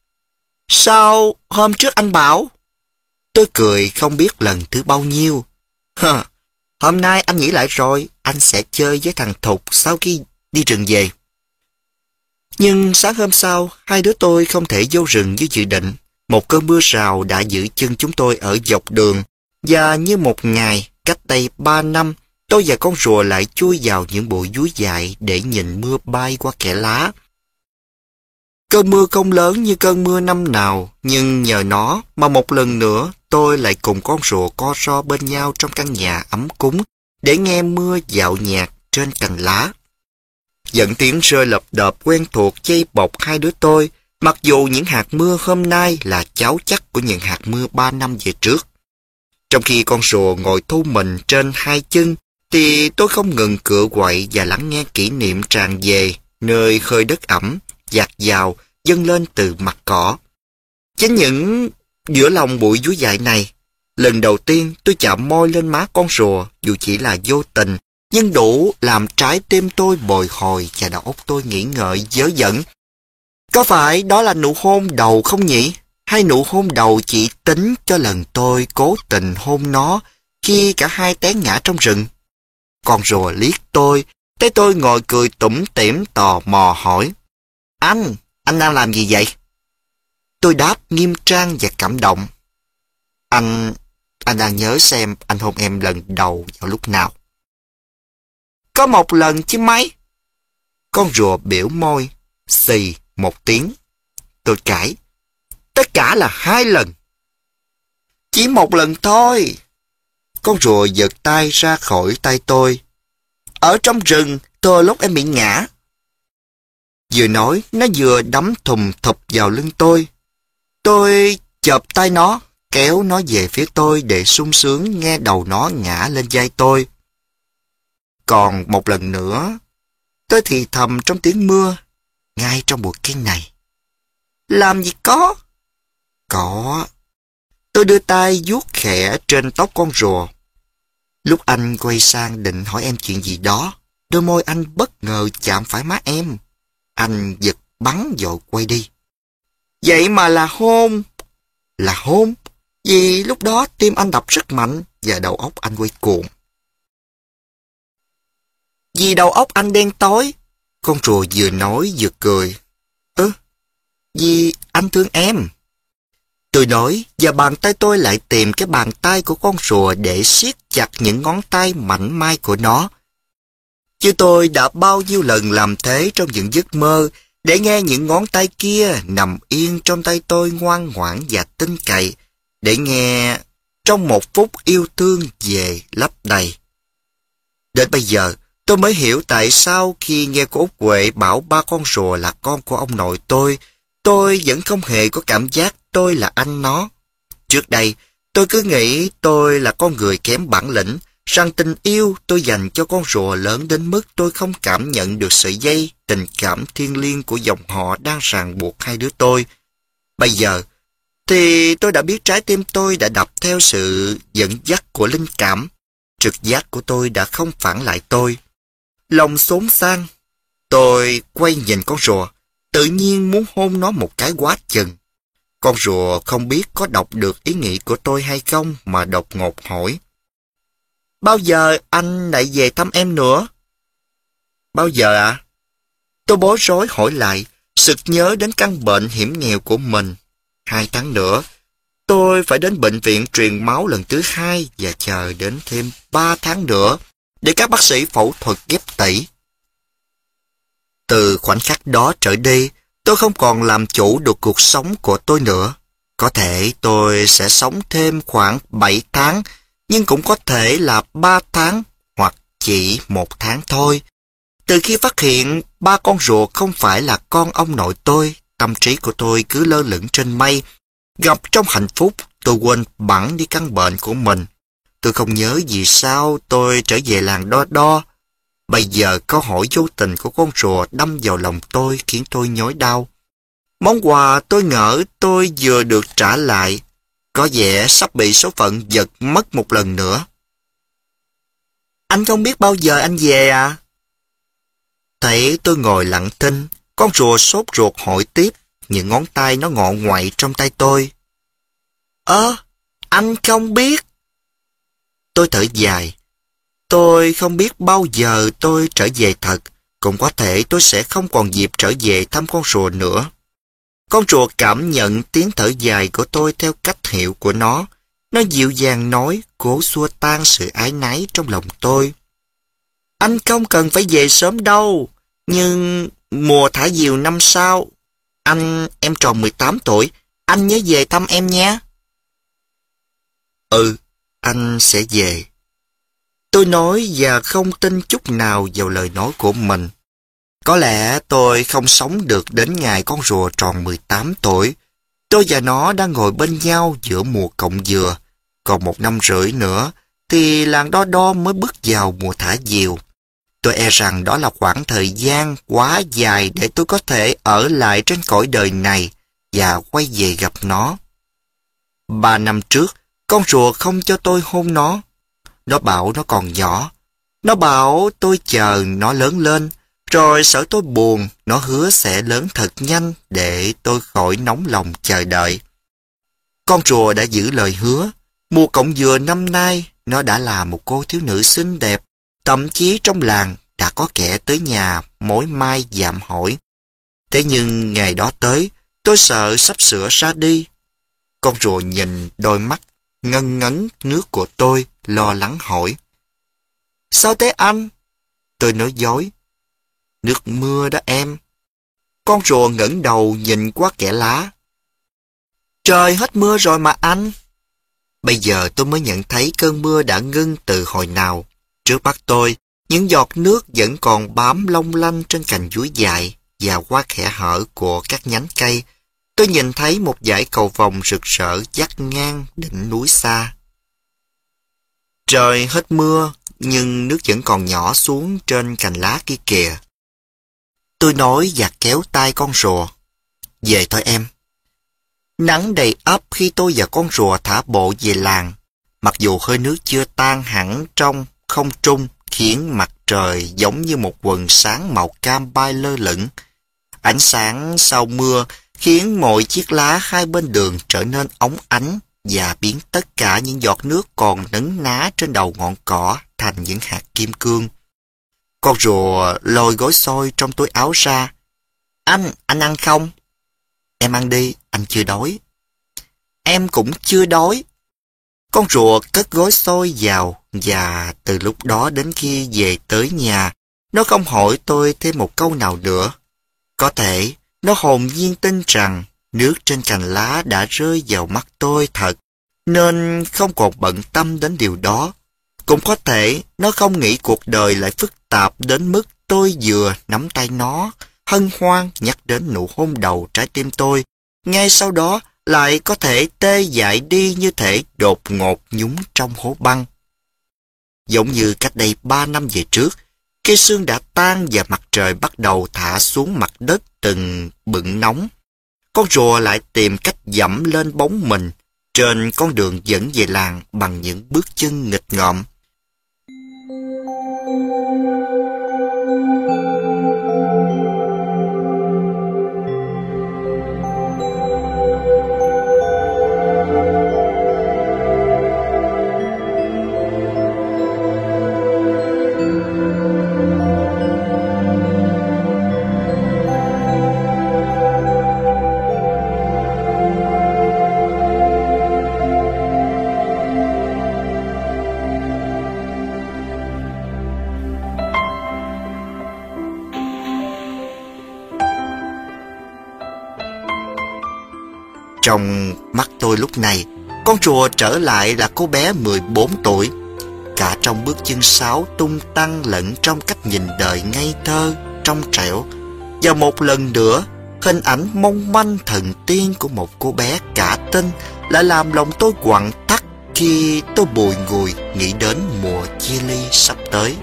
Sao hôm trước anh bảo? Tôi cười không biết lần thứ bao nhiêu. Hờ, hôm nay anh nghĩ lại rồi, anh sẽ chơi với thằng Thục sau khi đi rừng về. Nhưng sáng hôm sau, hai đứa tôi không thể vô rừng như dự định. Một cơn mưa rào đã giữ chân chúng tôi ở dọc đường, và như một ngày, cách đây ba năm, tôi và con rùa lại chui vào những bụi dúi dại để nhìn mưa bay qua kẽ lá. Cơn mưa không lớn như cơn mưa năm nào, nhưng nhờ nó mà một lần nữa tôi lại cùng con rùa co ro bên nhau trong căn nhà ấm cúng để nghe mưa dạo nhạt trên cành lá. Dẫn tiếng rơi lập đập quen thuộc dây bọc hai đứa tôi, mặc dù những hạt mưa hôm nay là cháu chắc của những hạt mưa ba năm về trước. Trong khi con rùa ngồi thu mình trên hai chân, thì tôi không ngừng cựa quậy và lắng nghe kỷ niệm tràn về nơi khơi đất ẩm, dạt dào, dâng lên từ mặt cỏ. Chính những giữa lòng bụi dúi dại này, lần đầu tiên tôi chạm môi lên má con rùa, dù chỉ là vô tình, nhưng đủ làm trái tim tôi bồi hồi và đầu óc tôi nghĩ ngợi dớ dẫn. Có phải đó là nụ hôn đầu không nhỉ? Hay nụ hôn đầu chỉ tính cho lần tôi cố tình hôn nó khi cả hai té ngã trong rừng? Con rùa liếc tôi, thấy tôi ngồi cười tủm tỉm tò mò hỏi: Anh, anh đang làm gì vậy? Tôi đáp nghiêm trang và cảm động: Anh, anh đang nhớ xem anh hôn em lần đầu vào lúc nào. Có một lần chứ mấy. Con rùa biểu môi, xì một tiếng. Tôi cãi: Tất cả là hai lần. Chỉ một lần thôi. Con rùa giật tay ra khỏi tay tôi. Ở trong rừng, tôi lúc em bị ngã. Vừa nói, nó vừa đấm thùm thụp vào lưng tôi. Tôi chộp tay nó, kéo nó về phía tôi để sung sướng nghe đầu nó ngã lên vai tôi. Còn một lần nữa, tôi thì thầm trong tiếng mưa, ngay trong bụi cây này. Làm gì có? Có. Tôi đưa tay vuốt khẽ trên tóc con rùa. Lúc anh quay sang định hỏi em chuyện gì đó, đôi môi anh bất ngờ chạm phải má em. Anh giật bắn vội quay đi. Vậy mà là hôn. Là hôn. Vì lúc đó tim anh đập rất mạnh và đầu óc anh quay cuồng. Vì đầu óc anh đen tối. Con rùa vừa nói vừa cười. Ơ, vì anh thương em. Tôi nói, và bàn tay tôi lại tìm cái bàn tay của con rùa để siết chặt những ngón tay mảnh mai của nó. Chứ tôi đã bao nhiêu lần làm thế trong những giấc mơ, để nghe những ngón tay kia nằm yên trong tay tôi ngoan ngoãn và tin cậy, để nghe trong một phút yêu thương về lấp đầy. Đến bây giờ, tôi mới hiểu tại sao khi nghe cô Út Huệ bảo ba con rùa là con của ông nội tôi, tôi vẫn không hề có cảm giác tôi là anh nó. Trước đây, tôi cứ nghĩ tôi là con người kém bản lĩnh, rằng tình yêu tôi dành cho con rùa lớn đến mức tôi không cảm nhận được sợi dây tình cảm thiêng liêng của dòng họ đang ràng buộc hai đứa tôi. Bây giờ, thì tôi đã biết trái tim tôi đã đập theo sự dẫn dắt của linh cảm. Trực giác của tôi đã không phản lại tôi. Lòng xốn sang, tôi quay nhìn con rùa, tự nhiên muốn hôn nó một cái quá chừng. Con rùa không biết có đọc được ý nghĩ của tôi hay không mà đột ngột hỏi. Bao giờ anh lại về thăm em nữa? Bao giờ ạ? À? Tôi bối rối hỏi lại, sực nhớ đến căn bệnh hiểm nghèo của mình. Hai tháng nữa, tôi phải đến bệnh viện truyền máu lần thứ hai và chờ đến thêm ba tháng nữa để các bác sĩ phẫu thuật ghép tủy. Từ khoảnh khắc đó trở đi, tôi không còn làm chủ được cuộc sống của tôi nữa. Có thể tôi sẽ sống thêm khoảng bảy tháng, nhưng cũng có thể là ba tháng hoặc chỉ một tháng thôi. Từ khi phát hiện ba con rùa không phải là con ông nội tôi, tâm trí của tôi cứ lơ lửng trên mây. Gặp trong hạnh phúc, tôi quên bẵng đi căn bệnh của mình. Tôi không nhớ vì sao tôi trở về làng Đo Đo. Bây giờ câu hỏi vô tình của con rùa đâm vào lòng tôi khiến tôi nhói đau. Món quà tôi ngỡ tôi vừa được trả lại, có vẻ sắp bị số phận giật mất một lần nữa. Anh không biết bao giờ anh về à? Thấy tôi ngồi lặng thinh, con rùa sốt ruột hỏi tiếp, những ngón tay nó ngọ ngoại trong tay tôi. Ơ, anh không biết. Tôi thở dài. Tôi không biết bao giờ tôi trở về thật, cũng có thể tôi sẽ không còn dịp trở về thăm con rùa nữa. Con rùa cảm nhận tiếng thở dài của tôi theo cách hiểu của nó. Nó dịu dàng nói, cố xua tan sự ái náy trong lòng tôi. Anh không cần phải về sớm đâu, nhưng mùa thả diều năm sau, anh, em tròn mười tám tuổi, anh nhớ về thăm em nhé. Ừ, anh sẽ về. Tôi nói và không tin chút nào vào lời nói của mình. Có lẽ tôi không sống được đến ngày con rùa tròn mười tám tuổi. Tôi và nó đang ngồi bên nhau giữa mùa cọng dừa. Còn một năm rưỡi nữa thì làng Đo Đo mới bước vào mùa thả diều. Tôi e rằng đó là khoảng thời gian quá dài để tôi có thể ở lại trên cõi đời này và quay về gặp nó. Ba năm trước, con rùa không cho tôi hôn nó. Nó bảo nó còn nhỏ. Nó bảo tôi chờ nó lớn lên, rồi sợ tôi buồn, nó hứa sẽ lớn thật nhanh để tôi khỏi nóng lòng chờ đợi. Con rùa đã giữ lời hứa. Mùa cọng dừa năm nay, nó đã là một cô thiếu nữ xinh đẹp. Thậm chí trong làng đã có kẻ tới nhà mỗi mai dạm hỏi. Thế nhưng ngày đó tới, tôi sợ sắp sửa ra đi. Con rùa nhìn đôi mắt ngân ngấn nước của tôi, lo lắng hỏi. Sao thế anh? Tôi nói dối. Nước mưa đó em. Con rùa ngẩng đầu nhìn qua kẽ lá. Trời hết mưa rồi mà anh. Bây giờ tôi mới nhận thấy cơn mưa đã ngưng từ hồi nào. Trước mắt tôi, những giọt nước vẫn còn bám long lanh trên cành chuối dại và qua kẽ hở của các nhánh cây. Tôi nhìn thấy một dải cầu vồng rực rỡ dắt ngang đỉnh núi xa. Trời hết mưa, nhưng nước vẫn còn nhỏ xuống trên cành lá kia kìa. Tôi nói và kéo tay con rùa. Về thôi em. Nắng đầy ắp khi tôi và con rùa thả bộ về làng. Mặc dù hơi nước chưa tan hẳn trong không trung, khiến mặt trời giống như một quần sáng màu cam bay lơ lửng. Ánh sáng sau mưa khiến mọi chiếc lá hai bên đường trở nên óng ánh và biến tất cả những giọt nước còn nấn ná trên đầu ngọn cỏ thành những hạt kim cương. Con rùa lôi gói xôi trong túi áo ra. Anh, anh ăn không? Em ăn đi, anh chưa đói. Em cũng chưa đói. Con rùa cất gói xôi vào, và từ lúc đó đến khi về tới nhà, nó không hỏi tôi thêm một câu nào nữa. Có thể nó hồn nhiên tin rằng nước trên cành lá đã rơi vào mắt tôi thật, nên không còn bận tâm đến điều đó. Cũng có thể nó không nghĩ cuộc đời lại phức tạp đến mức tôi vừa nắm tay nó, hân hoan nhắc đến nụ hôn đầu trái tim tôi, ngay sau đó lại có thể tê dại đi như thể đột ngột nhúng trong hố băng. Giống như cách đây ba năm về trước, khi sương đã tan và mặt trời bắt đầu thả xuống mặt đất từng bựng nóng, con rùa lại tìm cách dẫm lên bóng mình trên con đường dẫn về làng bằng những bước chân nghịch ngợm. Trong mắt tôi lúc này, con rùa trở lại là cô bé mười bốn tuổi. Cả trong bước chân sáo tung tăng lẫn trong cách nhìn đời ngây thơ, trong trẻo. Và một lần nữa, hình ảnh mong manh thần tiên của một cô bé cả tinh lại làm lòng tôi quặn thắt khi tôi bùi ngùi nghĩ đến mùa chia ly sắp tới.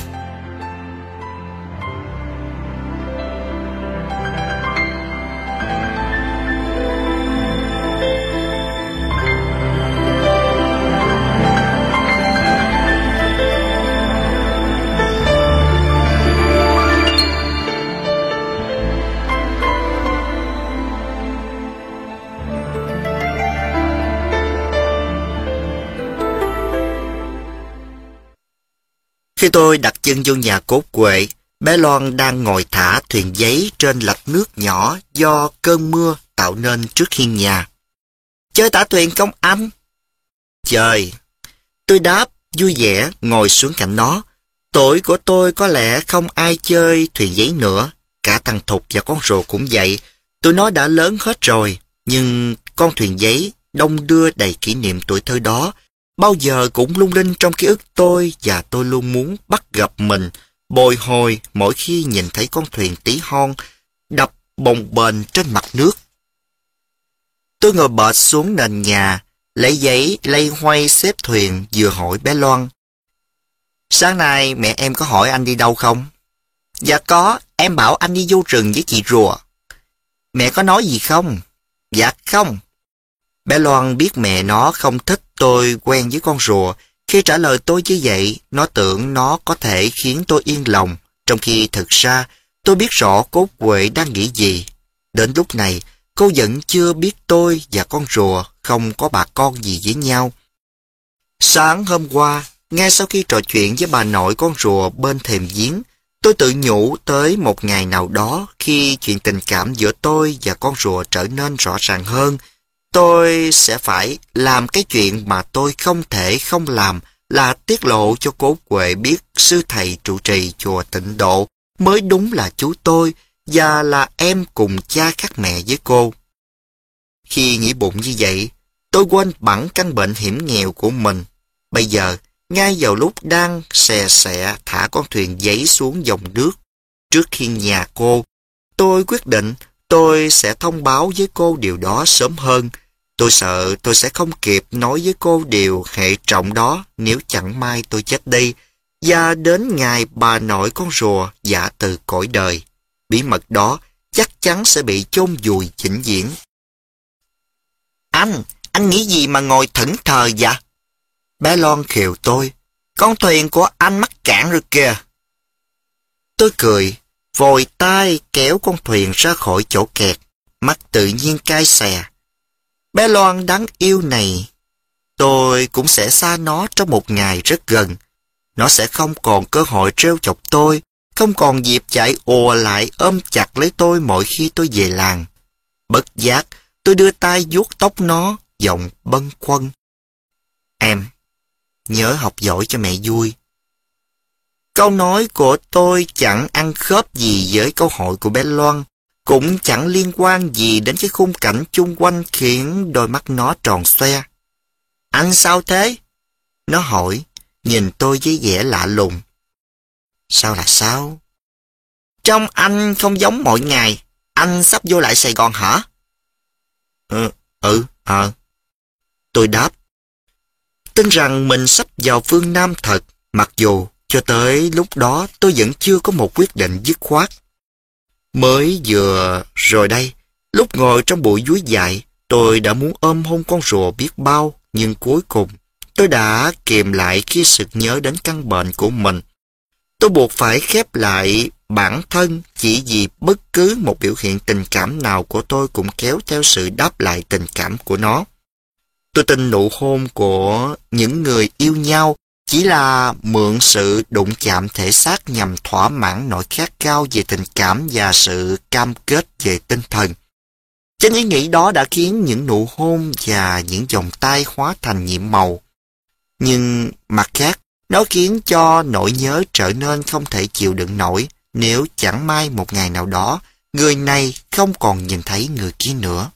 Khi tôi đặt chân vô nhà cốt Quệ, bé Loan đang ngồi thả thuyền giấy trên lạch nước nhỏ do cơn mưa tạo nên trước hiên nhà. Chơi thả thuyền không anh? Chơi. Tôi đáp, vui vẻ, ngồi xuống cạnh nó. Tuổi của tôi có lẽ không ai chơi thuyền giấy nữa. Cả thằng Thục và con rùa cũng vậy. Tụi nó đã lớn hết rồi. Nhưng con thuyền giấy đông đưa đầy kỷ niệm tuổi thơ đó bao giờ cũng lung linh trong ký ức tôi, và tôi luôn muốn bắt gặp mình bồi hồi mỗi khi nhìn thấy con thuyền tí hon đập bồng bềnh trên mặt nước. Tôi ngồi bệt xuống nền nhà, lấy giấy lay hoay xếp thuyền, vừa hỏi bé Loan: Sáng nay mẹ em có hỏi anh đi đâu không? Dạ có, em bảo anh đi vô rừng với chị rùa. Mẹ có nói gì không? Dạ không. Bé Loan biết mẹ nó không thích tôi quen với con rùa. Khi trả lời tôi như vậy, nó tưởng nó có thể khiến tôi yên lòng, trong khi thực ra tôi biết rõ Cốt Quệ đang nghĩ gì. Đến lúc này, cô vẫn chưa biết tôi và con rùa không có bà con gì với nhau. Sáng hôm qua, ngay sau khi trò chuyện với bà nội con rùa bên thềm giếng, tôi tự nhủ tới một ngày nào đó khi chuyện tình cảm giữa tôi và con rùa trở nên rõ ràng hơn, tôi sẽ phải làm cái chuyện mà tôi không thể không làm, là tiết lộ cho Cốt Quệ biết sư thầy trụ trì chùa Tịnh Độ mới đúng là chú tôi và là em cùng cha khác mẹ với cô. Khi nghĩ bụng như vậy, tôi quên bẵng căn bệnh hiểm nghèo của mình. Bây giờ, ngay vào lúc đang xè xẹ thả con thuyền giấy xuống dòng nước trước hiên nhà cô, tôi quyết định tôi sẽ thông báo với cô điều đó sớm hơn. Tôi sợ tôi sẽ không kịp nói với cô điều hệ trọng đó nếu chẳng may tôi chết đi, và đến ngày bà nội con rùa dạ từ cõi đời, bí mật đó chắc chắn sẽ bị chôn vùi vĩnh viễn. Anh, anh nghĩ gì mà ngồi thẫn thờ vậy? Bé Loan khều tôi. Con thuyền của anh mắc cạn rồi kìa. Tôi cười, vội tay kéo con thuyền ra khỏi chỗ kẹt, mắt tự nhiên cay xè. Bé Loan đáng yêu này, tôi cũng sẽ xa nó trong một ngày rất gần. Nó sẽ không còn cơ hội trêu chọc tôi không còn dịp chạy ùa lại ôm chặt lấy tôi mỗi khi tôi về làng. Bất giác, tôi đưa tay vuốt tóc nó, giọng bâng khuâng. Em, nhớ học giỏi cho mẹ vui. Câu nói của tôi chẳng ăn khớp gì với câu hỏi của bé Loan, cũng chẳng liên quan gì đến cái khung cảnh chung quanh khiến đôi mắt nó tròn xoe. Anh sao thế? Nó hỏi, nhìn tôi với vẻ lạ lùng. Sao là sao? Trông anh không giống mọi ngày. Anh sắp vô lại Sài Gòn hả? Ừ, ừ, ờ. Tôi đáp. Tin rằng mình sắp vào phương Nam thật, mặc dù cho tới lúc đó tôi vẫn chưa có một quyết định dứt khoát. Mới vừa rồi đây, lúc ngồi trong bụi dúi dại, tôi đã muốn ôm hôn con rùa biết bao, nhưng cuối cùng tôi đã kìm lại khi sực nhớ đến căn bệnh của mình. Tôi buộc phải khép lại bản thân chỉ vì bất cứ một biểu hiện tình cảm nào của tôi cũng kéo theo sự đáp lại tình cảm của nó. Tôi tin nụ hôn của những người yêu nhau chỉ là mượn sự đụng chạm thể xác nhằm thỏa mãn nỗi khát khao về tình cảm và sự cam kết về tinh thần. Chính ý nghĩ đó đã khiến những nụ hôn và những vòng tay hóa thành nhiệm màu. Nhưng mặt khác, nó khiến cho nỗi nhớ trở nên không thể chịu đựng nổi nếu chẳng may một ngày nào đó, người này không còn nhìn thấy người kia nữa.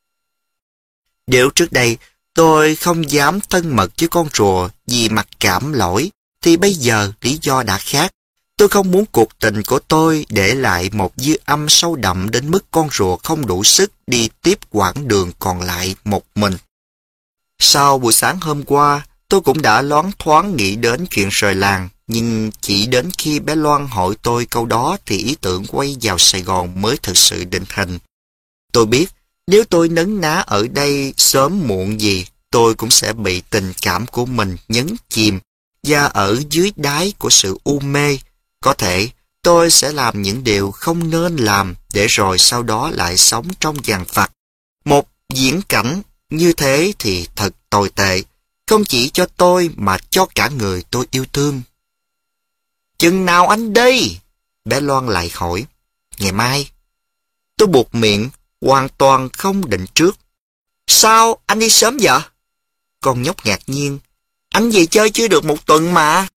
Nếu trước đây tôi không dám thân mật với con rùa vì mặc cảm lỗi, thì bây giờ lý do đã khác. Tôi không muốn cuộc tình của tôi để lại một dư âm sâu đậm đến mức con rùa không đủ sức đi tiếp quãng đường còn lại một mình. Sau buổi sáng hôm qua, tôi cũng đã loáng thoáng nghĩ đến chuyện rời làng, nhưng chỉ đến khi bé Loan hỏi tôi câu đó thì ý tưởng quay vào Sài Gòn mới thực sự định hình. Tôi biết, nếu tôi nấn ná ở đây sớm muộn gì, tôi cũng sẽ bị tình cảm của mình nhấn chìm, và ở dưới đáy của sự u mê, có thể tôi sẽ làm những điều không nên làm để rồi sau đó lại sống trong dằn vặt. Một diễn cảnh như thế thì thật tồi tệ, không chỉ cho tôi mà cho cả người tôi yêu thương. Chừng nào anh đi? Bé Loan lại hỏi. Ngày mai. Tôi buột miệng, hoàn toàn không định trước. Sao anh đi sớm vậy? Con nhóc ngạc nhiên. Anh về chơi chưa được một tuần mà.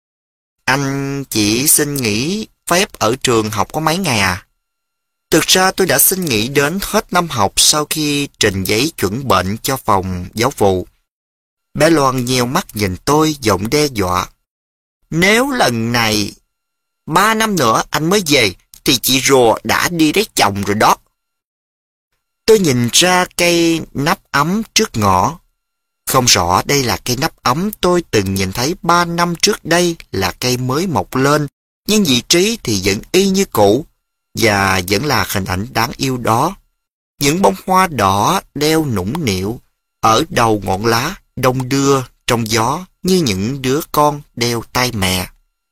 Anh chỉ xin nghỉ phép ở trường học có mấy ngày à? Thực ra tôi đã xin nghỉ đến hết năm học sau khi trình giấy chuẩn bệnh cho phòng giáo vụ. Bé Loan nheo mắt nhìn tôi, giọng đe dọa. Nếu lần này ba năm nữa anh mới về, thì chị rùa đã đi lấy chồng rồi đó. Tôi nhìn ra cây nắp ấm trước ngõ. Không rõ đây là cây nắp ấm tôi từng nhìn thấy ba năm trước đây là cây mới mọc lên, nhưng vị trí thì vẫn y như cũ, và vẫn là hình ảnh đáng yêu đó. Những bông hoa đỏ đeo nũng nịu ở đầu ngọn lá, đông đưa trong gió như những đứa con đeo tay mẹ.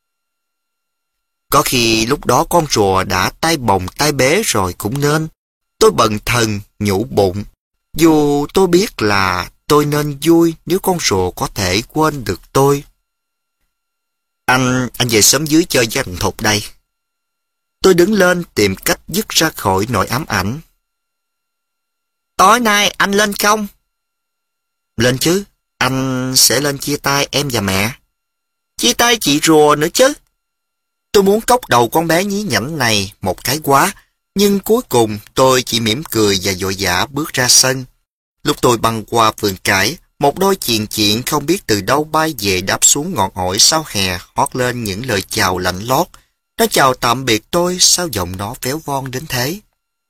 Có khi lúc đó con rùa đã tay bồng tay bế rồi cũng nên. Tôi bần thần nhủ bụng. Dù tôi biết là tôi nên vui nếu con rùa có thể quên được tôi. Anh, anh về sớm dưới chơi với thằng Thục đây. Tôi đứng lên tìm cách dứt ra khỏi nỗi ám ảnh. Tối nay anh lên không? Lên chứ. Anh sẽ lên chia tay em và mẹ. Chia tay chị rùa nữa chứ. Tôi muốn cốc đầu con bé nhí nhảnh này một cái quá, nhưng cuối cùng tôi chỉ mỉm cười và vội vã bước ra sân. Lúc tôi băng qua vườn cải, một đôi chiền chiện không biết từ đâu bay về đáp xuống ngọn ổi sau hè, hót lên những lời chào lạnh lót. Nó chào tạm biệt tôi, sao giọng nó véo von đến thế?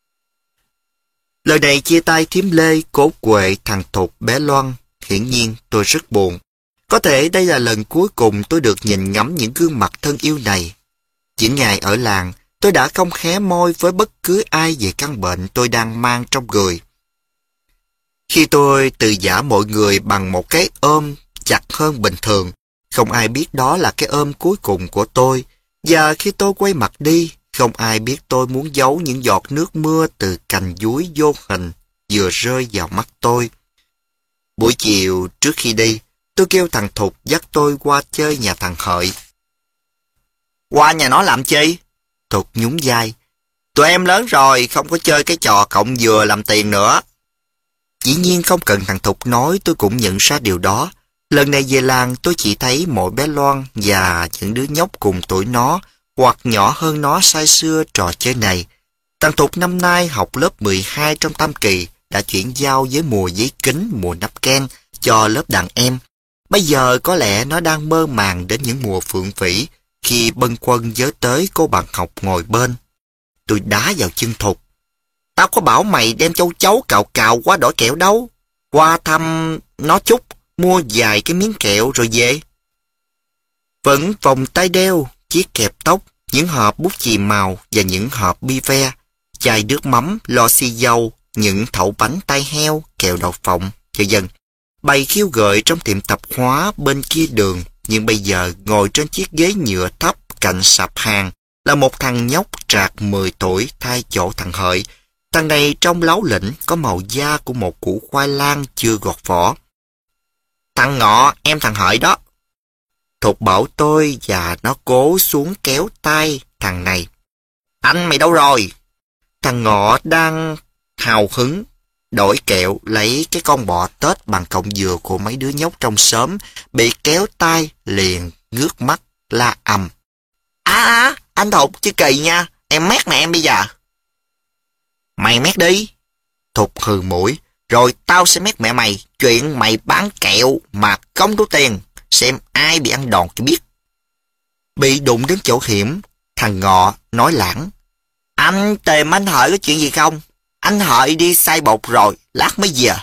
Lời này chia tay Thiếm Lê, Cốt Quệ, thằng Thục, bé Loan. Hiển nhiên tôi rất buồn. Có thể đây là lần cuối cùng tôi được nhìn ngắm những gương mặt thân yêu này. Những ngày ở làng, tôi đã không hé môi với bất cứ ai về căn bệnh tôi đang mang trong người. Khi tôi từ giã mọi người bằng một cái ôm chặt hơn bình thường, không ai biết đó là cái ôm cuối cùng của tôi. Và khi tôi quay mặt đi, không ai biết tôi muốn giấu những giọt nước mưa từ cành dúi vô hình vừa rơi vào mắt tôi. Buổi chiều trước khi đi, tôi kêu thằng Thục dắt tôi qua chơi nhà thằng Hợi. Qua nhà nó làm chi? Thục nhún vai. Tụi em lớn rồi, không có chơi cái trò cộng dừa làm tiền nữa. Dĩ nhiên không cần thằng Thục nói, tôi cũng nhận ra điều đó. Lần này về làng tôi chỉ thấy mỗi bé Loan và những đứa nhóc cùng tuổi nó hoặc nhỏ hơn nó say sưa trò chơi này. Thằng Thục năm nay học lớp mười hai trong tam kỳ, đã chuyển giao với mùa giấy kính, mùa nắp ken cho lớp đàn em. Bây giờ có lẽ nó đang mơ màng đến những mùa phượng vĩ khi bâng quâng nhớ tới cô bạn học ngồi bên. Tôi đá vào chân Thục. Tao có bảo mày đem châu chấu cào cào qua đổi kẹo đâu. Qua thăm nó chút, mua vài cái miếng kẹo rồi về. Vẫn vòng tay đeo, chiếc kẹp tóc, những hộp bút chì màu và những hộp bi ve, chai nước mắm, lọ xì dầu, những thẩu bánh tai heo, kẹo đậu phộng, vân vân. Bày khiêu gợi trong tiệm tạp hóa bên kia đường, nhưng bây giờ ngồi trên chiếc ghế nhựa thấp cạnh sạp hàng là một thằng nhóc trạc mười tuổi thay chỗ thằng Hợi. Thằng này trông láo lĩnh, có màu da của một củ khoai lang chưa gọt vỏ. Thằng Ngọ, em thằng Hợi đó. Thục bảo tôi và nó cố xuống kéo tay thằng này. Anh mày đâu rồi? Thằng Ngọ đang hào hứng đổi kẹo lấy cái con bò Tết bằng cọng dừa của mấy đứa nhóc trong xóm, bị kéo tay liền ngước mắt la ầm. À, à anh Thục chứ kỳ nha, em mét nè em bây giờ. Mày mét đi. Thục hừ mũi. Rồi tao sẽ mét mẹ mày chuyện mày bán kẹo mà không có tiền, xem ai bị ăn đòn cho biết. Bị đụng đến chỗ hiểm, thằng Ngọ nói lãng. Anh tìm anh Hợi có chuyện gì không? Anh Hợi đi xay bột rồi, lát mới về.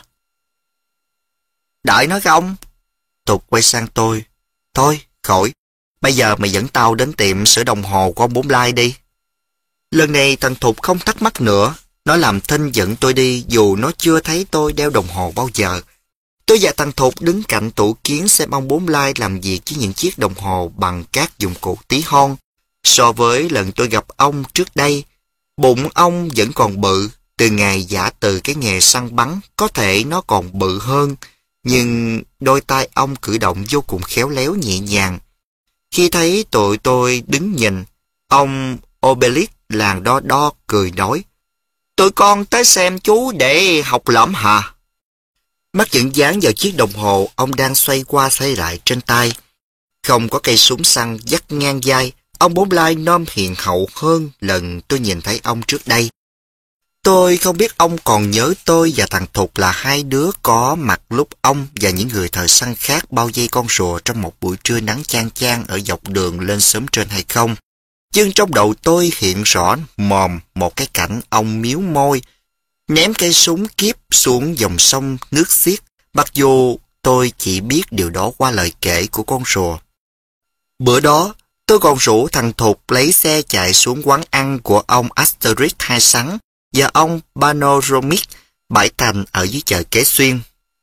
Đợi nó không? Thục quay sang tôi. Thôi, khỏi. Bây giờ mày dẫn tao đến tiệm sửa đồng hồ của ông Bốn Lai đi. Lần này thằng Thục không thắc mắc nữa. Nó làm thinh dẫn tôi đi dù nó chưa thấy tôi đeo đồng hồ bao giờ. Tôi và thằng Thục đứng cạnh tủ kiến xem ông Bốn Lai làm việc với những chiếc đồng hồ bằng các dụng cụ tí hon. So với lần tôi gặp ông trước đây, bụng ông vẫn còn bự. Từ ngày giả từ cái nghề săn bắn, có thể nó còn bự hơn, nhưng đôi tay ông cử động vô cùng khéo léo nhẹ nhàng. Khi thấy tụi tôi đứng nhìn, ông Obelix làng đo đo cười nói. Tụi con tới xem chú để học lỏm hả? Mắt vẫn dán vào chiếc đồng hồ ông đang xoay qua xoay lại trên tay. Không có cây súng săn dắt ngang vai, ông Bốn Lai nom hiền hậu hơn lần tôi nhìn thấy ông trước đây. Tôi không biết ông còn nhớ tôi và thằng Thục là hai đứa có mặt lúc ông và những người thợ săn khác bao vây con rùa trong một buổi trưa nắng chang chang ở dọc đường lên xóm trên hay không. Nhưng trong đầu tôi hiện rõ mòm một cái cảnh ông miếu môi, ném cây súng kiếp xuống dòng sông nước xiết, mặc dù tôi chỉ biết điều đó qua lời kể của con rùa. Bữa đó, tôi còn rủ thằng Thục lấy xe chạy xuống quán ăn của ông Asterix Hai Sắn và ông Panoramic Bãi Thành ở dưới chợ Kế Xuyên.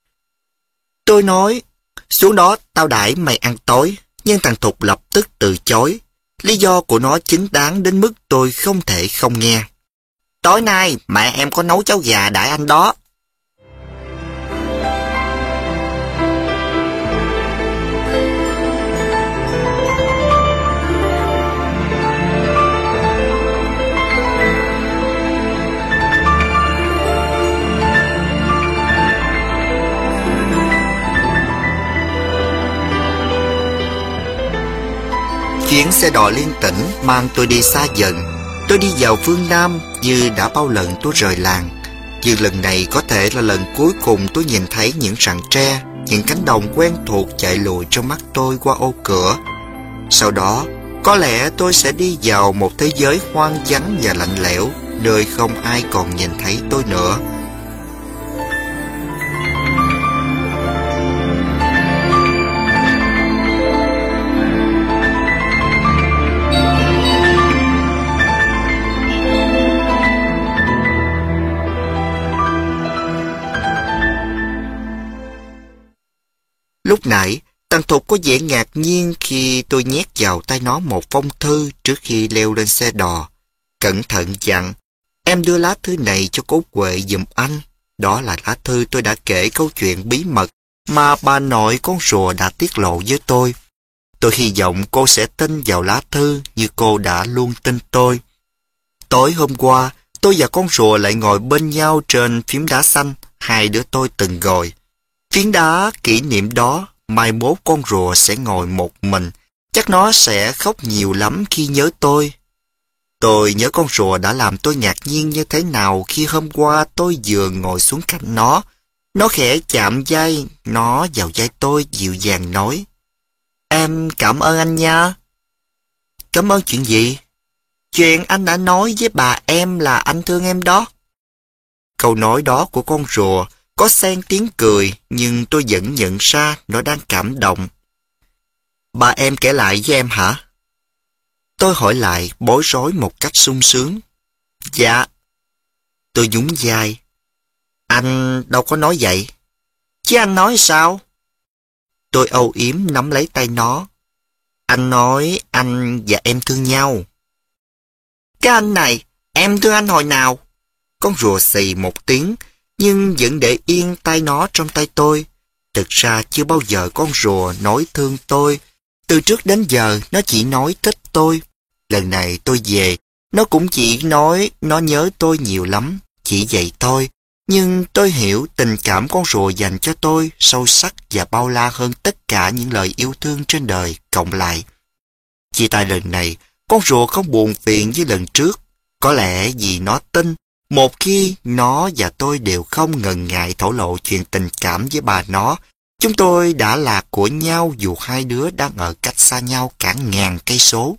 Tôi nói, xuống đó tao đãi mày ăn tối, nhưng thằng Thục lập tức từ chối. Lý do của nó chính đáng đến mức tôi không thể không nghe. Tối nay mẹ em có nấu cháo gà đãi anh đó. Chuyến xe đò liên tỉnh mang tôi đi xa dần. Tôi đi vào phương Nam như đã bao lần tôi rời làng. Nhưng lần này có thể là lần cuối cùng tôi nhìn thấy những rặng tre, những cánh đồng quen thuộc chạy lùi trong mắt tôi qua ô cửa. Sau đó, có lẽ tôi sẽ đi vào một thế giới hoang vắng và lạnh lẽo, nơi không ai còn nhìn thấy tôi nữa. Lúc nãy, thằng Thục có vẻ ngạc nhiên khi tôi nhét vào tay nó một phong thư trước khi leo lên xe đò. Cẩn thận dặn, em đưa lá thư này cho cố Huệ giùm anh. Đó là lá thư tôi đã kể câu chuyện bí mật mà bà nội con rùa đã tiết lộ với tôi. Tôi hy vọng cô sẽ tin vào lá thư như cô đã luôn tin tôi. Tối hôm qua, tôi và con rùa lại ngồi bên nhau trên phiến đá xanh, hai đứa tôi từng ngồi. Phiến đá kỷ niệm đó, mai mốt con rùa sẽ ngồi một mình. Chắc nó sẽ khóc nhiều lắm khi nhớ tôi. Tôi nhớ con rùa đã làm tôi ngạc nhiên như thế nào khi hôm qua tôi vừa ngồi xuống cạnh nó. Nó khẽ chạm vai nó vào vai tôi dịu dàng nói: "Em cảm ơn anh nha." "Cảm ơn chuyện gì?" "Chuyện anh đã nói với bà em là anh thương em đó." Câu nói đó của con rùa có xen tiếng cười, nhưng tôi vẫn nhận ra nó đang cảm động. "Bà em kể lại với em hả?" Tôi hỏi lại, bối rối một cách sung sướng. "Dạ." Tôi nhún vai. "Anh đâu có nói vậy." "Chứ anh nói sao?" Tôi âu yếm nắm lấy tay nó. "Anh nói anh và em thương nhau." "Cái anh này, em thương anh hồi nào?" Con rùa xì một tiếng, nhưng vẫn để yên tay nó trong tay tôi. Thực ra chưa bao giờ con rùa nói thương tôi. Từ trước đến giờ nó chỉ nói thích tôi. Lần này tôi về, nó cũng chỉ nói nó nhớ tôi nhiều lắm. Chỉ vậy thôi. Nhưng tôi hiểu tình cảm con rùa dành cho tôi sâu sắc và bao la hơn tất cả những lời yêu thương trên đời cộng lại. Chia tay lần này, con rùa không buồn phiền như lần trước. Có lẽ vì nó tin, một khi nó và tôi đều không ngần ngại thổ lộ chuyện tình cảm với bà nó, chúng tôi đã là của nhau dù hai đứa đang ở cách xa nhau cả ngàn cây số.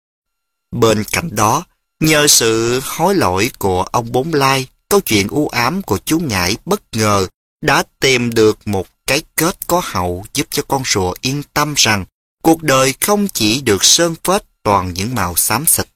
Bên cạnh đó, nhờ sự hối lỗi của ông Bốn Lai, câu chuyện u ám của chú Ngải bất ngờ đã tìm được một cái kết có hậu giúp cho con rùa yên tâm rằng cuộc đời không chỉ được sơn phết toàn những màu xám xịt.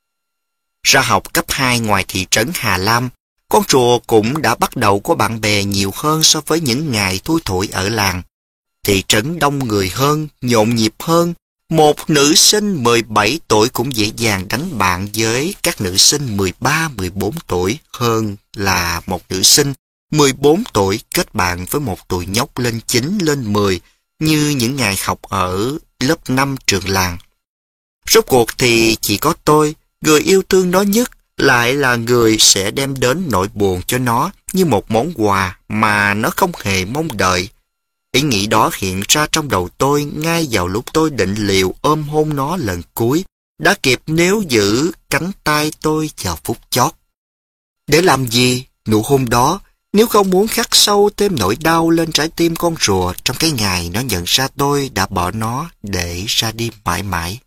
Ra học cấp hai ngoài thị trấn Hà Lam, con rùa cũng đã bắt đầu có bạn bè nhiều hơn so với những ngày thui thủi ở làng. Thị trấn đông người hơn, nhộn nhịp hơn. Một nữ sinh mười bảy tuổi cũng dễ dàng đánh bạn với các nữ sinh mười ba, mười bốn tuổi hơn là một nữ sinh mười bốn tuổi kết bạn với một tụi nhóc lên chín, lên mười như những ngày học ở lớp năm trường làng. Rốt cuộc thì chỉ có tôi, người yêu thương nó nhất, lại là người sẽ đem đến nỗi buồn cho nó như một món quà mà nó không hề mong đợi. Ý nghĩ đó hiện ra trong đầu tôi ngay vào lúc tôi định liều ôm hôn nó lần cuối, đã kịp níu giữ cánh tay tôi vào phút chót. Để làm gì nụ hôn đó nếu không muốn khắc sâu thêm nỗi đau lên trái tim con rùa trong cái ngày nó nhận ra tôi đã bỏ nó để ra đi mãi mãi.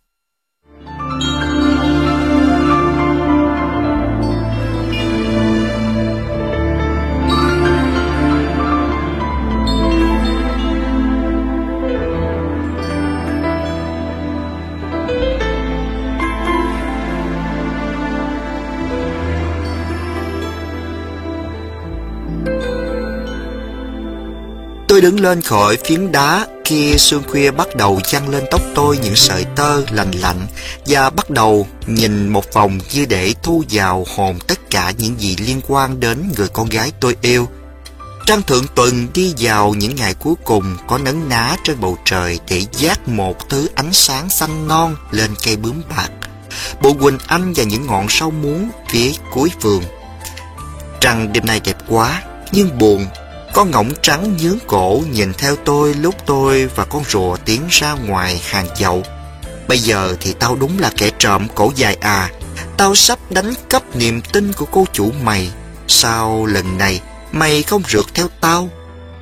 Tôi đứng lên khỏi phiến đá khi sương khuya bắt đầu giăng lên tóc tôi những sợi tơ lành lạnh và bắt đầu nhìn một vòng như để thu vào hồn tất cả những gì liên quan đến người con gái tôi yêu. Trăng thượng tuần đi vào những ngày cuối cùng có nấn ná trên bầu trời để dát một thứ ánh sáng xanh non lên cây bướm bạc, bộ Quỳnh Anh và những ngọn sâu muống phía cuối vườn. Trăng đêm nay đẹp quá, nhưng buồn. Con ngỗng trắng nhướng cổ nhìn theo tôi lúc tôi và con rùa tiến ra ngoài hàng dậu. Bây giờ thì tao đúng là kẻ trộm cổ dài à. Tao sắp đánh cắp niềm tin của cô chủ mày. Sao lần này mày không rượt theo tao?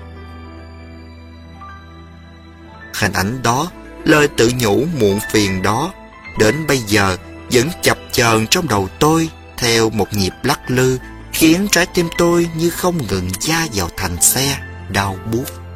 Hình ảnh đó, lời tự nhủ muộn phiền đó, đến bây giờ vẫn chập chờn trong đầu tôi theo một nhịp lắc lư, khiến trái tim tôi như không ngừng va vào thành xe, đau buốt.